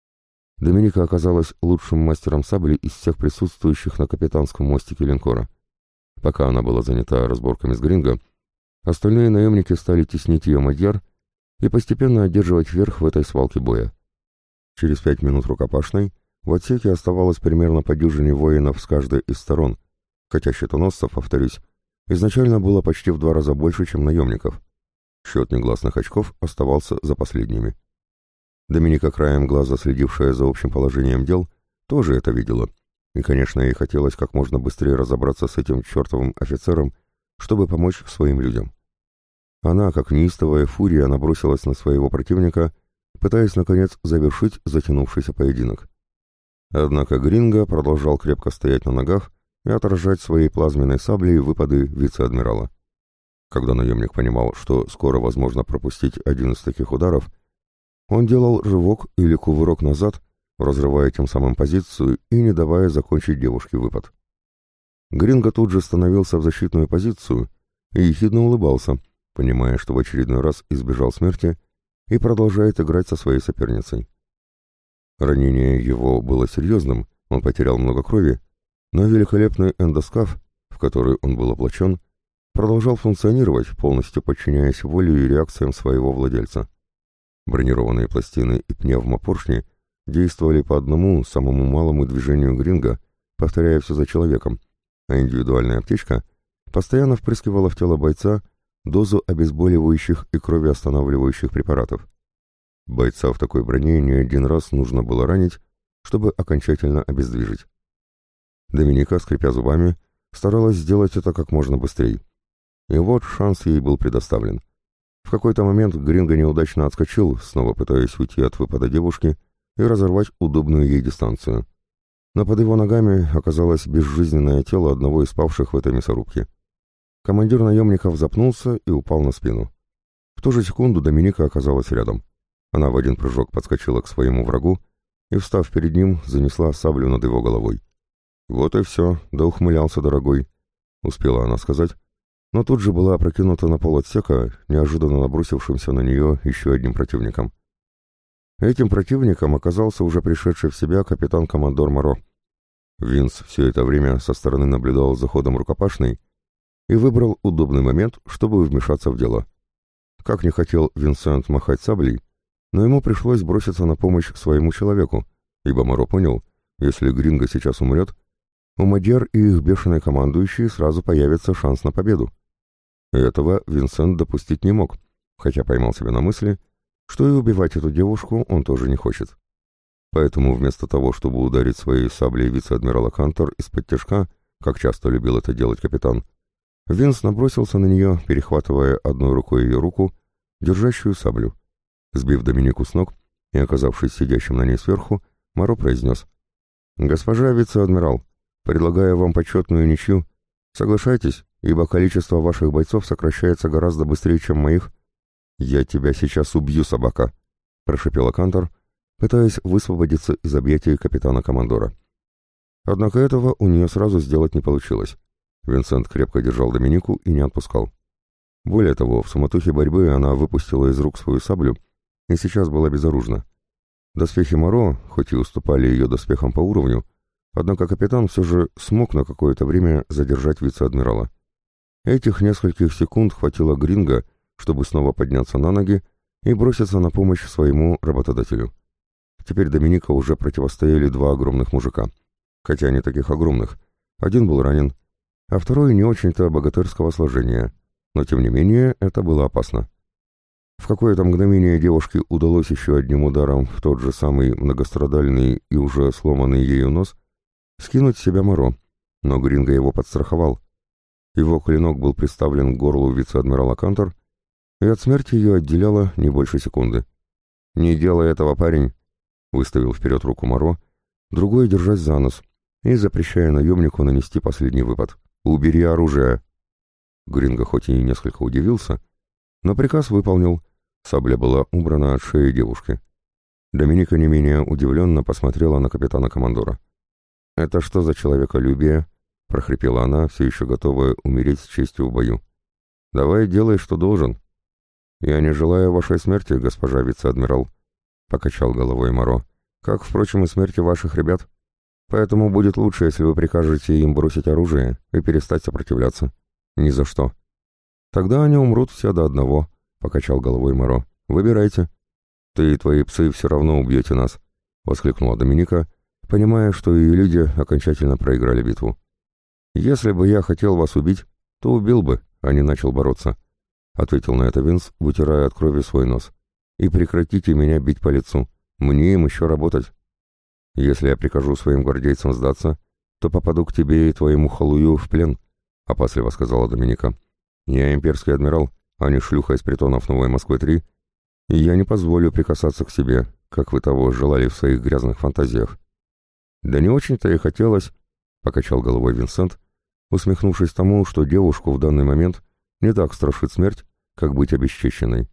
Доминика оказалась лучшим мастером сабли из всех присутствующих на капитанском мостике линкора. Пока она была занята разборками с Гринго, остальные наемники стали теснить ее мадьяр и постепенно одерживать верх в этой свалке боя. Через 5 минут рукопашной в отсеке оставалось примерно по дюжине воинов с каждой из сторон, хотя щитоносцев, повторюсь, изначально было почти в 2 раза больше, чем наемников. Счет негласных очков оставался за последними. Доминика, краем глаза следившая за общим положением дел, тоже это видела, и, конечно, ей хотелось как можно быстрее разобраться с этим чертовым офицером, чтобы помочь своим людям. Она, как неистовая фурия, набросилась на своего противника, пытаясь, наконец, завершить затянувшийся поединок. Однако Гринго продолжал крепко стоять на ногах и отражать своей плазменной саблей выпады вице-адмирала. Когда наемник понимал, что скоро возможно пропустить один из таких ударов, он делал рывок или кувырок назад, разрывая тем самым позицию и не давая закончить девушке выпад. Гринго тут же становился в защитную позицию и ехидно улыбался, понимая, что в очередной раз избежал смерти и продолжает играть со своей соперницей. Ранение его было серьезным, он потерял много крови, но великолепный эндоскаф, в который он был облачен, продолжал функционировать, полностью подчиняясь воле и реакциям своего владельца. Бронированные пластины и пневмопоршни действовали по одному самому малому движению Гринго, повторяя все за человеком, а индивидуальная аптечка постоянно впрыскивала в тело бойца дозу обезболивающих и кровоостанавливающих препаратов. Бойца в такой броне не один раз нужно было ранить, чтобы окончательно обездвижить. Доминика, скрипя зубами, старалась сделать это как можно быстрее. И вот шанс ей был предоставлен. В какой-то момент Гринго неудачно отскочил, снова пытаясь уйти от выпада девушки и разорвать удобную ей дистанцию. Но под его ногами оказалось безжизненное тело одного из спавших в этой мясорубке. Командир наемников запнулся и упал на спину. В ту же секунду Доминика оказалась рядом. Она в один прыжок подскочила к своему врагу и, встав перед ним, занесла саблю над его головой. «Вот и все, да ухмылялся, дорогой», — успела она сказать, но тут же была опрокинута на пол отсека, неожиданно набросившимся на нее еще одним противником. Этим противником оказался уже пришедший в себя капитан-командор Моро. Винс все это время со стороны наблюдал за ходом рукопашной и выбрал удобный момент, чтобы вмешаться в дело. Как не хотел Винсент махать саблей, но ему пришлось броситься на помощь своему человеку, ибо Моро понял, если Гринго сейчас умрет, у Мадьяр и их бешеный командующий сразу появится шанс на победу. Этого Винсент допустить не мог, хотя поймал себя на мысли, что и убивать эту девушку он тоже не хочет. Поэтому вместо того, чтобы ударить своей саблей вице-адмирала Кантор из-под тяжка, как часто любил это делать капитан, Винс набросился на нее, перехватывая одной рукой ее руку, держащую саблю. Сбив Доминику с ног и оказавшись сидящим на ней сверху, Моро произнес: «Госпожа вице-адмирал, предлагаю вам почетную ничью. Соглашайтесь, ибо количество ваших бойцов сокращается гораздо быстрее, чем моих». «Я тебя сейчас убью, собака», — прошипела Кантор, пытаясь высвободиться из объятий капитана-командора. Однако этого у нее сразу сделать не получилось. Винсент крепко держал Доминику и не отпускал. Более того, в суматохе борьбы она выпустила из рук свою саблю и сейчас была безоружна. Доспехи Моро, хоть и уступали ее доспехам по уровню, однако капитан все же смог на какое-то время задержать вице-адмирала. Этих нескольких секунд хватило Гринго, чтобы снова подняться на ноги и броситься на помощь своему работодателю. Теперь Доминика уже противостояли два огромных мужика. Хотя не таких огромных. Один был ранен, а второй не очень-то богатырского сложения. Но тем не менее это было опасно. В какое-то мгновение девушке удалось еще одним ударом в тот же самый многострадальный и уже сломанный ею нос скинуть с себя Моро, но Гринго его подстраховал. Его клинок был приставлен к горлу вице-адмирала Кантор, и от смерти ее отделяло не больше секунды. «Не делай этого, парень!» — выставил вперед руку Моро, другой держась за нос и запрещая наемнику нанести последний выпад. «Убери оружие!» Гринго хоть и несколько удивился, но приказ выполнил. Сабля была убрана от шеи девушки. Доминика не менее удивленно посмотрела на капитана-командора. «Это что за человеколюбие?» — прохрипела она, все еще готовая умереть с честью в бою. «Давай делай, что должен». «Я не желаю вашей смерти, госпожа вице-адмирал», — покачал головой Моро, «как, впрочем, и смерти ваших ребят. Поэтому будет лучше, если вы прикажете им бросить оружие и перестать сопротивляться». «Ни за что». «Тогда они умрут все до одного», — покачал головой Моро. «Выбирайте». «Ты и твои псы все равно убьете нас», — воскликнула Доминика, понимая, что ее люди окончательно проиграли битву. «Если бы я хотел вас убить, то убил бы, а не начал бороться», — ответил на это Винс, вытирая от крови свой нос. «И прекратите меня бить по лицу. Мне им еще работать. Если я прикажу своим гвардейцам сдаться, то попаду к тебе и твоему халую в плен», — опасливо сказала Доминика. «Я имперский адмирал, а не шлюха из притонов Новой Москвы-3, и я не позволю прикасаться к себе, как вы того желали в своих грязных фантазиях». «Да не очень-то и хотелось», — покачал головой Винсент, усмехнувшись тому, что девушку в данный момент не так страшит смерть, как быть обесчещенной.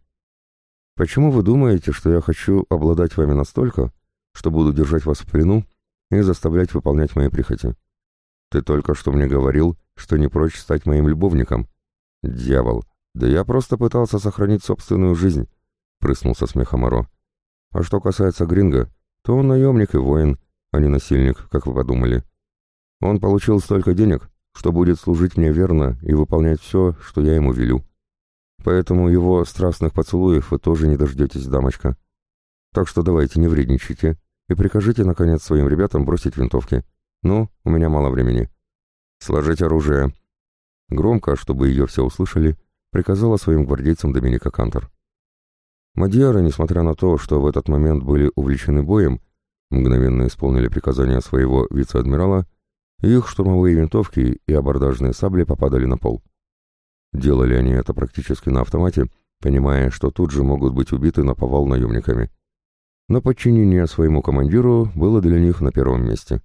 «Почему вы думаете, что я хочу обладать вами настолько, что буду держать вас в плену и заставлять выполнять мои прихоти? Ты только что мне говорил, что не прочь стать моим любовником». «Дьявол! Да я просто пытался сохранить собственную жизнь», — прыснул со смехом Моро. «А что касается Гринго, то он наемник и воин, а не насильник, как вы подумали. Он получил столько денег, что будет служить мне верно и выполнять все, что я ему велю. Поэтому его страстных поцелуев вы тоже не дождетесь, дамочка. Так что давайте не вредничайте и прикажите, наконец, своим ребятам бросить винтовки. Ну, у меня мало времени. Сложить оружие». Громко, чтобы ее все услышали, приказала своим гвардейцам Доминика Кантор. Мадьяры, несмотря на то, что в этот момент были увлечены боем, мгновенно исполнили приказания своего вице-адмирала, и их штурмовые винтовки и абордажные сабли попадали на пол. Делали они это практически на автомате, понимая, что тут же могут быть убиты наповал наемниками. Но подчинение своему командиру было для них на первом месте.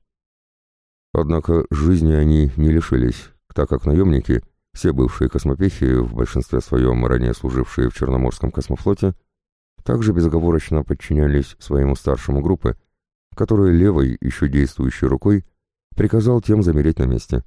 Однако жизни они не лишились, так как наемники, все бывшие космопехи, в большинстве своем ранее служившие в Черноморском космофлоте, также безоговорочно подчинялись своему старшему группы, который левой, еще действующей рукой, приказал тем замереть на месте.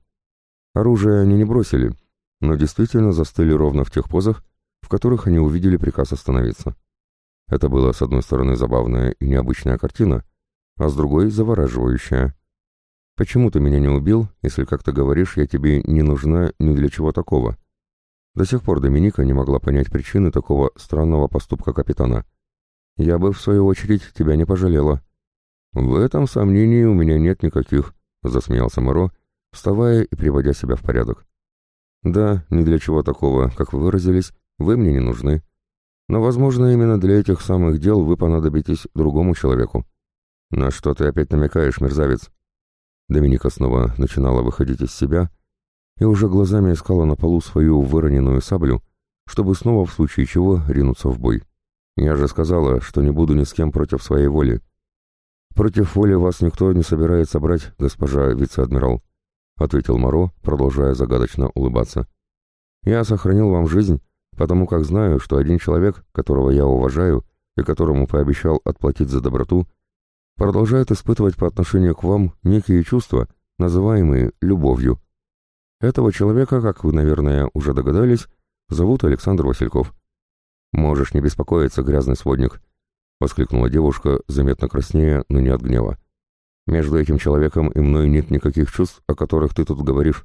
Оружие они не бросили, но действительно застыли ровно в тех позах, в которых они увидели приказ остановиться. Это была, с одной стороны, забавная и необычная картина, а с другой — завораживающая. «Почему ты меня не убил, если, как ты говоришь, я тебе не нужна ни для чего такого?» До сих пор Доминика не могла понять причины такого странного поступка капитана. «Я бы, в свою очередь, тебя не пожалела». «В этом сомнений у меня нет никаких», — засмеялся Моро, вставая и приводя себя в порядок. «Да, ни для чего такого, как вы выразились, вы мне не нужны. Но, возможно, именно для этих самых дел вы понадобитесь другому человеку». «На что ты опять намекаешь, мерзавец?» Доминика снова начинала выходить из себя и уже глазами искала на полу свою выроненную саблю, чтобы снова в случае чего ринуться в бой. «Я же сказала, что не буду ни с кем против своей воли». «Против воли вас никто не собирается брать, госпожа вице-адмирал», — ответил Моро, продолжая загадочно улыбаться. «Я сохранил вам жизнь, потому как знаю, что один человек, которого я уважаю и которому пообещал отплатить за доброту, продолжает испытывать по отношению к вам некие чувства, называемые любовью. Этого человека, как вы, наверное, уже догадались, зовут Александр Васильков». «Можешь не беспокоиться, грязный сводник», — воскликнула девушка, заметно краснея, но не от гнева. «Между этим человеком и мной нет никаких чувств, о которых ты тут говоришь».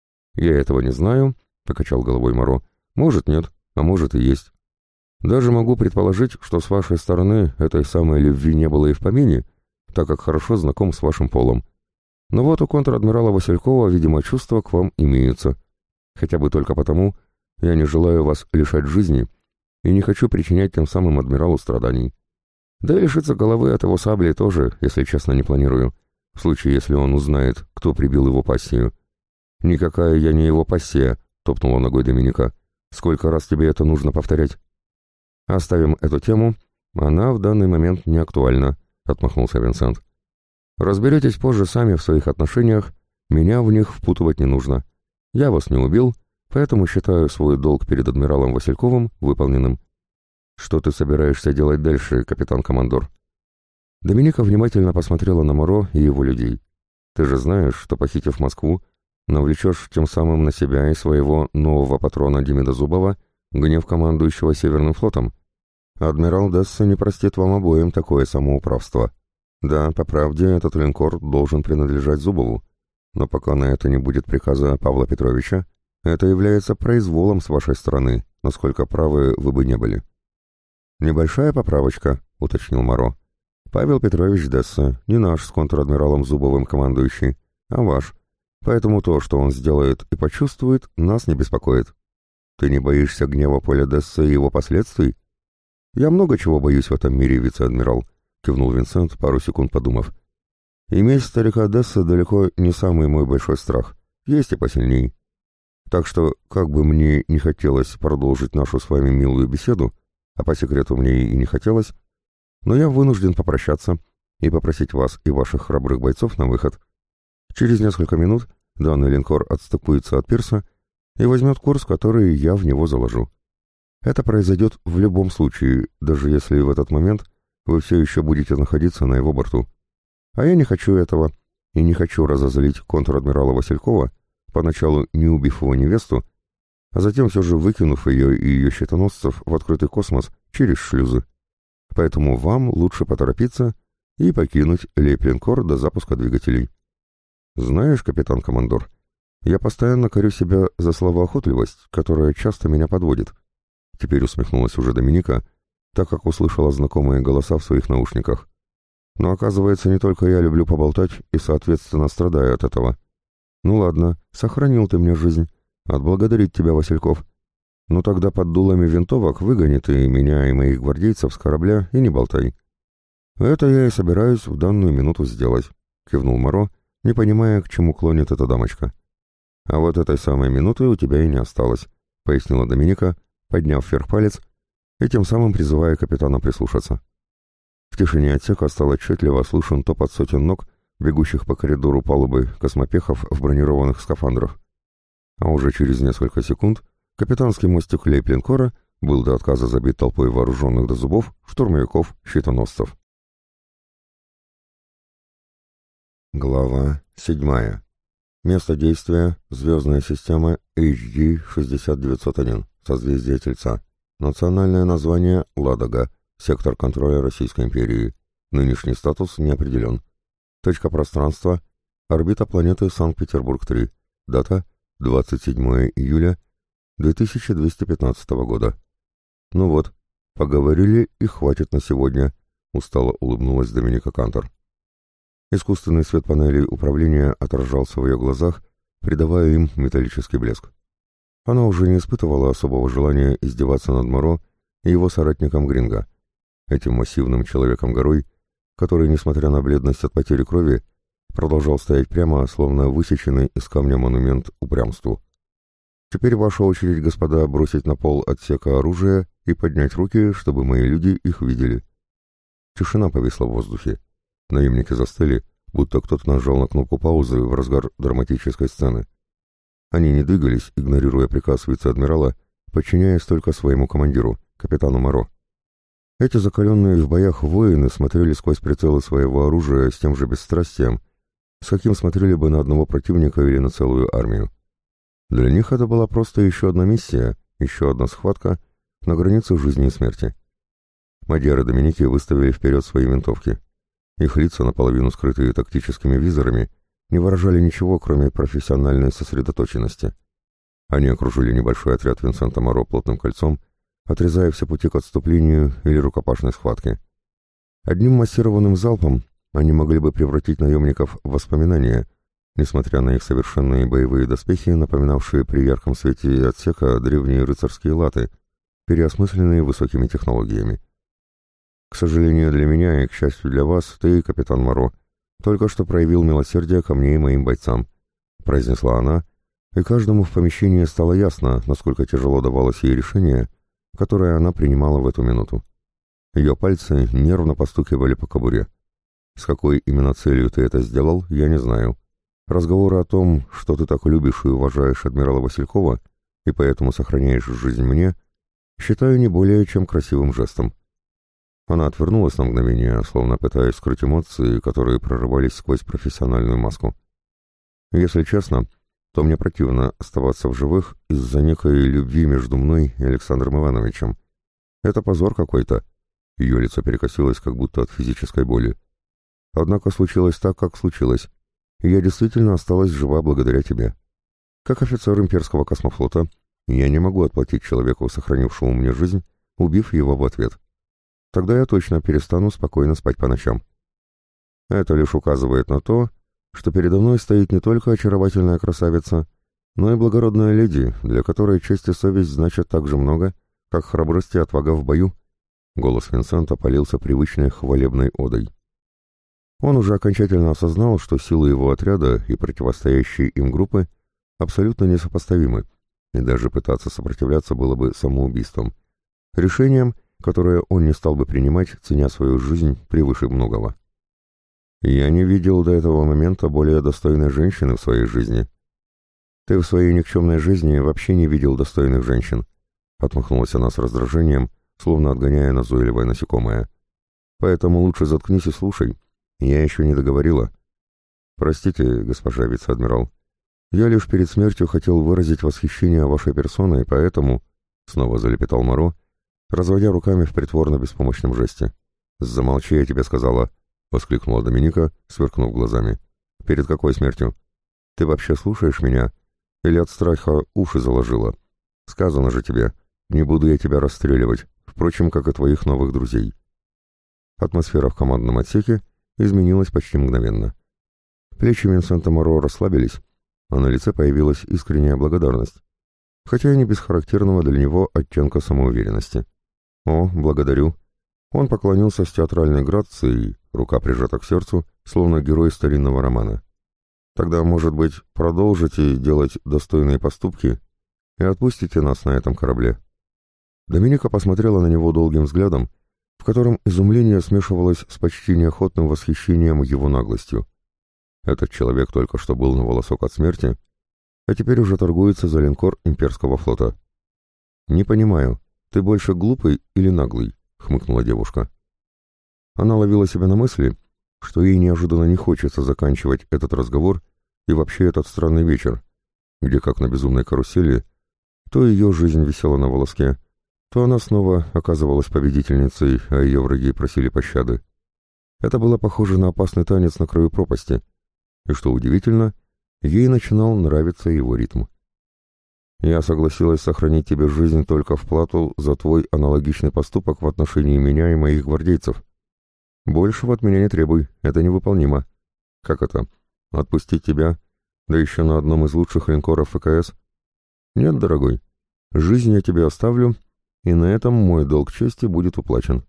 «Я этого не знаю», — покачал головой Моро. «Может, нет, а может и есть. Даже могу предположить, что с вашей стороны этой самой любви не было и в помине, так как хорошо знаком с вашим полом. Но вот у контр-адмирала Василькова, видимо, чувства к вам имеются. Хотя бы только потому, я не желаю вас лишать жизни и не хочу причинять тем самым адмиралу страданий. Да и лишиться головы от его сабли тоже, если честно, не планирую, в случае, если он узнает, кто прибил его пассию». «Никакая я не его пассия», — топнула ногой Доминика. «Сколько раз тебе это нужно повторять?» «Оставим эту тему, она в данный момент не актуальна», — отмахнулся Винсент. «Разберитесь позже сами в своих отношениях, меня в них впутывать не нужно. Я вас не убил, поэтому считаю свой долг перед адмиралом Васильковым выполненным». «Что ты собираешься делать дальше, капитан-командор?» Доминика внимательно посмотрела на Моро и его людей. «Ты же знаешь, что, похитив Москву, навлечешь тем самым на себя и своего нового патрона Демида Зубова гнев командующего Северным флотом. Адмирал Десса не простит вам обоим такое самоуправство. Да, по правде, этот линкор должен принадлежать Зубову, но пока на это не будет приказа Павла Петровича, это является произволом с вашей стороны, насколько правы вы бы не были». «Небольшая поправочка», — уточнил Моро. «Павел Петрович Десса не наш с контр-адмиралом Зубовым командующий, а ваш, поэтому то, что он сделает и почувствует, нас не беспокоит. Ты не боишься гнева Поля Десса и его последствий?» «Я много чего боюсь в этом мире, вице-адмирал», — кивнул Винсент, пару секунд подумав. «И месть старика Десса далеко не самый мой большой страх, есть и посильней. Так что, как бы мне не хотелось продолжить нашу с вами милую беседу, а по секрету мне и не хотелось, но я вынужден попрощаться и попросить вас и ваших храбрых бойцов на выход. Через несколько минут данный линкор отстыкуется от пирса и возьмет курс, который я в него заложу. Это произойдет в любом случае, даже если в этот момент вы все еще будете находиться на его борту. А я не хочу этого, и не хочу разозлить контр-адмирала Василькова, поначалу не убив его невесту, а затем все же выкинув ее и ее щитоносцев в открытый космос через шлюзы. Поэтому вам лучше поторопиться и покинуть лейб-линкор до запуска двигателей. Знаешь, капитан-командор, я постоянно корю себя за словоохотливость, которая часто меня подводит. Теперь усмехнулась уже Доминика, так как услышала знакомые голоса в своих наушниках. Но оказывается, не только я люблю поболтать и, соответственно, страдаю от этого. Ну ладно, сохранил ты мне жизнь. Отблагодарить тебя, Васильков. Ну тогда под дулами винтовок выгони ты меня и моих гвардейцев с корабля и не болтай. Это я и собираюсь в данную минуту сделать, кивнул Моро, не понимая, к чему клонит эта дамочка. А вот этой самой минуты у тебя и не осталось, пояснила Доминика, подняв вверх палец и тем самым призывая капитана прислушаться. В тишине отсека стал отчетливо слышен топот сотен ног, бегущих по коридору палубы космопехов в бронированных скафандрах. А уже через несколько секунд капитанский мостик лейб-линкора был до отказа забит толпой вооруженных до зубов штурмовиков-щитоносцев. Глава 7. Место действия — звездная система HD-60901, созвездие Тельца. Национальное название — Ладога, сектор контроля Российской империи. Нынешний статус не определен. Точка пространства — орбита планеты Санкт-Петербург-3. Дата — 27 июля 2215 года. «Ну вот, поговорили и хватит на сегодня», — устало улыбнулась Доминика Кантор. Искусственный свет панелей управления отражался в ее глазах, придавая им металлический блеск. Она уже не испытывала особого желания издеваться над Моро и его соратником Гринго, этим массивным человеком-горой, который, несмотря на бледность от потери крови, продолжал стоять прямо, словно высеченный из камня монумент упрямству. «Теперь ваша очередь, господа, бросить на пол отсека оружие и поднять руки, чтобы мои люди их видели». Тишина повисла в воздухе. Наемники застыли, будто кто-то нажал на кнопку паузы в разгар драматической сцены. Они не двигались, игнорируя приказ вице-адмирала, подчиняясь только своему командиру, капитану Моро. Эти закаленные в боях воины смотрели сквозь прицелы своего оружия с тем же бесстрастием, с каким смотрели бы на одного противника или на целую армию. Для них это была просто еще одна миссия, еще одна схватка на границе жизни и смерти. Мадьяр и Доминики выставили вперед свои винтовки. Их лица, наполовину скрытые тактическими визорами, не выражали ничего, кроме профессиональной сосредоточенности. Они окружили небольшой отряд Винсента Моро плотным кольцом, отрезая все пути к отступлению или рукопашной схватке. Одним массированным залпом они могли бы превратить наемников в воспоминания, несмотря на их совершенные боевые доспехи, напоминавшие при ярком свете отсека древние рыцарские латы, переосмысленные высокими технологиями. «К сожалению для меня и, к счастью для вас, ты, капитан Моро, только что проявил милосердие ко мне и моим бойцам», — произнесла она, и каждому в помещении стало ясно, насколько тяжело давалось ей решение, которое она принимала в эту минуту. Ее пальцы нервно постукивали по кобуре. С какой именно целью ты это сделал, я не знаю. Разговоры о том, что ты так любишь и уважаешь адмирала Василькова и поэтому сохраняешь жизнь мне, считаю не более чем красивым жестом. Она отвернулась на мгновение, словно пытаясь скрыть эмоции, которые прорывались сквозь профессиональную маску. Если честно, то мне противно оставаться в живых из-за некой любви между мной и Александром Ивановичем. Это позор какой-то. Ее лицо перекосилось, как будто от физической боли. Однако случилось так, как случилось, и я действительно осталась жива благодаря тебе. Как офицер имперского космофлота, я не могу отплатить человеку, сохранившему мне жизнь, убив его в ответ. Тогда я точно перестану спокойно спать по ночам. Это лишь указывает на то, что передо мной стоит не только очаровательная красавица, но и благородная леди, для которой честь и совесть значат так же много, как храбрость и отвага в бою. Голос Винсента полился привычной хвалебной одой. Он уже окончательно осознал, что силы его отряда и противостоящие им группы абсолютно несопоставимы, и даже пытаться сопротивляться было бы самоубийством. Решением, которое он не стал бы принимать, ценя свою жизнь превыше многого. «Я не видел до этого момента более достойной женщины в своей жизни». «Ты в своей никчемной жизни вообще не видел достойных женщин», — отмахнулась она с раздражением, словно отгоняя назойливое насекомое. «Поэтому лучше заткнись и слушай. Я еще не договорила». «Простите, госпожа вице-адмирал. Я лишь перед смертью хотел выразить восхищение вашей персоной, поэтому...» — снова залепетал Моро, разводя руками в притворно-беспомощном жесте. «Замолчи, я тебе сказала», — воскликнула Доминика, сверкнув глазами. «Перед какой смертью? Ты вообще слушаешь меня? Или от страха уши заложила? Сказано же тебе, не буду я тебя расстреливать, впрочем, как и твоих новых друзей». Атмосфера в командном отсеке изменилась почти мгновенно. Плечи Винсента Моро расслабились, а на лице появилась искренняя благодарность, хотя и не без характерного для него оттенка самоуверенности. «О, благодарю». Он поклонился с театральной грацией, рука прижата к сердцу, словно герой старинного романа. «Тогда, может быть, продолжите делать достойные поступки и отпустите нас на этом корабле». Доминика посмотрела на него долгим взглядом, в котором изумление смешивалось с почти неохотным восхищением его наглостью. Этот человек только что был на волосок от смерти, а теперь уже торгуется за линкор имперского флота. «Не понимаю, ты больше глупый или наглый?» — хмыкнула девушка. Она ловила себя на мысли, что ей неожиданно не хочется заканчивать этот разговор и вообще этот странный вечер, где, как на безумной карусели, то ее жизнь висела на волоске, то она снова оказывалась победительницей, а ее враги просили пощады. Это было похоже на опасный танец на краю пропасти, и, что удивительно, ей начинал нравиться его ритм. «Я согласилась сохранить тебе жизнь только в плату за твой аналогичный поступок в отношении меня и моих гвардейцев. Большего от меня не требуй, это невыполнимо». «Как это? Отпустить тебя, да еще на одном из лучших линкоров ВКС?» «Нет, дорогой, жизнь я тебе оставлю, и на этом мой долг чести будет уплачен».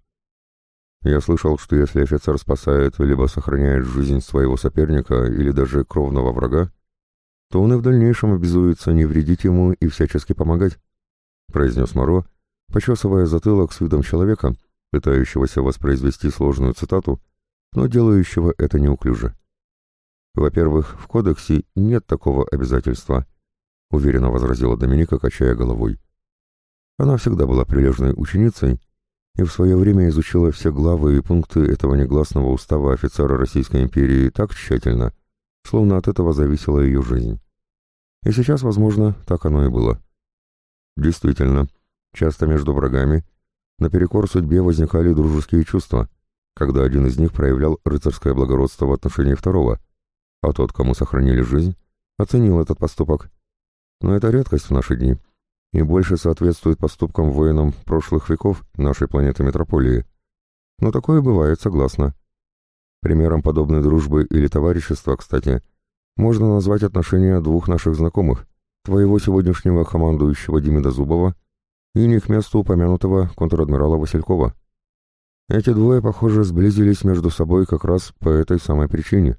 Я слышал, что если офицер спасает либо сохраняет жизнь своего соперника или даже кровного врага, то он и в дальнейшем обязуется не вредить ему и всячески помогать, произнес Моро, почесывая затылок с видом человека, пытающегося воспроизвести сложную цитату, но делающего это неуклюже. «Во-первых, в кодексе нет такого обязательства», — уверенно возразила Доминика, качая головой. Она всегда была прилежной ученицей и в свое время изучила все главы и пункты этого негласного устава офицера Российской империи так тщательно, словно от этого зависела ее жизнь. И сейчас, возможно, так оно и было. Действительно, часто между врагами наперекор судьбе возникали дружеские чувства, когда один из них проявлял рыцарское благородство в отношении второго, а тот, кому сохранили жизнь, оценил этот поступок. Но это редкость в наши дни, и больше соответствует поступкам воинам прошлых веков нашей планеты Метрополии. Но такое бывает, согласно. Примером подобной дружбы или товарищества, кстати, можно назвать отношения двух наших знакомых, твоего сегодняшнего командующего Демида Зубова и не к месту упомянутого контр-адмирала Василькова. Эти двое, похоже, сблизились между собой как раз по этой самой причине.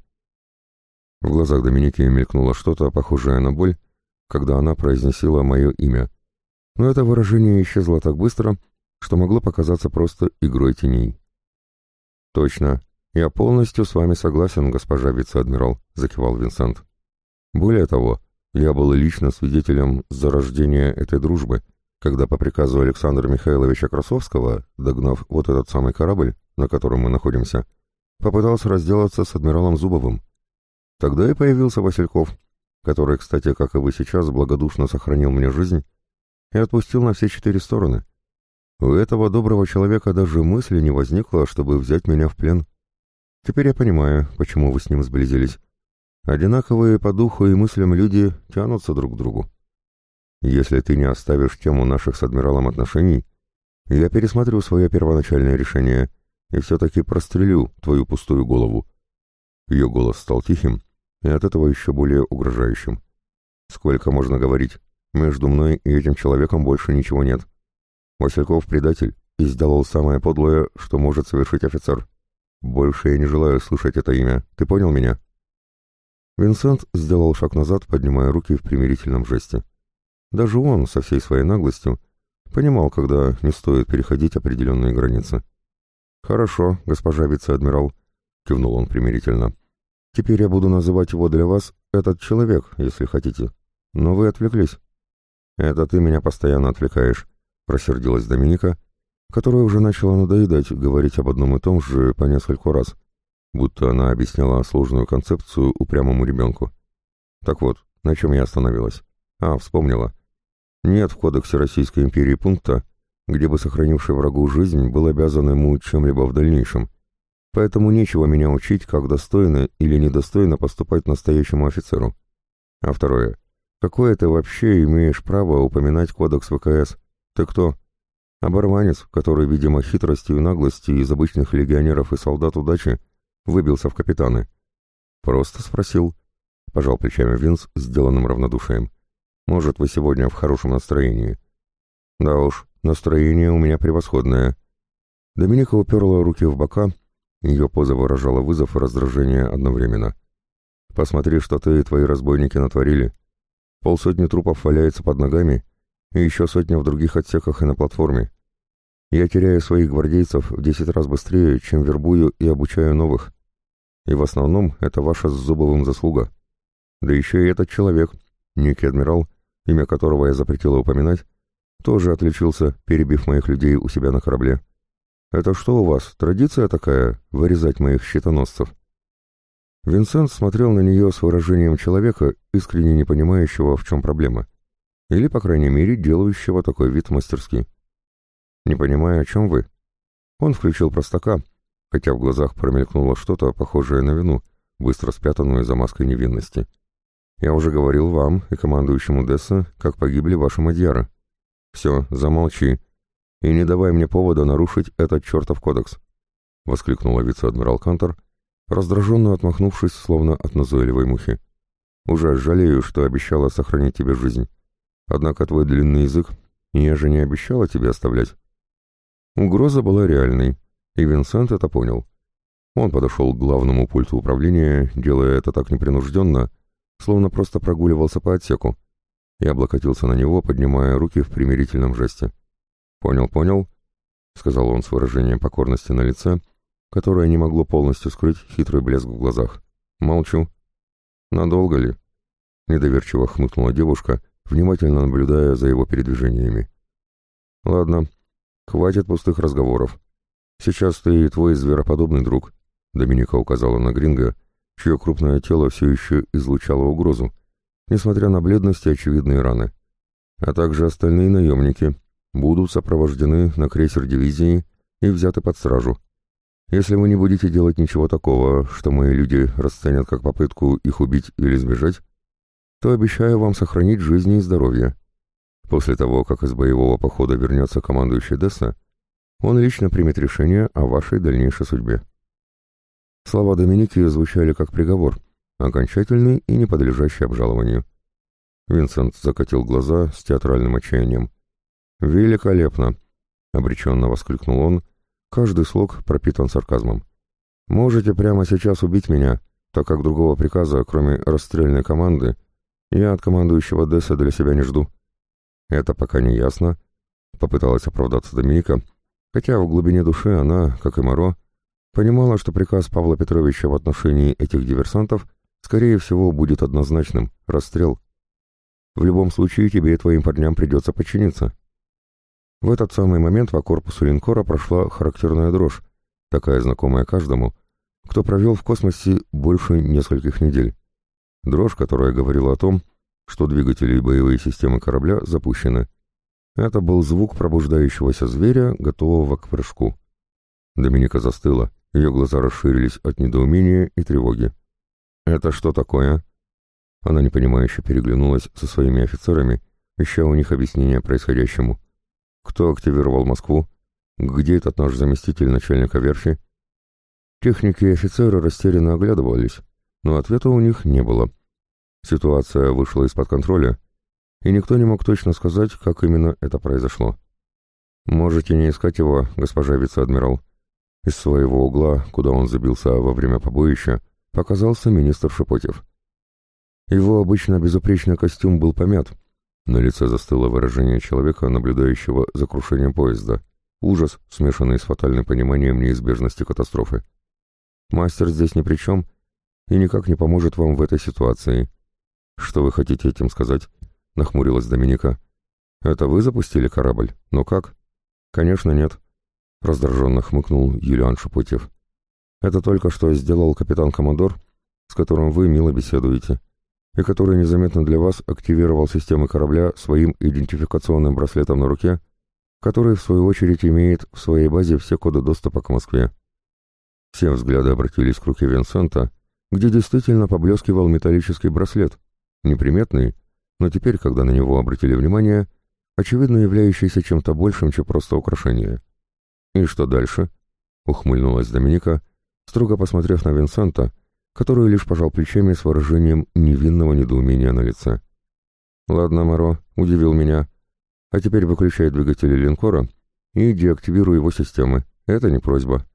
В глазах Доминики мелькнуло что-то, похожее на боль, когда она произнесла мое имя, но это выражение исчезло так быстро, что могло показаться просто игрой теней. «Точно, я полностью с вами согласен, госпожа вице-адмирал», — закивал Винсент. «Более того, я был лично свидетелем зарождения этой дружбы, когда по приказу Александра Михайловича Красовского, догнав вот этот самый корабль, на котором мы находимся, попытался разделаться с адмиралом Зубовым. Тогда и появился Васильков, который, кстати, как и вы сейчас, благодушно сохранил мне жизнь и отпустил на все 4 стороны. У этого доброго человека даже мысли не возникло, чтобы взять меня в плен. Теперь я понимаю, почему вы с ним сблизились. Одинаковые по духу и мыслям люди тянутся друг к другу. Если ты не оставишь тему наших с адмиралом отношений, я пересмотрю свое первоначальное решение и все-таки прострелю твою пустую голову». Ее голос стал тихим и от этого еще более угрожающим. «Сколько можно говорить? Между мной и этим человеком больше ничего нет. Васильков предатель и сделал самое подлое, что может совершить офицер. Больше я не желаю слышать это имя. Ты понял меня?» Винсент сделал шаг назад, поднимая руки в примирительном жесте. Даже он, со всей своей наглостью, понимал, когда не стоит переходить определенные границы. «Хорошо, госпожа вице-адмирал», — кивнул он примирительно. «Теперь я буду называть его для вас этот человек, если хотите. Но вы отвлеклись». «Это ты меня постоянно отвлекаешь», — рассердилась Доминика, которая уже начала надоедать говорить об одном и том же по нескольку раз, будто она объясняла сложную концепцию упрямому ребенку. Так вот, на чем я остановилась? Вспомнила. Нет в Кодексе Российской империи пункта, где бы сохранивший врагу жизнь был обязан ему чем-либо в дальнейшем. Поэтому нечего меня учить, как достойно или недостойно поступать настоящему офицеру. А второе. Какое ты вообще имеешь право упоминать Кодекс ВКС? Ты кто? Оборванец, который, видимо, хитростью и наглостью из обычных легионеров и солдат удачи выбился в капитаны. Просто спросил. Пожал плечами Винс с сделанным равнодушием. Может, вы сегодня в хорошем настроении? Да уж, настроение у меня превосходное. Доминика уперла руки в бока, ее поза выражала вызов и раздражение одновременно. Посмотри, что ты и твои разбойники натворили. 50 трупов валяется под ногами, и еще 100 в других отсеках и на платформе. Я теряю своих гвардейцев в 10 раз быстрее, чем вербую и обучаю новых. И в основном это ваша с Зубовым заслуга. Да еще и этот человек, некий адмирал, имя которого я запретила упоминать, тоже отличился, перебив моих людей у себя на корабле. Это что у вас, традиция такая, вырезать моих щитоносцев? Винсент смотрел на нее с выражением человека, искренне не понимающего, в чем проблема. Или, по крайней мере, делающего такой вид мастерски. «Не понимаю, о чем вы?» Он включил простака, хотя в глазах промелькнуло что-то, похожее на вину, быстро спрятанную за маской невинности. «Я уже говорил вам и командующему Десса, как погибли ваши мадьяры. Все, замолчи, и не давай мне повода нарушить этот чертов кодекс», — воскликнула вице-адмирал Кантор, раздраженно отмахнувшись, словно от назойливой мухи. «Уже жалею, что обещала сохранить тебе жизнь. Однако твой длинный язык, я же не обещала тебе оставлять». Угроза была реальной, и Винсент это понял. Он подошел к главному пульту управления, делая это так непринужденно, словно просто прогуливался по отсеку, и облокотился на него, поднимая руки в примирительном жесте. «Понял, понял», — сказал он с выражением покорности на лице, которое не могло полностью скрыть хитрый блеск в глазах. «Молчу». «Надолго ли?» — недоверчиво хмыкнула девушка, внимательно наблюдая за его передвижениями. «Ладно, хватит пустых разговоров. Сейчас ты и твой звероподобный друг», — Доминика указала на Гринго, чье крупное тело все еще излучало угрозу, несмотря на бледность и очевидные раны, а также остальные наемники, будут сопровождены на крейсер дивизии и взяты под стражу. Если вы не будете делать ничего такого, что мои люди расценят как попытку их убить или сбежать, то обещаю вам сохранить жизни и здоровье. После того, как из боевого похода вернется командующий Десса, он лично примет решение о вашей дальнейшей судьбе». Слова Доминики звучали как приговор, окончательный и не подлежащий обжалованию. Винсент закатил глаза с театральным отчаянием. «Великолепно!» — обреченно воскликнул он, каждый слог пропитан сарказмом. «Можете прямо сейчас убить меня, так как другого приказа, кроме расстрельной команды, я от командующего Десса для себя не жду». «Это пока не ясно», — попыталась оправдаться Доминика, хотя в глубине души она, как и Моро, понимала, что приказ Павла Петровича в отношении этих диверсантов, скорее всего, будет однозначным — расстрел. В любом случае тебе и твоим парням придется подчиниться. В этот самый момент по корпусу линкора прошла характерная дрожь, такая знакомая каждому, кто провел в космосе больше нескольких недель. Дрожь, которая говорила о том, что двигатели и боевые системы корабля запущены. Это был звук пробуждающегося зверя, готового к прыжку. Доминика застыла, ее глаза расширились от недоумения и тревоги. «Это что такое?» Она непонимающе переглянулась со своими офицерами, ища у них объяснение происходящему. «Кто активировал Москву? Где этот наш заместитель начальника верфи?» Техники и офицеры растерянно оглядывались, но ответа у них не было. Ситуация вышла из-под контроля, и никто не мог точно сказать, как именно это произошло. «Можете не искать его, госпожа вице-адмирал». Из своего угла, куда он забился во время побоища, показался министр Шепотев. Его обычно безупречный костюм был помят. На лице застыло выражение человека, наблюдающего за крушением поезда. Ужас, смешанный с фатальным пониманием неизбежности катастрофы. «Мастер здесь ни при чем и никак не поможет вам в этой ситуации». «Что вы хотите этим сказать?» — нахмурилась Доминика. «Это вы запустили корабль? Но как?» «Конечно, нет», — раздраженно хмыкнул Юлиан Шепотев. «Это только что сделал капитан-коммодор, с которым вы мило беседуете, и который незаметно для вас активировал системы корабля своим идентификационным браслетом на руке, который, в свою очередь, имеет в своей базе все коды доступа к Москве». Все взгляды обратились к руке Винсента, где действительно поблескивал металлический браслет, неприметный, но теперь, когда на него обратили внимание, очевидно являющийся чем-то большим, чем просто украшение. «И что дальше?» — ухмыльнулась Доминика, строго посмотрев на Винсента, который лишь пожал плечами с выражением невинного недоумения на лице. «Ладно, Моро, удивил меня. А теперь выключай двигатели линкора и деактивируй его системы. Это не просьба».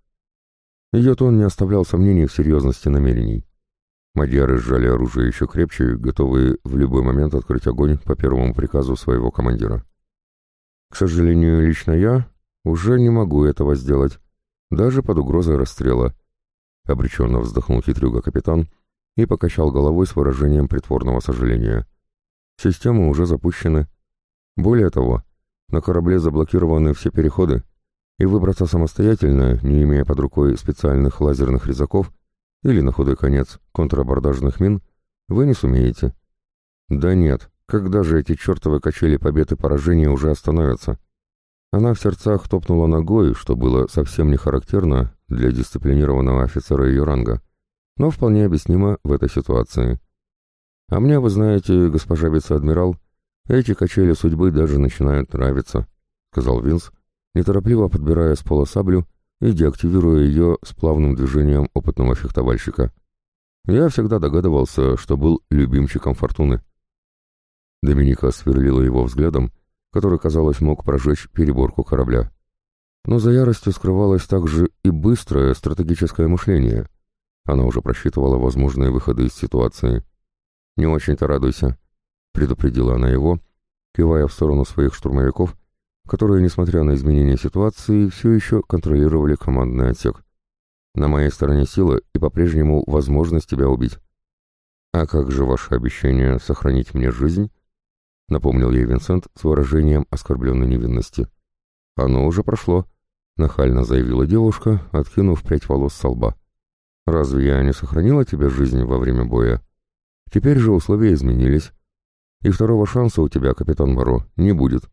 Ее тон не оставлял сомнений в серьезности намерений. Мадьяры сжали оружие еще крепче, готовые в любой момент открыть огонь по первому приказу своего командира. «К сожалению, лично я уже не могу этого сделать, даже под угрозой расстрела», — обреченно вздохнул хитрюга-капитан и покачал головой с выражением притворного сожаления. «Системы уже запущены. Более того, на корабле заблокированы все переходы, и выбраться самостоятельно, не имея под рукой специальных лазерных резаков, или, на худой конец, контрабордажных мин, вы не сумеете. Да нет, когда же эти чертовы качели побед и поражения уже остановятся? Она в сердцах топнула ногой, что было совсем не характерно для дисциплинированного офицера ее ранга, но вполне объяснимо в этой ситуации. А мне, вы знаете, госпожа вице-адмирал, эти качели судьбы даже начинают нравиться, сказал Винс, неторопливо подбирая с пола саблю и деактивируя ее с плавным движением опытного фехтовальщика. Я всегда догадывался, что был любимчиком фортуны. Доминика сверлила его взглядом, который, казалось, мог прожечь переборку корабля. Но за яростью скрывалось также и быстрое стратегическое мышление. Она уже просчитывала возможные выходы из ситуации. «Не очень-то радуйся», — предупредила она его, кивая в сторону своих штурмовиков, которые, несмотря на изменение ситуации, все еще контролировали командный отсек. «На моей стороне сила и по-прежнему возможность тебя убить». «А как же ваше обещание сохранить мне жизнь?» — напомнил ей Винсент с выражением оскорбленной невинности. «Оно уже прошло», — нахально заявила девушка, откинув прядь волос со лба. «Разве я не сохранила тебе жизнь во время боя? Теперь же условия изменились, и второго шанса у тебя, капитан Моро, не будет».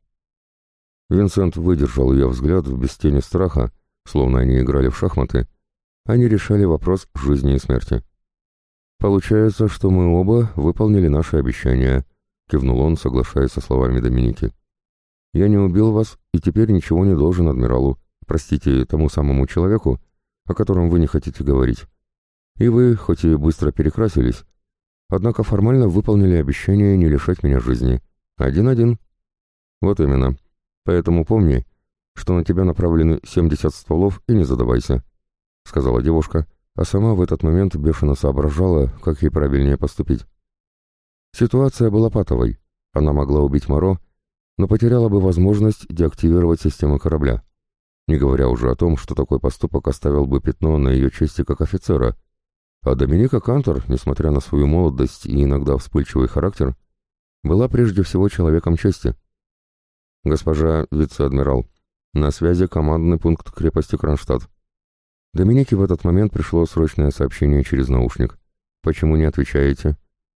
Винсент выдержал ее взгляд без тени страха, словно они играли в шахматы. Они решали вопрос жизни и смерти. «Получается, что мы оба выполнили наши обещания», — кивнул он, соглашаясь со словами Доминики. «Я не убил вас и теперь ничего не должен адмиралу, простите, тому самому человеку, о котором вы не хотите говорить. И вы, хоть и быстро перекрасились, однако формально выполнили обещание не лишать меня жизни. 1-1. Вот именно. Поэтому помни, что на тебя направлены 70 стволов и не задавайся», — сказала девушка, а сама в этот момент бешено соображала, как ей правильнее поступить. Ситуация была патовой. Она могла убить Моро, но потеряла бы возможность деактивировать систему корабля. Не говоря уже о том, что такой поступок оставил бы пятно на ее чести как офицера. А Доминика Кантор, несмотря на свою молодость и иногда вспыльчивый характер, была прежде всего человеком чести. «Госпожа вице-адмирал, на связи командный пункт крепости Кронштадт». Доминике в этот момент пришло срочное сообщение через наушник. «Почему не отвечаете?»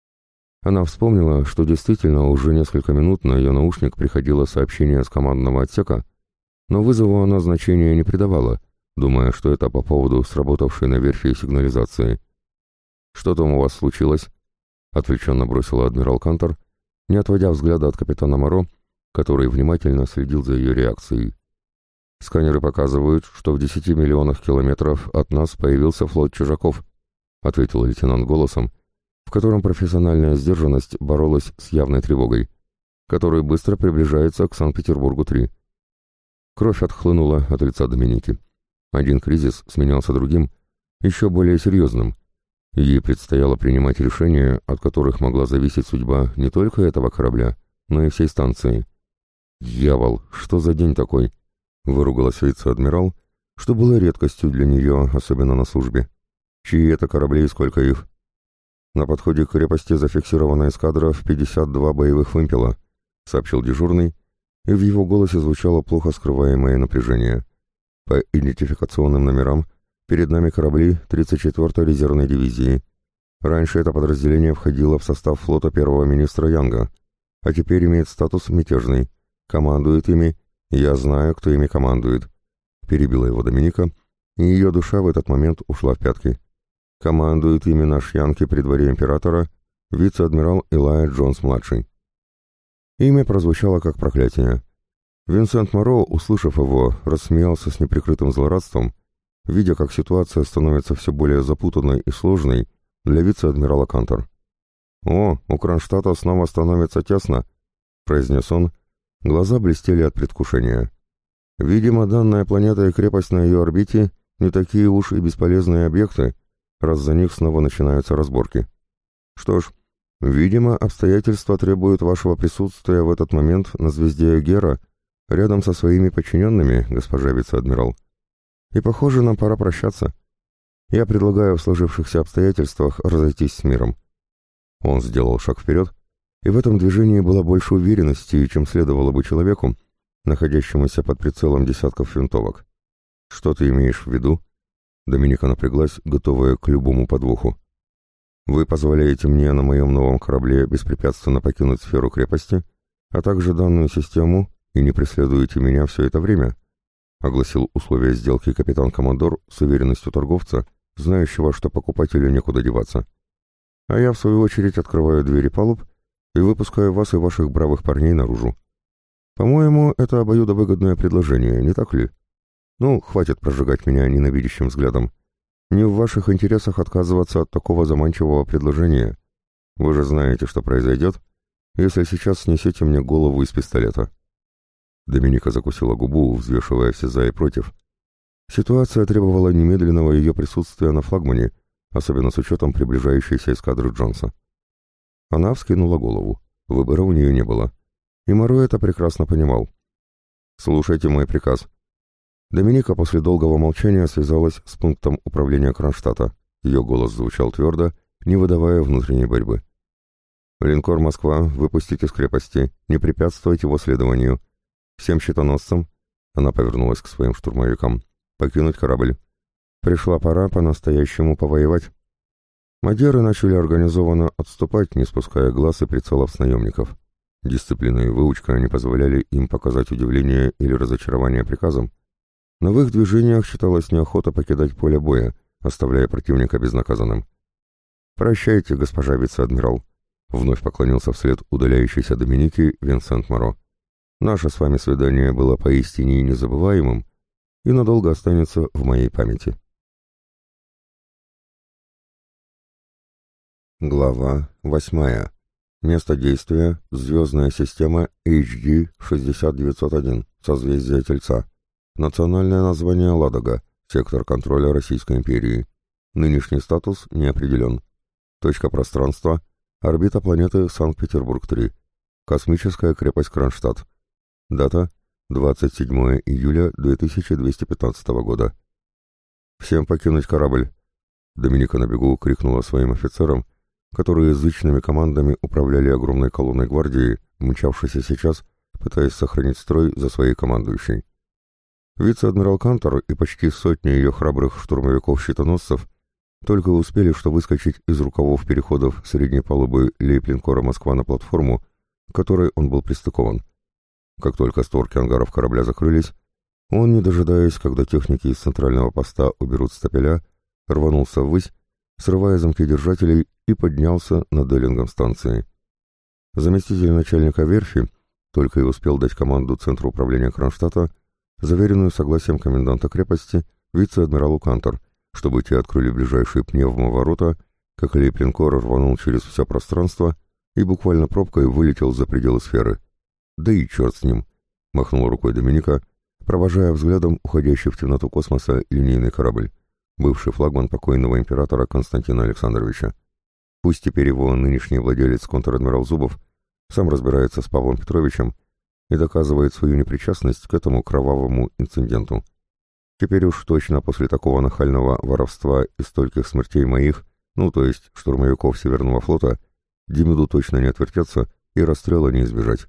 Она вспомнила, что действительно уже несколько минут на ее наушник приходило сообщение с командного отсека, но вызову она значения не придавала, думая, что это по поводу сработавшей на верфи сигнализации. «Что там у вас случилось?» — отвлеченно бросила адмирал Кантор, не отводя взгляда от капитана Моро, который внимательно следил за ее реакцией. «Сканеры показывают, что в 10 миллионах километров от нас появился флот чужаков», — ответил лейтенант голосом, в котором профессиональная сдержанность боролась с явной тревогой, который быстро приближается к Санкт-Петербургу-3. Кровь отхлынула от лица Доминики. Один кризис сменялся другим, еще более серьезным. Ей предстояло принимать решения, от которых могла зависеть судьба не только этого корабля, но и всей станции. «Дьявол, что за день такой?» — выругалась вице-адмирал, что было редкостью для нее, особенно на службе. «Чьи это корабли и сколько их?» «На подходе к крепости зафиксирована эскадра в 52 боевых вымпела», — сообщил дежурный, и в его голосе звучало плохо скрываемое напряжение. «По идентификационным номерам перед нами корабли 34-й резервной дивизии. Раньше это подразделение входило в состав флота первого министра Янга, а теперь имеет статус мятежный. Командует ими, я знаю, кто ими командует», — перебила его Доминика, и ее душа в этот момент ушла в пятки. «Командует ими наш Янки при дворе императора, вице-адмирал Элайя Джонс-младший». Имя прозвучало как проклятие. Винсент Моро, услышав его, рассмеялся с неприкрытым злорадством, видя, как ситуация становится все более запутанной и сложной для вице-адмирала Кантор. «О, у Кронштадта снова становится тесно», — произнес он. Глаза блестели от предвкушения. «Видимо, данная планета и крепость на ее орбите не такие уж и бесполезные объекты, раз за них снова начинаются разборки. Что ж, видимо, обстоятельства требуют вашего присутствия в этот момент на звезде Гера рядом со своими подчиненными, госпожа вице-адмирал. И, похоже, нам пора прощаться. Я предлагаю в сложившихся обстоятельствах разойтись с миром». Он сделал шаг вперед, и в этом движении было больше уверенности, чем следовало бы человеку, находящемуся под прицелом десятков винтовок. «Что ты имеешь в виду?» Доминика напряглась, готовая к любому подвоху. «Вы позволяете мне на моем новом корабле беспрепятственно покинуть сферу крепости, а также данную систему, и не преследуете меня все это время?» — огласил условия сделки капитан-командор с уверенностью торговца, знающего, что покупателю некуда деваться. «А я, в свою очередь, открываю двери палуб и выпускаю вас и ваших бравых парней наружу. По-моему, это обоюдовыгодное предложение, не так ли? Ну, хватит прожигать меня ненавидящим взглядом. Не в ваших интересах отказываться от такого заманчивого предложения. Вы же знаете, что произойдет, если сейчас снесете мне голову из пистолета». Доминика закусила губу, взвешивая все за и против. Ситуация требовала немедленного ее присутствия на флагмане, особенно с учетом приближающейся эскадры Джонса. Она вскинула голову. Выбора у нее не было. И Моро это прекрасно понимал. «Слушайте мой приказ». Доминика после долгого молчания связалась с пунктом управления Кронштадта. Ее голос звучал твердо, не выдавая внутренней борьбы. «Линкор «Москва» выпустить из крепости, не препятствовать его следованию. Всем щитоносцам», — она повернулась к своим штурмовикам, — «покинуть корабль. Пришла пора по-настоящему повоевать». Мадьяры начали организованно отступать, не спуская глаз и прицелов с наемников. Дисциплина и выучка не позволяли им показать удивление или разочарование приказом, но в их движениях считалась неохота покидать поле боя, оставляя противника безнаказанным. «Прощайте, госпожа вице-адмирал», — вновь поклонился вслед удаляющейся Доминики Винсент Моро. «Наше с вами свидание было поистине незабываемым и надолго останется в моей памяти». Глава 8. Место действия — звездная система HD 60901, созвездие Тельца. Национальное название Ладога, сектор контроля Российской империи. Нынешний статус не определен. Точка пространства — орбита планеты Санкт-Петербург-3. Космическая крепость Кронштадт. Дата — 27 июля 2215 года. «Всем покинуть корабль!» Доминика на бегу крикнула своим офицерам, которые язычными командами управляли огромной колонной гвардии, мчавшейся сейчас, пытаясь сохранить строй за своей командующей. Вице-адмирал Кантор и почти сотня ее храбрых штурмовиков-щитоносцев только успели что выскочить из рукавов переходов средней палубы лейб-линкора «Москва» на платформу, к которой он был пристыкован. Как только створки ангаров корабля закрылись, он, не дожидаясь, когда техники из центрального поста уберут стапеля, рванулся ввысь, срывая замки держателей, и поднялся над делингом станции. Заместитель начальника верфи только и успел дать команду Центру управления Кронштадта, заверенную согласием коменданта крепости, вице-адмиралу Кантор, чтобы те открыли ближайшие пневмоворота, как лейб-линкор рванул через все пространство и буквально пробкой вылетел за пределы сферы. «Да и черт с ним!» — махнул рукой Доминика, провожая взглядом уходящий в темноту космоса линейный корабль, бывший флагман покойного императора Константина Александровича. Пусть теперь его нынешний владелец, контр-адмирал Зубов, сам разбирается с Павлом Петровичем и доказывает свою непричастность к этому кровавому инциденту. Теперь уж точно после такого нахального воровства и стольких смертей моих, ну то есть штурмовиков Северного флота, Демиду точно не отвертеться и расстрела не избежать.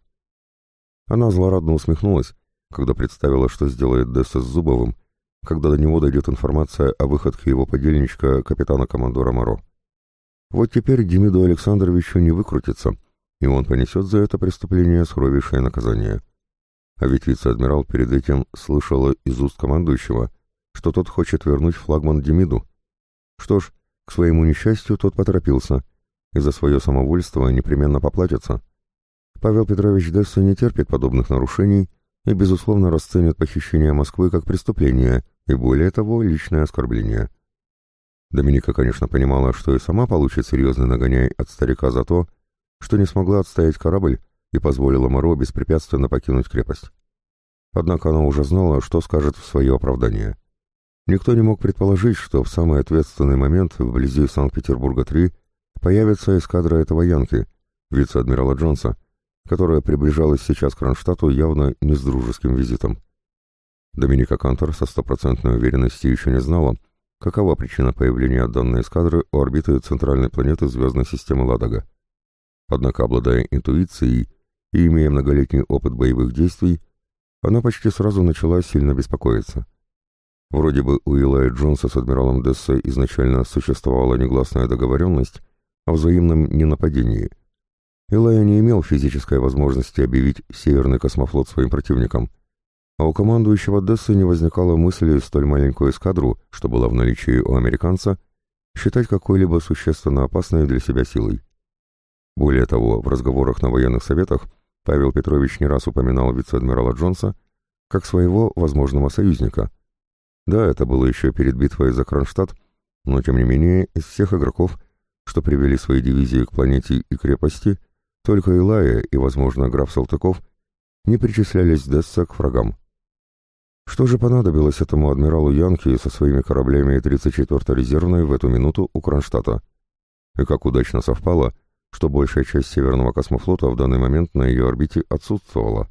Она злорадно усмехнулась, когда представила, что сделает Десса с Зубовым, когда до него дойдет информация о выходке его подельничка капитана-командора Моро. Вот теперь Демиду Александровичу не выкрутится, и он понесет за это преступление суровейшее наказание. А ведь вице-адмирал перед этим слышала из уст командующего, что тот хочет вернуть флагман Демиду. Что ж, к своему несчастью тот поторопился, и за свое самовольство непременно поплатится. Павел Петрович Десса не терпит подобных нарушений и, безусловно, расценит похищение Москвы как преступление и, более того, личное оскорбление. Доминика, конечно, понимала, что и сама получит серьезный нагоняй от старика за то, что не смогла отстоять корабль и позволила Моро беспрепятственно покинуть крепость. Однако она уже знала, что скажет в свое оправдание. Никто не мог предположить, что в самый ответственный момент вблизи Санкт-Петербурга-3 появится эскадра этого янки, вице-адмирала Джонса, которая приближалась сейчас к Кронштадту явно не с дружеским визитом. Доминика Кантор со стопроцентной уверенностью еще не знала, какова причина появления данной эскадры у орбиты центральной планеты звездной системы Ладога. Однако, обладая интуицией и имея многолетний опыт боевых действий, она почти сразу начала сильно беспокоиться. Вроде бы у Илая Джонса с адмиралом Дессой изначально существовала негласная договоренность о взаимном ненападении. Илай не имел физической возможности объявить Северный космофлот своим противником, а у командующего Дессы не возникало мысли столь маленькую эскадру, что была в наличии у американца, считать какой-либо существенно опасной для себя силой. Более того, в разговорах на военных советах Павел Петрович не раз упоминал вице-адмирала Джонса как своего возможного союзника. Да, это было еще перед битвой за Кронштадт, но тем не менее из всех игроков, что привели свои дивизии к планете и крепости, только Илая и, возможно, граф Салтыков не причислялись Десса к врагам. Что же понадобилось этому адмиралу Янки со своими кораблями 34-й резервной в эту минуту у Кронштадта? И как удачно совпало, что большая часть Северного космофлота в данный момент на ее орбите отсутствовала.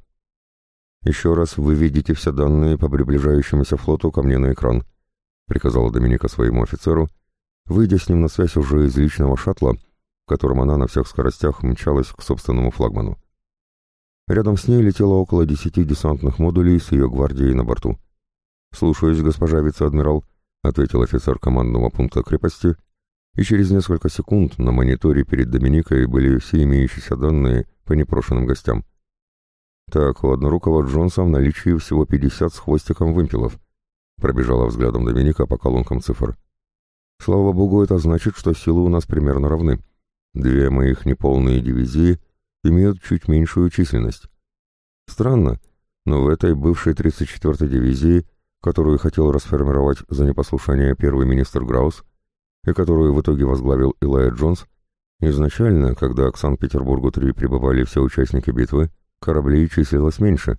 «Еще раз выведите все данные по приближающемуся флоту ко мне на экран», приказала Доминика своему офицеру, выйдя с ним на связь уже из личного шаттла, в котором она на всех скоростях мчалась к собственному флагману. Рядом с ней летело около 10 десантных модулей с ее гвардией на борту. «Слушаюсь, госпожа вице-адмирал», — ответил офицер командного пункта крепости, и через несколько секунд на мониторе перед Доминикой были все имеющиеся данные по непрошенным гостям. «Так, у однорукого Джонса в наличии всего 50 с хвостиком вымпелов», — пробежала взглядом Доминика по колонкам цифр. «Слава богу, это значит, что силы у нас примерно равны. Две моих неполные дивизии имеют чуть меньшую численность. Странно, но в этой бывшей 34-й дивизии, которую хотел расформировать за непослушание первый министр Граус, и которую в итоге возглавил Илая Джонс, изначально, когда к Санкт-Петербургу-3 прибывали все участники битвы, кораблей числилось меньше.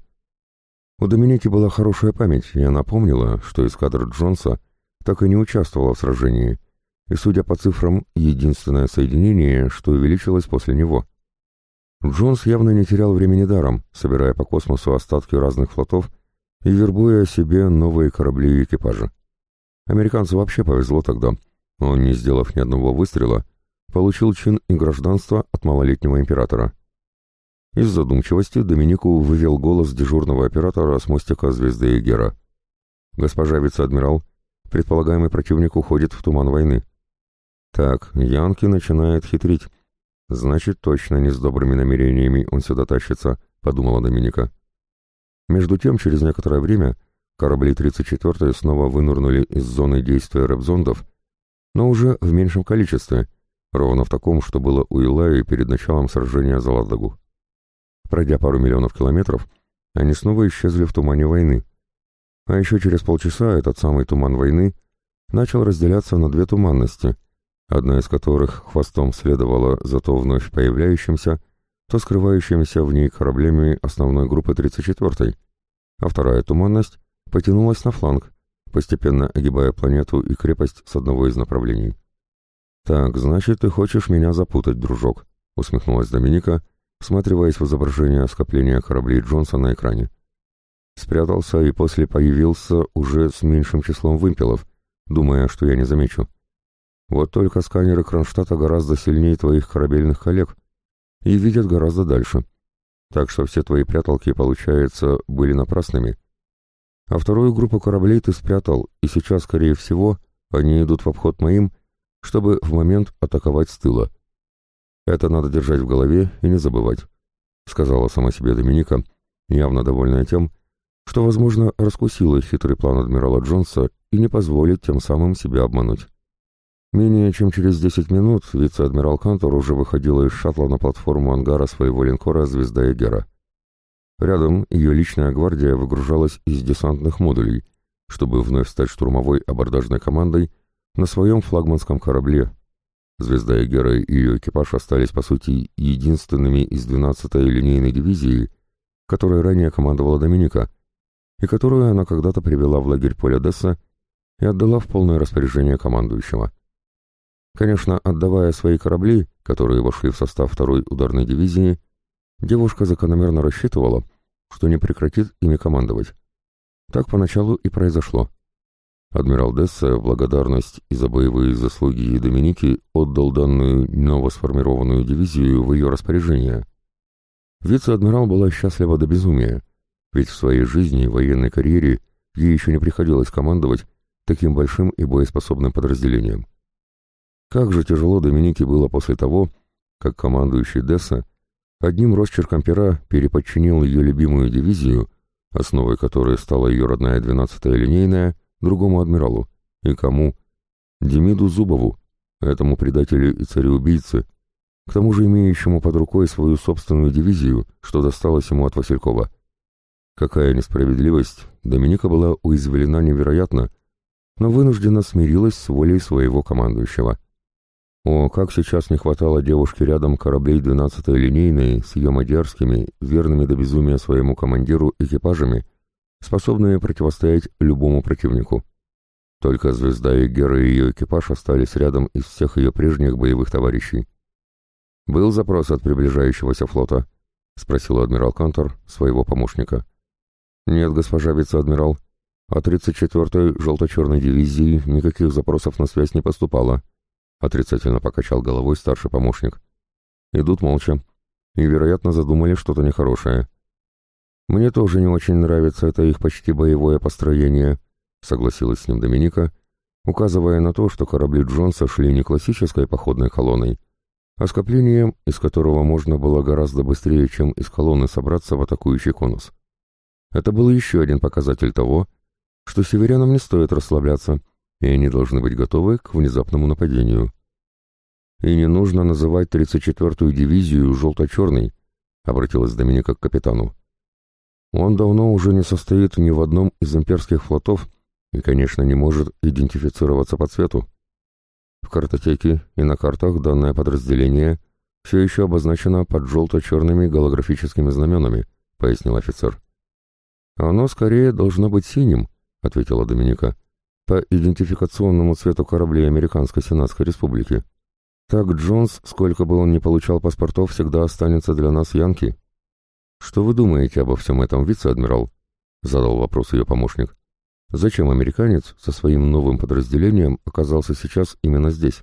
У Доминики была хорошая память, и она помнила, что эскадра Джонса так и не участвовала в сражении, и, судя по цифрам, единственное соединение, что увеличилось после него. Джонс явно не терял времени даром, собирая по космосу остатки разных флотов и вербуя себе новые корабли и экипажи. Американцу вообще повезло тогда. Он, не сделав ни одного выстрела, получил чин и гражданство от малолетнего императора. Из задумчивости Доминику вывел голос дежурного оператора с мостика «Звезды Эгера». «Госпожа вице-адмирал, предполагаемый противник уходит в туман войны». «Так, Янки начинает хитрить. Значит, точно не с добрыми намерениями он сюда тащится», — подумала Доминика. Между тем, через некоторое время корабли 34-й снова вынырнули из зоны действия рэп-зондов, но уже в меньшем количестве, ровно в таком, что было у Илаи перед началом сражения за Ладогу. Пройдя пару миллионов километров, они снова исчезли в тумане войны. А еще через полчаса этот самый туман войны начал разделяться на две туманности, одна из которых хвостом следовала за то вновь появляющимся, то скрывающимися в ней кораблями основной группы 34-й, а вторая туманность потянулась на фланг, постепенно огибая планету и крепость с одного из направлений. «Так, значит, ты хочешь меня запутать, дружок», — усмехнулась Доминика, всматриваясь в изображение скопления кораблей Джонса на экране. Спрятался и после появился уже с меньшим числом вымпелов, думая, что я не замечу. Вот только сканеры Кронштадта гораздо сильнее твоих корабельных коллег и видят гораздо дальше. Так что все твои пряталки, получается, были напрасными. А вторую группу кораблей ты спрятал, и сейчас, скорее всего, они идут в обход моим, чтобы в момент атаковать с тыла. Это надо держать в голове и не забывать», — сказала сама себе Доминика, явно довольная тем, что, возможно, раскусила хитрый план адмирала Джонса и не позволит тем самым себя обмануть. Менее чем через 10 минут вице-адмирал Кантор уже выходила из шаттла на платформу ангара своего линкора «Звезда Эгера». Рядом ее личная гвардия выгружалась из десантных модулей, чтобы вновь стать штурмовой абордажной командой на своем флагманском корабле. «Звезда Эгера» и ее экипаж остались, по сути, единственными из 12-й линейной дивизии, которой ранее командовала Доминика, и которую она когда-то привела в лагерь поля Десса и отдала в полное распоряжение командующего. Конечно, отдавая свои корабли, которые вошли в состав второй ударной дивизии, девушка закономерно рассчитывала, что не прекратит ими командовать. Так поначалу и произошло. Адмирал Десса в благодарность и за боевые заслуги Доминики отдал данную новосформированную дивизию в ее распоряжение. Вице-адмирал была счастлива до безумия, ведь в своей жизни и военной карьере ей еще не приходилось командовать таким большим и боеспособным подразделением. Как же тяжело Доминике было после того, как командующий Десса одним росчерком пера переподчинил ее любимую дивизию, основой которой стала ее родная 12-я линейная, другому адмиралу. И кому? Демиду Зубову, этому предателю и цареубийце, к тому же имеющему под рукой свою собственную дивизию, что досталось ему от Василькова. Какая несправедливость! Доминика была уязвлена невероятно, но вынуждена смирилась с волей своего командующего. О, как сейчас не хватало девушке рядом кораблей 12-й линейной с ее мадьярскими, верными до безумия своему командиру экипажами, способные противостоять любому противнику. Только звезда и Гера и ее экипаж остались рядом из всех ее прежних боевых товарищей. «Был запрос от приближающегося флота?» — спросил адмирал Кантор своего помощника. «Нет, госпожа вице-адмирал. От 34-й желто-черной дивизии никаких запросов на связь не поступало», — отрицательно покачал головой старший помощник. «Идут молча и, вероятно, задумали что-то нехорошее». «Мне тоже не очень нравится это их почти боевое построение», — согласилась с ним Доминика, указывая на то, что корабли Джонса шли не классической походной колонной, а скоплением, из которого можно было гораздо быстрее, чем из колонны собраться в атакующий конус. Это был еще один показатель того, что северянам не стоит расслабляться, и они должны быть готовы к внезапному нападению. «И не нужно называть 34-ю дивизию желто-черной», — обратилась Доминика к капитану. «Он давно уже не состоит ни в одном из имперских флотов и, конечно, не может идентифицироваться по цвету. В картотеке и на картах данное подразделение все еще обозначено под желто-черными голографическими знаменами», — пояснил офицер. «Оно скорее должно быть синим», — ответила Доминика, «по идентификационному цвету кораблей Американской Сенатской Республики. Так Джонс, сколько бы он ни получал паспортов, всегда останется для нас янки». «Что вы думаете обо всем этом, вице-адмирал?» — задал вопрос ее помощник. «Зачем американец со своим новым подразделением оказался сейчас именно здесь?»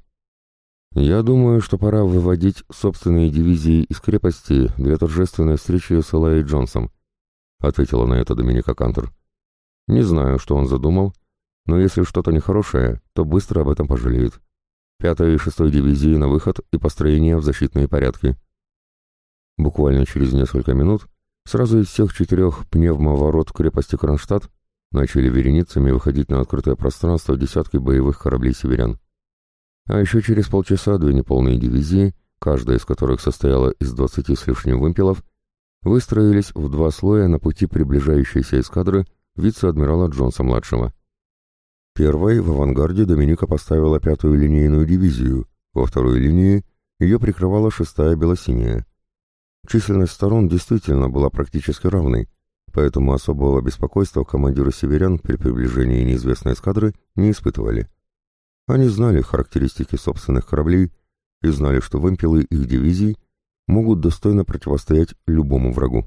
«Я думаю, что пора выводить собственные дивизии из крепости для торжественной встречи с Элай Джонсом», — ответила на это Доминика Кантор. «Не знаю, что он задумал, но если что-то нехорошее, то быстро об этом пожалеет. 5-й и 6-й дивизии на выход и построение в защитные порядки». Буквально через несколько минут сразу из всех 4 пневмоворот крепости Кронштадт начали вереницами выходить на открытое пространство десятки боевых кораблей северян. А еще через полчаса 2 неполные дивизии, каждая из которых состояла из 20 с лишним вымпелов, выстроились в 2 слоя на пути приближающейся эскадры вице-адмирала Джонса-младшего. Первой в авангарде Доминика поставила 5-ю линейную дивизию, во второй линии ее прикрывала 6-я белосиняя. Численность сторон действительно была практически равной, поэтому особого беспокойства командиры северян при приближении неизвестной эскадры не испытывали. Они знали характеристики собственных кораблей и знали, что вымпелы их дивизий могут достойно противостоять любому врагу.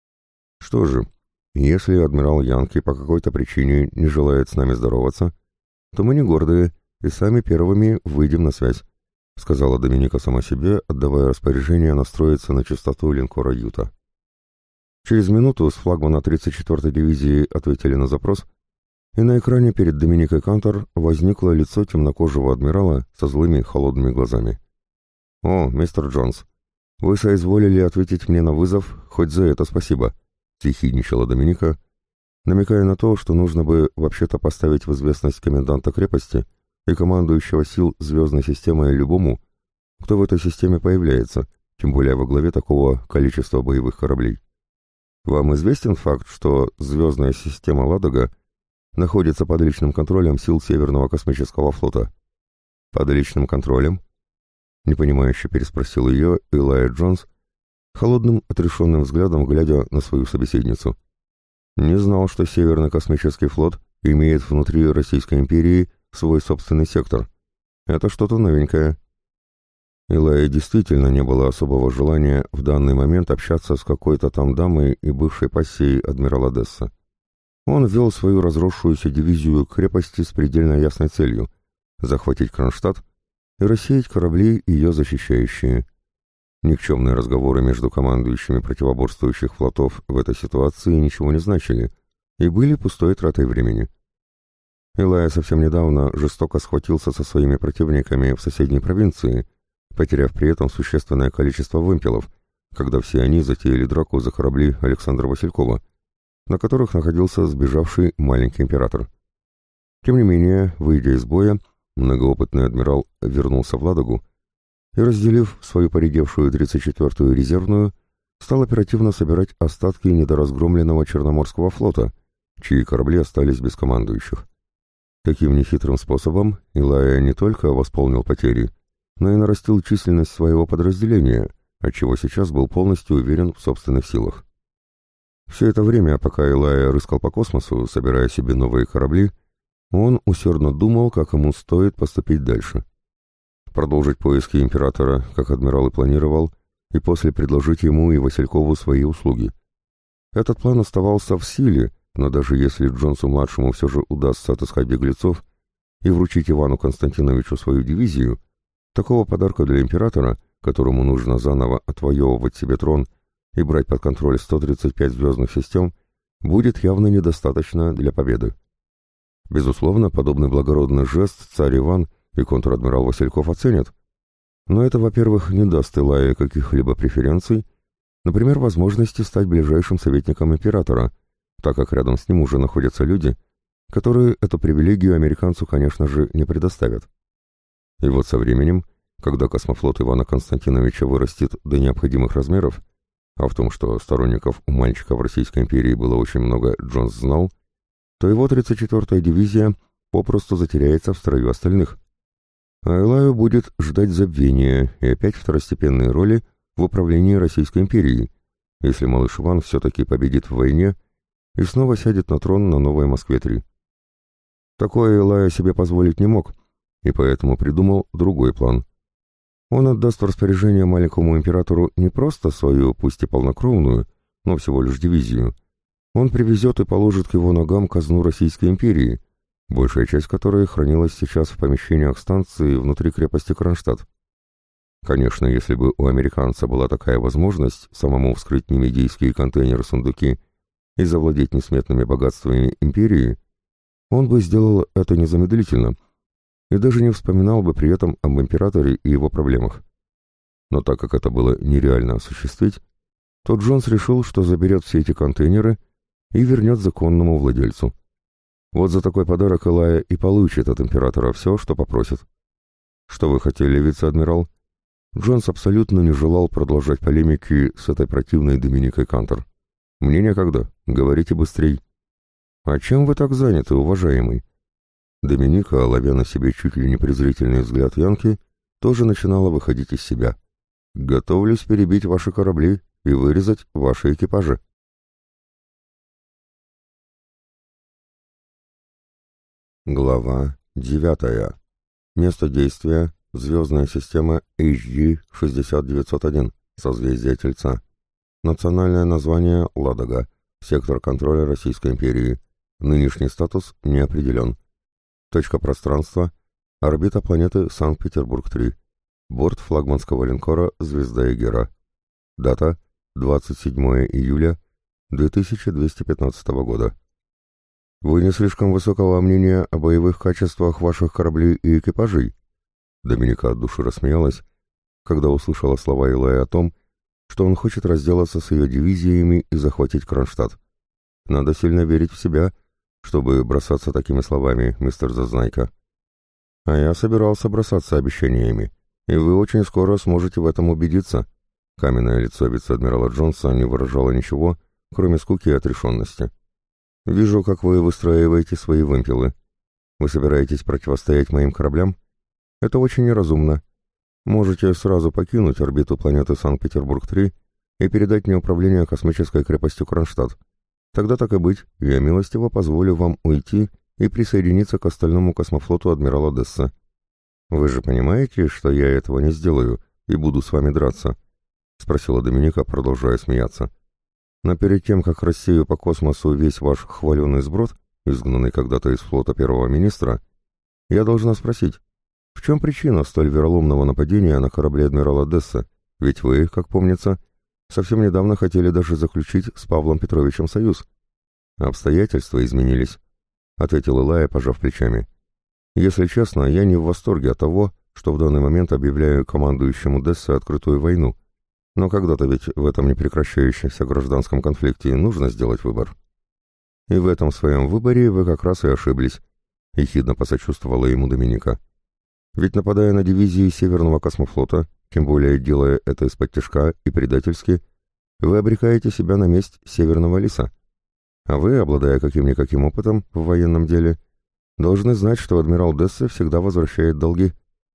Что же, если адмирал Янки по какой-то причине не желает с нами здороваться, то мы не гордые и сами первыми выйдем на связь, сказала Доминика сама себе, отдавая распоряжение настроиться на частоту линкора Юта. Через минуту с флагмана 34-й дивизии ответили на запрос, и на экране перед Доминикой Кантор возникло лицо темнокожего адмирала со злыми холодными глазами. «О, мистер Джонс, вы соизволили ответить мне на вызов, хоть за это спасибо», — съехидничала Доминика, намекая на то, что нужно бы вообще-то поставить в известность коменданта крепости и командующего сил звездной системы любому, кто в этой системе появляется, тем более во главе такого количества боевых кораблей. Вам известен факт, что звездная система Ладога находится под личным контролем сил Северного космического флота? Под личным контролем? Непонимающе переспросил ее Элай Джонс, холодным, отрешенным взглядом глядя на свою собеседницу. Не знал, что Северный космический флот имеет внутри Российской империи свой собственный сектор. Это что-то новенькое. Элае действительно не было особого желания в данный момент общаться с какой-то там дамой и бывшей пассией адмирала Десса. Он ввел свою разросшуюся дивизию к крепости с предельно ясной целью — захватить Кронштадт и рассеять корабли, ее защищающие. Никчемные разговоры между командующими противоборствующих флотов в этой ситуации ничего не значили, и были пустой тратой времени. Илая совсем недавно жестоко схватился со своими противниками в соседней провинции, потеряв при этом существенное количество вымпелов, когда все они затеяли драку за корабли Александра Василькова, на которых находился сбежавший маленький император. Тем не менее, выйдя из боя, многоопытный адмирал вернулся в Ладогу и, разделив свою поредевшую 34-ю резервную, стал оперативно собирать остатки недоразгромленного Черноморского флота, чьи корабли остались без командующих. Таким нехитрым способом Илая не только восполнил потери, но и нарастил численность своего подразделения, отчего сейчас был полностью уверен в собственных силах. Все это время, пока Илая рыскал по космосу, собирая себе новые корабли, он усердно думал, как ему стоит поступить дальше. Продолжить поиски императора, как адмирал и планировал, и после предложить ему и Василькову свои услуги. Этот план оставался в силе, но даже если Джонсу-младшему все же удастся отыскать беглецов и вручить Ивану Константиновичу свою дивизию, такого подарка для императора, которому нужно заново отвоевывать себе трон и брать под контроль 135 звездных систем, будет явно недостаточно для победы. Безусловно, подобный благородный жест царь Иван и контр-адмирал Васильков оценят, но это, во-первых, не даст Илае каких-либо преференций, например, возможности стать ближайшим советником императора, так как рядом с ним уже находятся люди, которые эту привилегию американцу, конечно же, не предоставят. И вот со временем, когда космофлот Ивана Константиновича вырастет до необходимых размеров, а в том, что сторонников у мальчика в Российской империи было очень много, Джонс знал, то его 34-я дивизия попросту затеряется в строю остальных. А Илаю будет ждать забвения и опять второстепенные роли в управлении Российской империей, если малыш Иван все-таки победит в войне и снова сядет на трон на Новой Москве-3. Такое Илая себе позволить не мог, и поэтому придумал другой план. Он отдаст в распоряжение маленькому императору не просто свою, пусть и полнокровную, но всего лишь дивизию. Он привезет и положит к его ногам казну Российской империи, большая часть которой хранилась сейчас в помещениях станции внутри крепости Кронштадт. Конечно, если бы у американца была такая возможность самому вскрыть немедийские контейнеры-сундуки и завладеть несметными богатствами империи, он бы сделал это незамедлительно и даже не вспоминал бы при этом об императоре и его проблемах. Но так как это было нереально осуществить, то Джонс решил, что заберет все эти контейнеры и вернет законному владельцу. Вот за такой подарок Илая и получит от императора все, что попросит. Что вы хотели, вице-адмирал? Джонс абсолютно не желал продолжать полемики с этой противной Доминикой Кантор. Мне некогда, говорите быстрей. А чем вы так заняты, уважаемый? Доминика, ловя на себе чуть ли не презрительный взгляд Янки, тоже начинала выходить из себя. Готовлюсь перебить ваши корабли и вырезать ваши экипажи. Глава 9. Место действия — звездная система HD-60901, созвездие Тельца. Национальное название — Ладога, сектор контроля Российской империи. Нынешний статус не определен. Точка пространства — орбита планеты Санкт-Петербург-3. Борт флагманского линкора «Звезда Эгера». Дата — 27 июля 2215 года. «Вы не слишком высокого мнения о боевых качествах ваших кораблей и экипажей?» Доминика от души рассмеялась, когда услышала слова Илая о том, что он хочет разделаться с ее дивизиями и захватить Кронштадт. «Надо сильно верить в себя, чтобы бросаться такими словами, мистер Зазнайка. А я собирался бросаться обещаниями, и вы очень скоро сможете в этом убедиться». Каменное лицо вице-адмирала Джонса не выражало ничего, кроме скуки и отрешенности. «Вижу, как вы выстраиваете свои вымпелы. Вы собираетесь противостоять моим кораблям? Это очень неразумно. Можете сразу покинуть орбиту планеты Санкт-Петербург-3 и передать мне управление космической крепостью Кронштадт. Тогда, так и быть, я милостиво позволю вам уйти и присоединиться к остальному космофлоту адмирала Десса. Вы же понимаете, что я этого не сделаю и буду с вами драться?» — спросила Доминика, продолжая смеяться. «Но перед тем, как рассею по космосу весь ваш хваленый сброд, изгнанный когда-то из флота первого министра, я должна спросить, в чем причина столь вероломного нападения на корабли адмирала Десса? Ведь вы, как помнится, совсем недавно хотели даже заключить с Павлом Петровичем союз. «Обстоятельства изменились», — ответил Илая, пожав плечами. «Если честно, я не в восторге от того, что в данный момент объявляю командующему Дессе открытую войну. Но когда-то ведь в этом непрекращающемся гражданском конфликте нужно сделать выбор». «И в этом своем выборе вы как раз и ошиблись», — ехидно посочувствовала ему Доминика. «Ведь нападая на дивизии Северного космофлота, тем более делая это из-под тишка и предательски, вы обрекаете себя на месть Северного Лиса. А вы, обладая каким-никаким опытом в военном деле, должны знать, что адмирал Дессе всегда возвращает долги.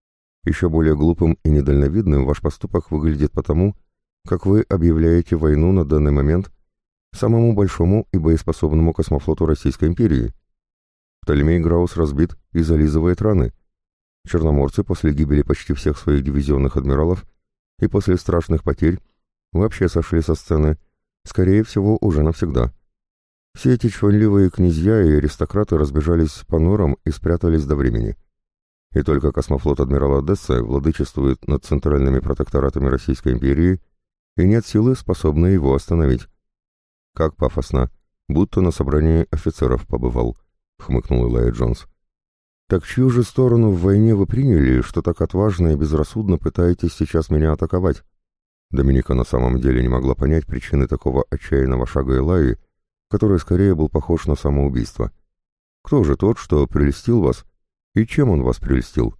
Еще более глупым и недальновидным ваш поступок выглядит потому, как вы объявляете войну на данный момент самому большому и боеспособному космофлоту Российской империи. Птолемей Граус разбит и зализывает раны. Черноморцы после гибели почти всех своих дивизионных адмиралов и после страшных потерь вообще сошли со сцены, скорее всего, уже навсегда. Все эти чванливые князья и аристократы разбежались по норам и спрятались до времени. И только космофлот адмирала Дессе владычествует над центральными протекторатами Российской империи, и нет силы, способной его остановить. «Как пафосно, будто на собрании офицеров побывал», — хмыкнул Илайя Джонс. «Так чью же сторону в войне вы приняли, что так отважно и безрассудно пытаетесь сейчас меня атаковать?» Доминика на самом деле не могла понять причины такого отчаянного шага Илайи, который скорее был похож на самоубийство. «Кто же тот, что прельстил вас, и чем он вас прельстил?»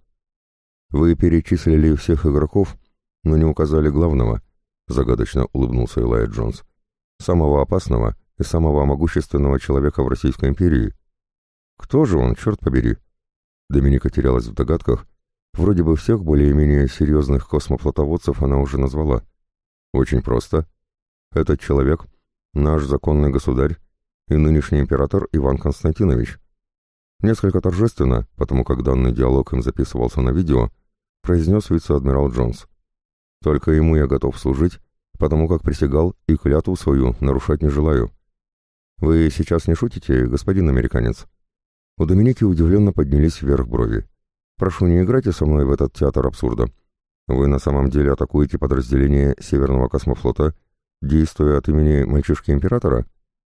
«Вы перечислили всех игроков, но не указали главного», — загадочно улыбнулся Илайя Джонс. «Самого опасного и самого могущественного человека в Российской империи. Кто же он, черт побери?» Доминика терялась в догадках. Вроде бы всех более-менее серьезных космофлотоводцев она уже назвала. «Очень просто. Этот человек — наш законный государь и нынешний император Иван Константинович». Несколько торжественно, потому как данный диалог им записывался на видео, произнес вице-адмирал Джонс. «Только ему я готов служить, потому как присягал и клятву свою нарушать не желаю». «Вы сейчас не шутите, господин американец?» У Доминики удивленно поднялись вверх брови. «Прошу, не играйте со мной в этот театр абсурда. Вы на самом деле атакуете подразделение Северного космофлота, действуя от имени мальчишки-императора?»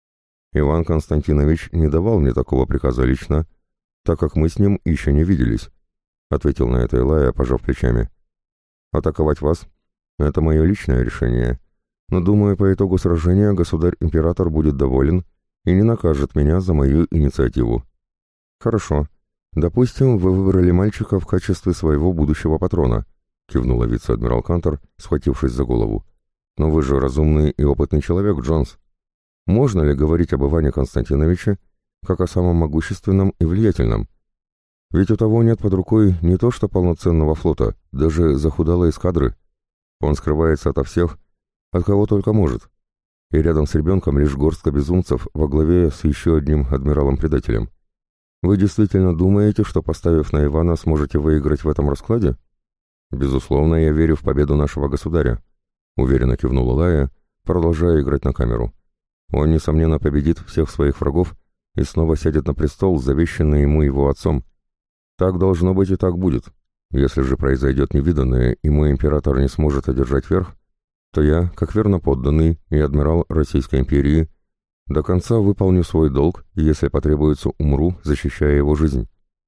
«Иван Константинович не давал мне такого приказа лично, так как мы с ним еще не виделись», — ответил на это Илайя, пожав плечами. «Атаковать вас — это мое личное решение, но, думаю, по итогу сражения государь-император будет доволен и не накажет меня за мою инициативу». «Хорошо. Допустим, вы выбрали мальчика в качестве своего будущего патрона», — кивнула вице-адмирал Кантер, схватившись за голову. «Но вы же разумный и опытный человек, Джонс. Можно ли говорить об Иване Константиновиче как о самом могущественном и влиятельном? Ведь у того нет под рукой не то что полноценного флота, даже захудалой эскадры. Он скрывается ото всех, от кого только может. И рядом с ребенком лишь горстка безумцев во главе с еще одним адмиралом-предателем. Вы действительно думаете, что, поставив на Ивана, сможете выиграть в этом раскладе?» «Безусловно, я верю в победу нашего государя», — уверенно кивнул Илайя, продолжая играть на камеру. «Он, несомненно, победит всех своих врагов и снова сядет на престол, завещанный ему его отцом. Так должно быть и так будет. Если же произойдет невиданное, и мой император не сможет одержать верх, то я, как верно подданный и адмирал Российской империи, до конца выполню свой долг, и, если потребуется, умру, защищая его жизнь».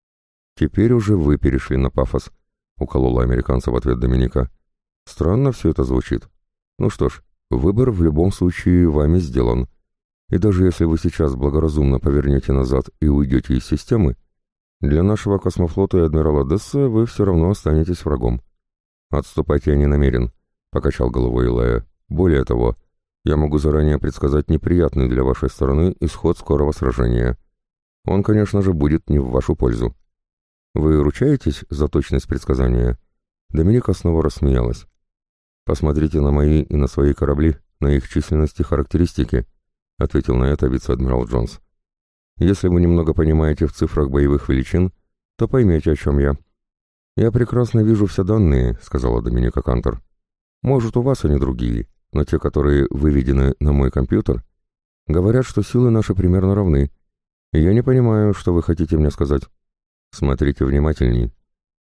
«Теперь уже вы перешли на пафос», — уколола американца в ответ Доминика. «Странно все это звучит. Ну что ж, выбор в любом случае вами сделан. И даже если вы сейчас благоразумно повернете назад и уйдете из системы, для нашего космофлота и адмирала Дессе вы все равно останетесь врагом». «Отступать я не намерен», — покачал головой Илайя. «Более того, я могу заранее предсказать неприятный для вашей стороны исход скорого сражения. Он, конечно же, будет не в вашу пользу». «Вы ручаетесь за точность предсказания?» Доминика снова рассмеялась. «Посмотрите на мои и на свои корабли, на их численность и характеристики», — ответил на это вице-адмирал Джонс. «Если вы немного понимаете в цифрах боевых величин, то поймете, о чем я». «Я прекрасно вижу все данные», — сказала Доминика Кантер. «Может, у вас они другие, но те, которые выведены на мой компьютер, говорят, что силы наши примерно равны. И я не понимаю, что вы хотите мне сказать. Смотрите внимательней».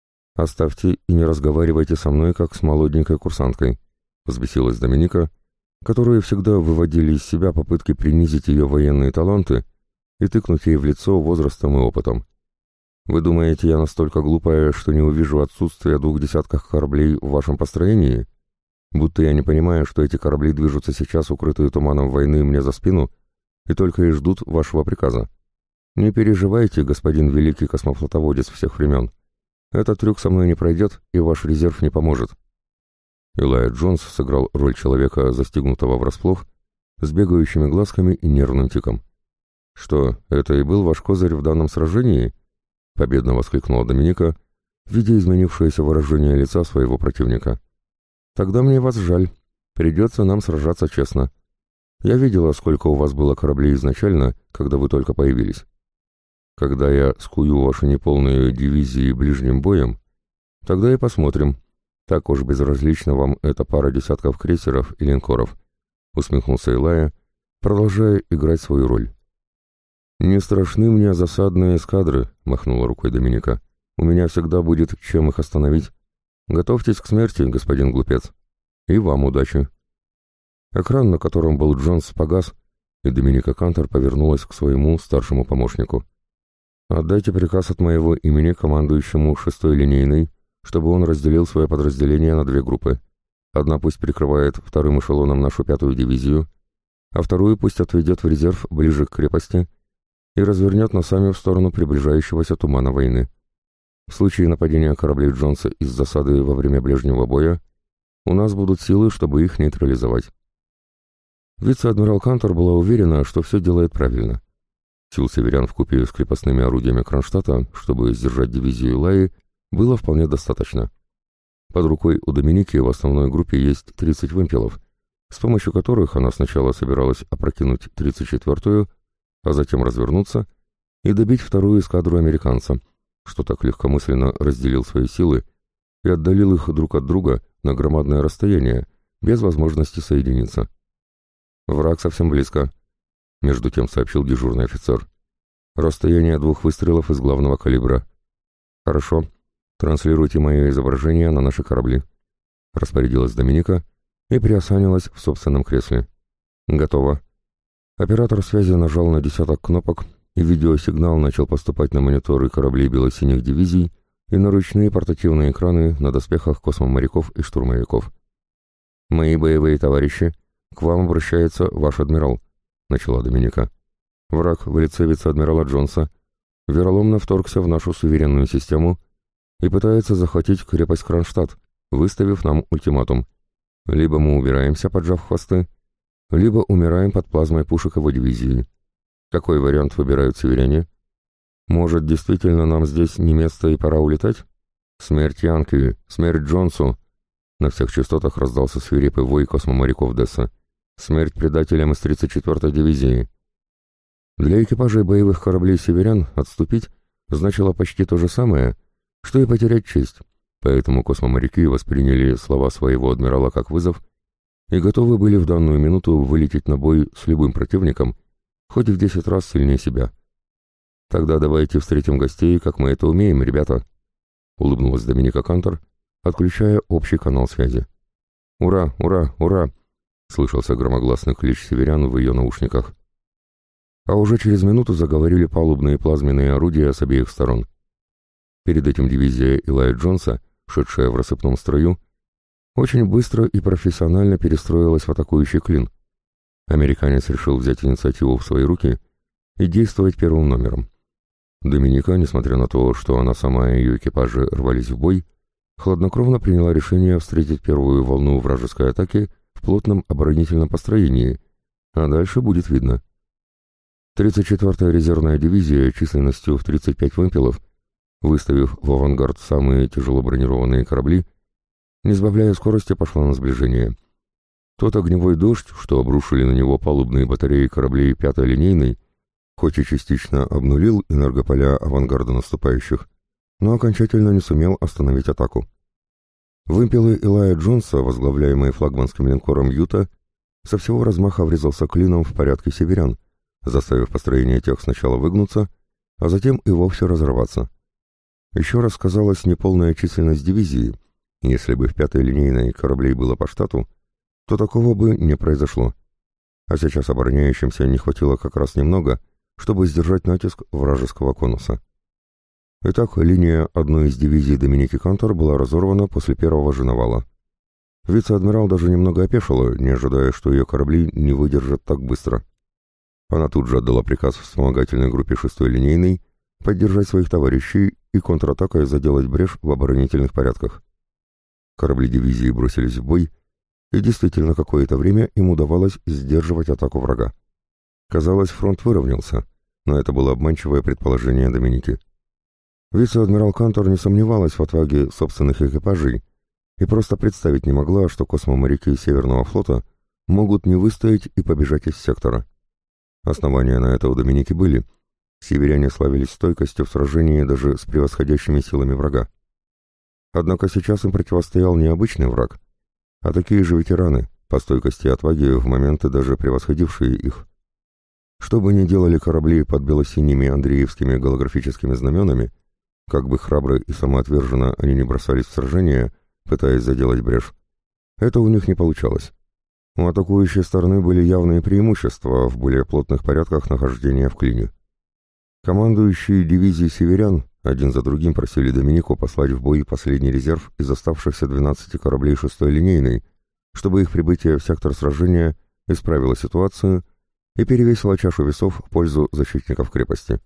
«Оставьте и не разговаривайте со мной, как с молоденькой курсанткой», — взбесилась Доминика которые всегда выводили из себя попытки принизить ее военные таланты и тыкнуть ей в лицо возрастом и опытом. Вы думаете, я настолько глупая, что не увижу отсутствия 2 десятков кораблей в вашем построении? Будто я не понимаю, что эти корабли движутся сейчас, укрытые туманом войны, мне за спину, и только и ждут вашего приказа. Не переживайте, господин великий космофлотоводец всех времен. Этот трюк со мной не пройдет, и ваш резерв не поможет». Элайя Джонс сыграл роль человека, застигнутого врасплох, с бегающими глазками и нервным тиком. «Что, это и был ваш козырь в данном сражении?» — победно воскликнула Доминика, видя изменившееся выражение лица своего противника. «Тогда мне вас жаль. Придется нам сражаться честно. Я видела, сколько у вас было кораблей изначально, когда вы только появились. Когда я скую ваши неполные дивизии ближним боем, тогда и посмотрим. Так уж безразлично вам эта пара десятков крейсеров и линкоров», — усмехнулся Элайя, продолжая играть свою роль. «Не страшны мне засадные эскадры», — махнула рукой Доминика. «У меня всегда будет чем их остановить. Готовьтесь к смерти, господин глупец. И вам удачи». Экран, на котором был Джонс, погас, и Доминика Кантор повернулась к своему старшему помощнику. «Отдайте приказ от моего имени командующему 6-й линейной, чтобы он разделил свое подразделение на 2 группы. Одна пусть прикрывает 2-м эшелоном нашу 5-ю дивизию, а 2-ю пусть отведет в резерв ближе к крепости и развернет носами в сторону приближающегося тумана войны. В случае нападения кораблей Джонса из засады во время ближнего боя у нас будут силы, чтобы их нейтрализовать». Вице-адмирал Кантор была уверена, что все делает правильно. Сил северян вкупе с крепостными орудиями Кронштадта, чтобы сдержать дивизию Элайи, было вполне достаточно. Под рукой у Доминики в основной группе есть 30 вымпелов, с помощью которых она сначала собиралась опрокинуть 34-ю, а затем развернуться и добить 2-ю эскадру американца, что так легкомысленно разделил свои силы и отдалил их друг от друга на громадное расстояние, без возможности соединиться. «Враг совсем близко», — между тем сообщил дежурный офицер. «Расстояние 2 выстрелов из главного калибра». «Хорошо. Транслируйте мое изображение на наши корабли», — распорядилась Доминика и приосанилась в собственном кресле. «Готово». Оператор связи нажал на десяток кнопок, и видеосигнал начал поступать на мониторы кораблей бело-синих дивизий и на ручные портативные экраны на доспехах космоморяков и штурмовиков. «Мои боевые товарищи, к вам обращается ваш адмирал», — начала Доминика. «Враг в лице вице-адмирала Джонса вероломно вторгся в нашу суверенную систему и пытается захватить крепость Кронштадт, выставив нам ультиматум. Либо мы убираемся, поджав хвосты, либо умираем под плазмой пушек его дивизии. Какой вариант выбирают северяне? Может, действительно нам здесь не место и пора улетать? Смерть Янки, смерть Джонсу!» На всех частотах раздался свирепый вой космоморяков Десса. «Смерть предателям из 34-й дивизии!» Для экипажей боевых кораблей северян отступить значило почти то же самое, что и потерять честь, поэтому космоморяки восприняли слова своего адмирала как вызов и готовы были в данную минуту вылететь на бой с любым противником, хоть в 10 раз сильнее себя. «Тогда давайте встретим гостей, как мы это умеем, ребята», — улыбнулась Доминика Кантор, отключая общий канал связи. «Ура, ура, ура!» — слышался громогласный клич северян в ее наушниках. А уже через минуту заговорили палубные плазменные орудия с обеих сторон. Перед этим дивизия Элайя Джонса, шедшая в рассыпном строю, очень быстро и профессионально перестроилась в атакующий клин. Американец решил взять инициативу в свои руки и действовать первым номером. Доминика, несмотря на то, что она сама и ее экипажи рвались в бой, хладнокровно приняла решение встретить первую волну вражеской атаки в плотном оборонительном построении, а дальше будет видно. 34-я резервная дивизия численностью в 35 вымпелов, выставив в авангард самые тяжело бронированные корабли, не сбавляя скорости, пошла на сближение. Тот огневой дождь, что обрушили на него палубные батареи кораблей 5-й линейной, хоть и частично обнулил энергополя авангарда наступающих, но окончательно не сумел остановить атаку. Вымпелы Элайя Джонса, возглавляемые флагманским линкором «Юта», со всего размаха врезался клином в порядке северян, заставив построение тех сначала выгнуться, а затем и вовсе разорваться. Еще раз сказалась неполная численность дивизии. Если бы в 5-й линейной кораблей было по штату, то такого бы не произошло. А сейчас обороняющимся не хватило как раз немного, чтобы сдержать натиск вражеского конуса. Итак, линия одной из дивизий Доминики Кантор была разорвана после первого же навала. Вице-адмирал даже немного опешила, не ожидая, что ее корабли не выдержат так быстро. Она тут же отдала приказ вспомогательной группе 6-й линейной поддержать своих товарищей и контратакой заделать брешь в оборонительных порядках. Корабли дивизии бросились в бой, и действительно какое-то время им удавалось сдерживать атаку врага. Казалось, фронт выровнялся, но это было обманчивое предположение Доминики. Вице-адмирал Кантор не сомневалась в отваге собственных экипажей и просто представить не могла, что космоморяки Северного флота могут не выстоять и побежать из сектора. Основания на это у Доминики были. Северяне славились стойкостью в сражении даже с превосходящими силами врага. Однако сейчас им противостоял не обычный враг, а такие же ветераны, по стойкости и отваге в моменты даже превосходившие их. Что бы ни делали корабли под бело-синими андреевскими голографическими знаменами, как бы храбро и самоотверженно они не бросались в сражение, пытаясь заделать брешь, это у них не получалось. У атакующей стороны были явные преимущества в более плотных порядках нахождения в клине. Командующие дивизии северян один за другим просили Доминику послать в бой последний резерв из оставшихся 12 кораблей 6-й линейной, чтобы их прибытие в сектор сражения исправило ситуацию и перевесило чашу весов в пользу защитников крепости.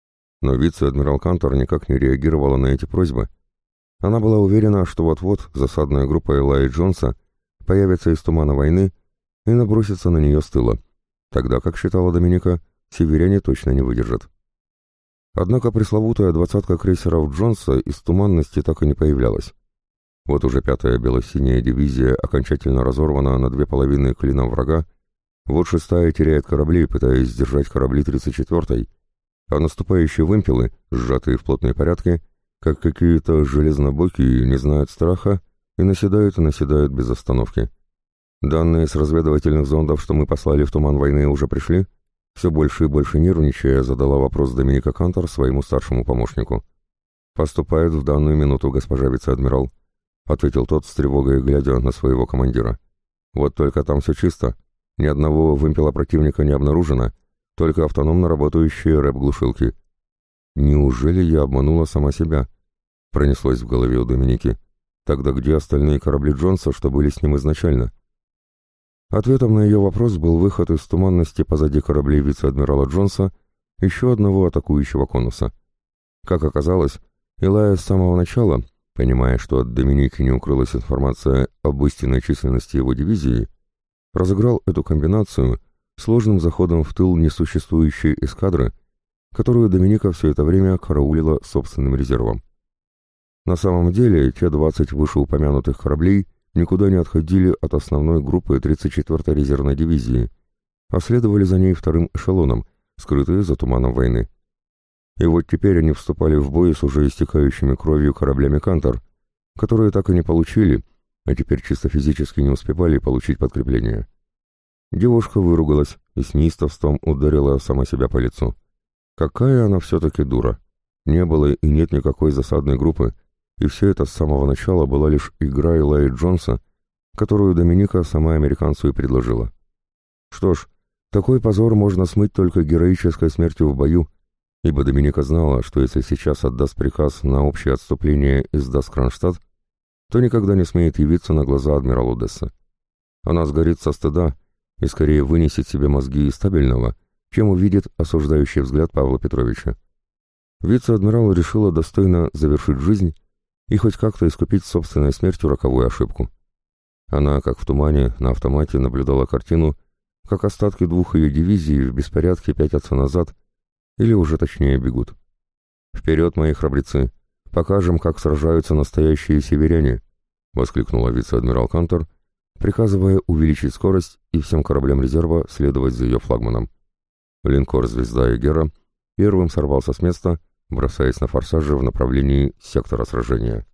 Но вице-адмирал Кантор никак не реагировала на эти просьбы. Она была уверена, что вот-вот засадная группа Элайи Джонса появится из тумана войны и набросится на нее с тыла. Тогда, как считала Доминика, северяне точно не выдержат. Однако пресловутая 20-ка крейсеров Джонса из туманности так и не появлялась. Вот уже 5-я бело-синяя дивизия окончательно разорвана на 2 половины клином врага, вот 6-я теряет корабли, пытаясь сдержать корабли 34-й, а наступающие вымпелы, сжатые в плотные порядки, как какие-то железнобокие, не знают страха и наседают без остановки. Данные с разведывательных зондов, что мы послали в туман войны, уже пришли? Все больше и больше нервничая, задала вопрос Доминика Кантор своему старшему помощнику. «Поступает в данную минуту, госпожа вице-адмирал», — ответил тот с тревогой, глядя на своего командира. «Вот только там все чисто. Ни одного вымпела противника не обнаружено, только автономно работающие рэп-глушилки». «Неужели я обманула сама себя?» — пронеслось в голове у Доминики. «Тогда где остальные корабли Джонса, что были с ним изначально?» Ответом на ее вопрос был выход из туманности позади кораблей вице-адмирала Джонса еще одного атакующего конуса. Как оказалось, Элайя с самого начала, понимая, что от Доминики не укрылась информация об истинной численности его дивизии, разыграл эту комбинацию сложным заходом в тыл несуществующей эскадры, которую Доминика все это время караулила собственным резервом. На самом деле, те 20 вышеупомянутых кораблей никуда не отходили от основной группы 34-й резервной дивизии, а следовали за ней вторым эшелоном, скрытые за туманом войны. И вот теперь они вступали в бой с уже истекающими кровью кораблями «Кантор», которые так и не получили, а теперь чисто физически не успевали получить подкрепление. Девушка выругалась и с неистовством ударила сама себя по лицу. Какая она все-таки дура! Не было и нет никакой засадной группы, и все это с самого начала была лишь игра Элайи Джонса, которую Доминика сама американцу и предложила. Что ж, такой позор можно смыть только героической смертью в бою, ибо Доминика знала, что если сейчас отдаст приказ на общее отступление и сдаст Кронштадт, то никогда не смеет явиться на глаза адмиралу Десса. Она сгорит со стыда и скорее вынесет себе мозги из стабильного, чем увидит осуждающий взгляд Павла Петровича. Вице-адмирал решила достойно завершить жизнь и хоть как-то искупить собственной смертью роковую ошибку. Она, как в тумане, на автомате наблюдала картину, как остатки 2 ее дивизий в беспорядке пятятся назад, или уже точнее бегут. «Вперед, мои храбрецы! Покажем, как сражаются настоящие северяне!» — воскликнула вице-адмирал Кантор, приказывая увеличить скорость и всем кораблям резерва следовать за ее флагманом. Линкор «Звезда» и «Гера» первым сорвался с места, бросаясь на форсаже в направлении сектора сражения.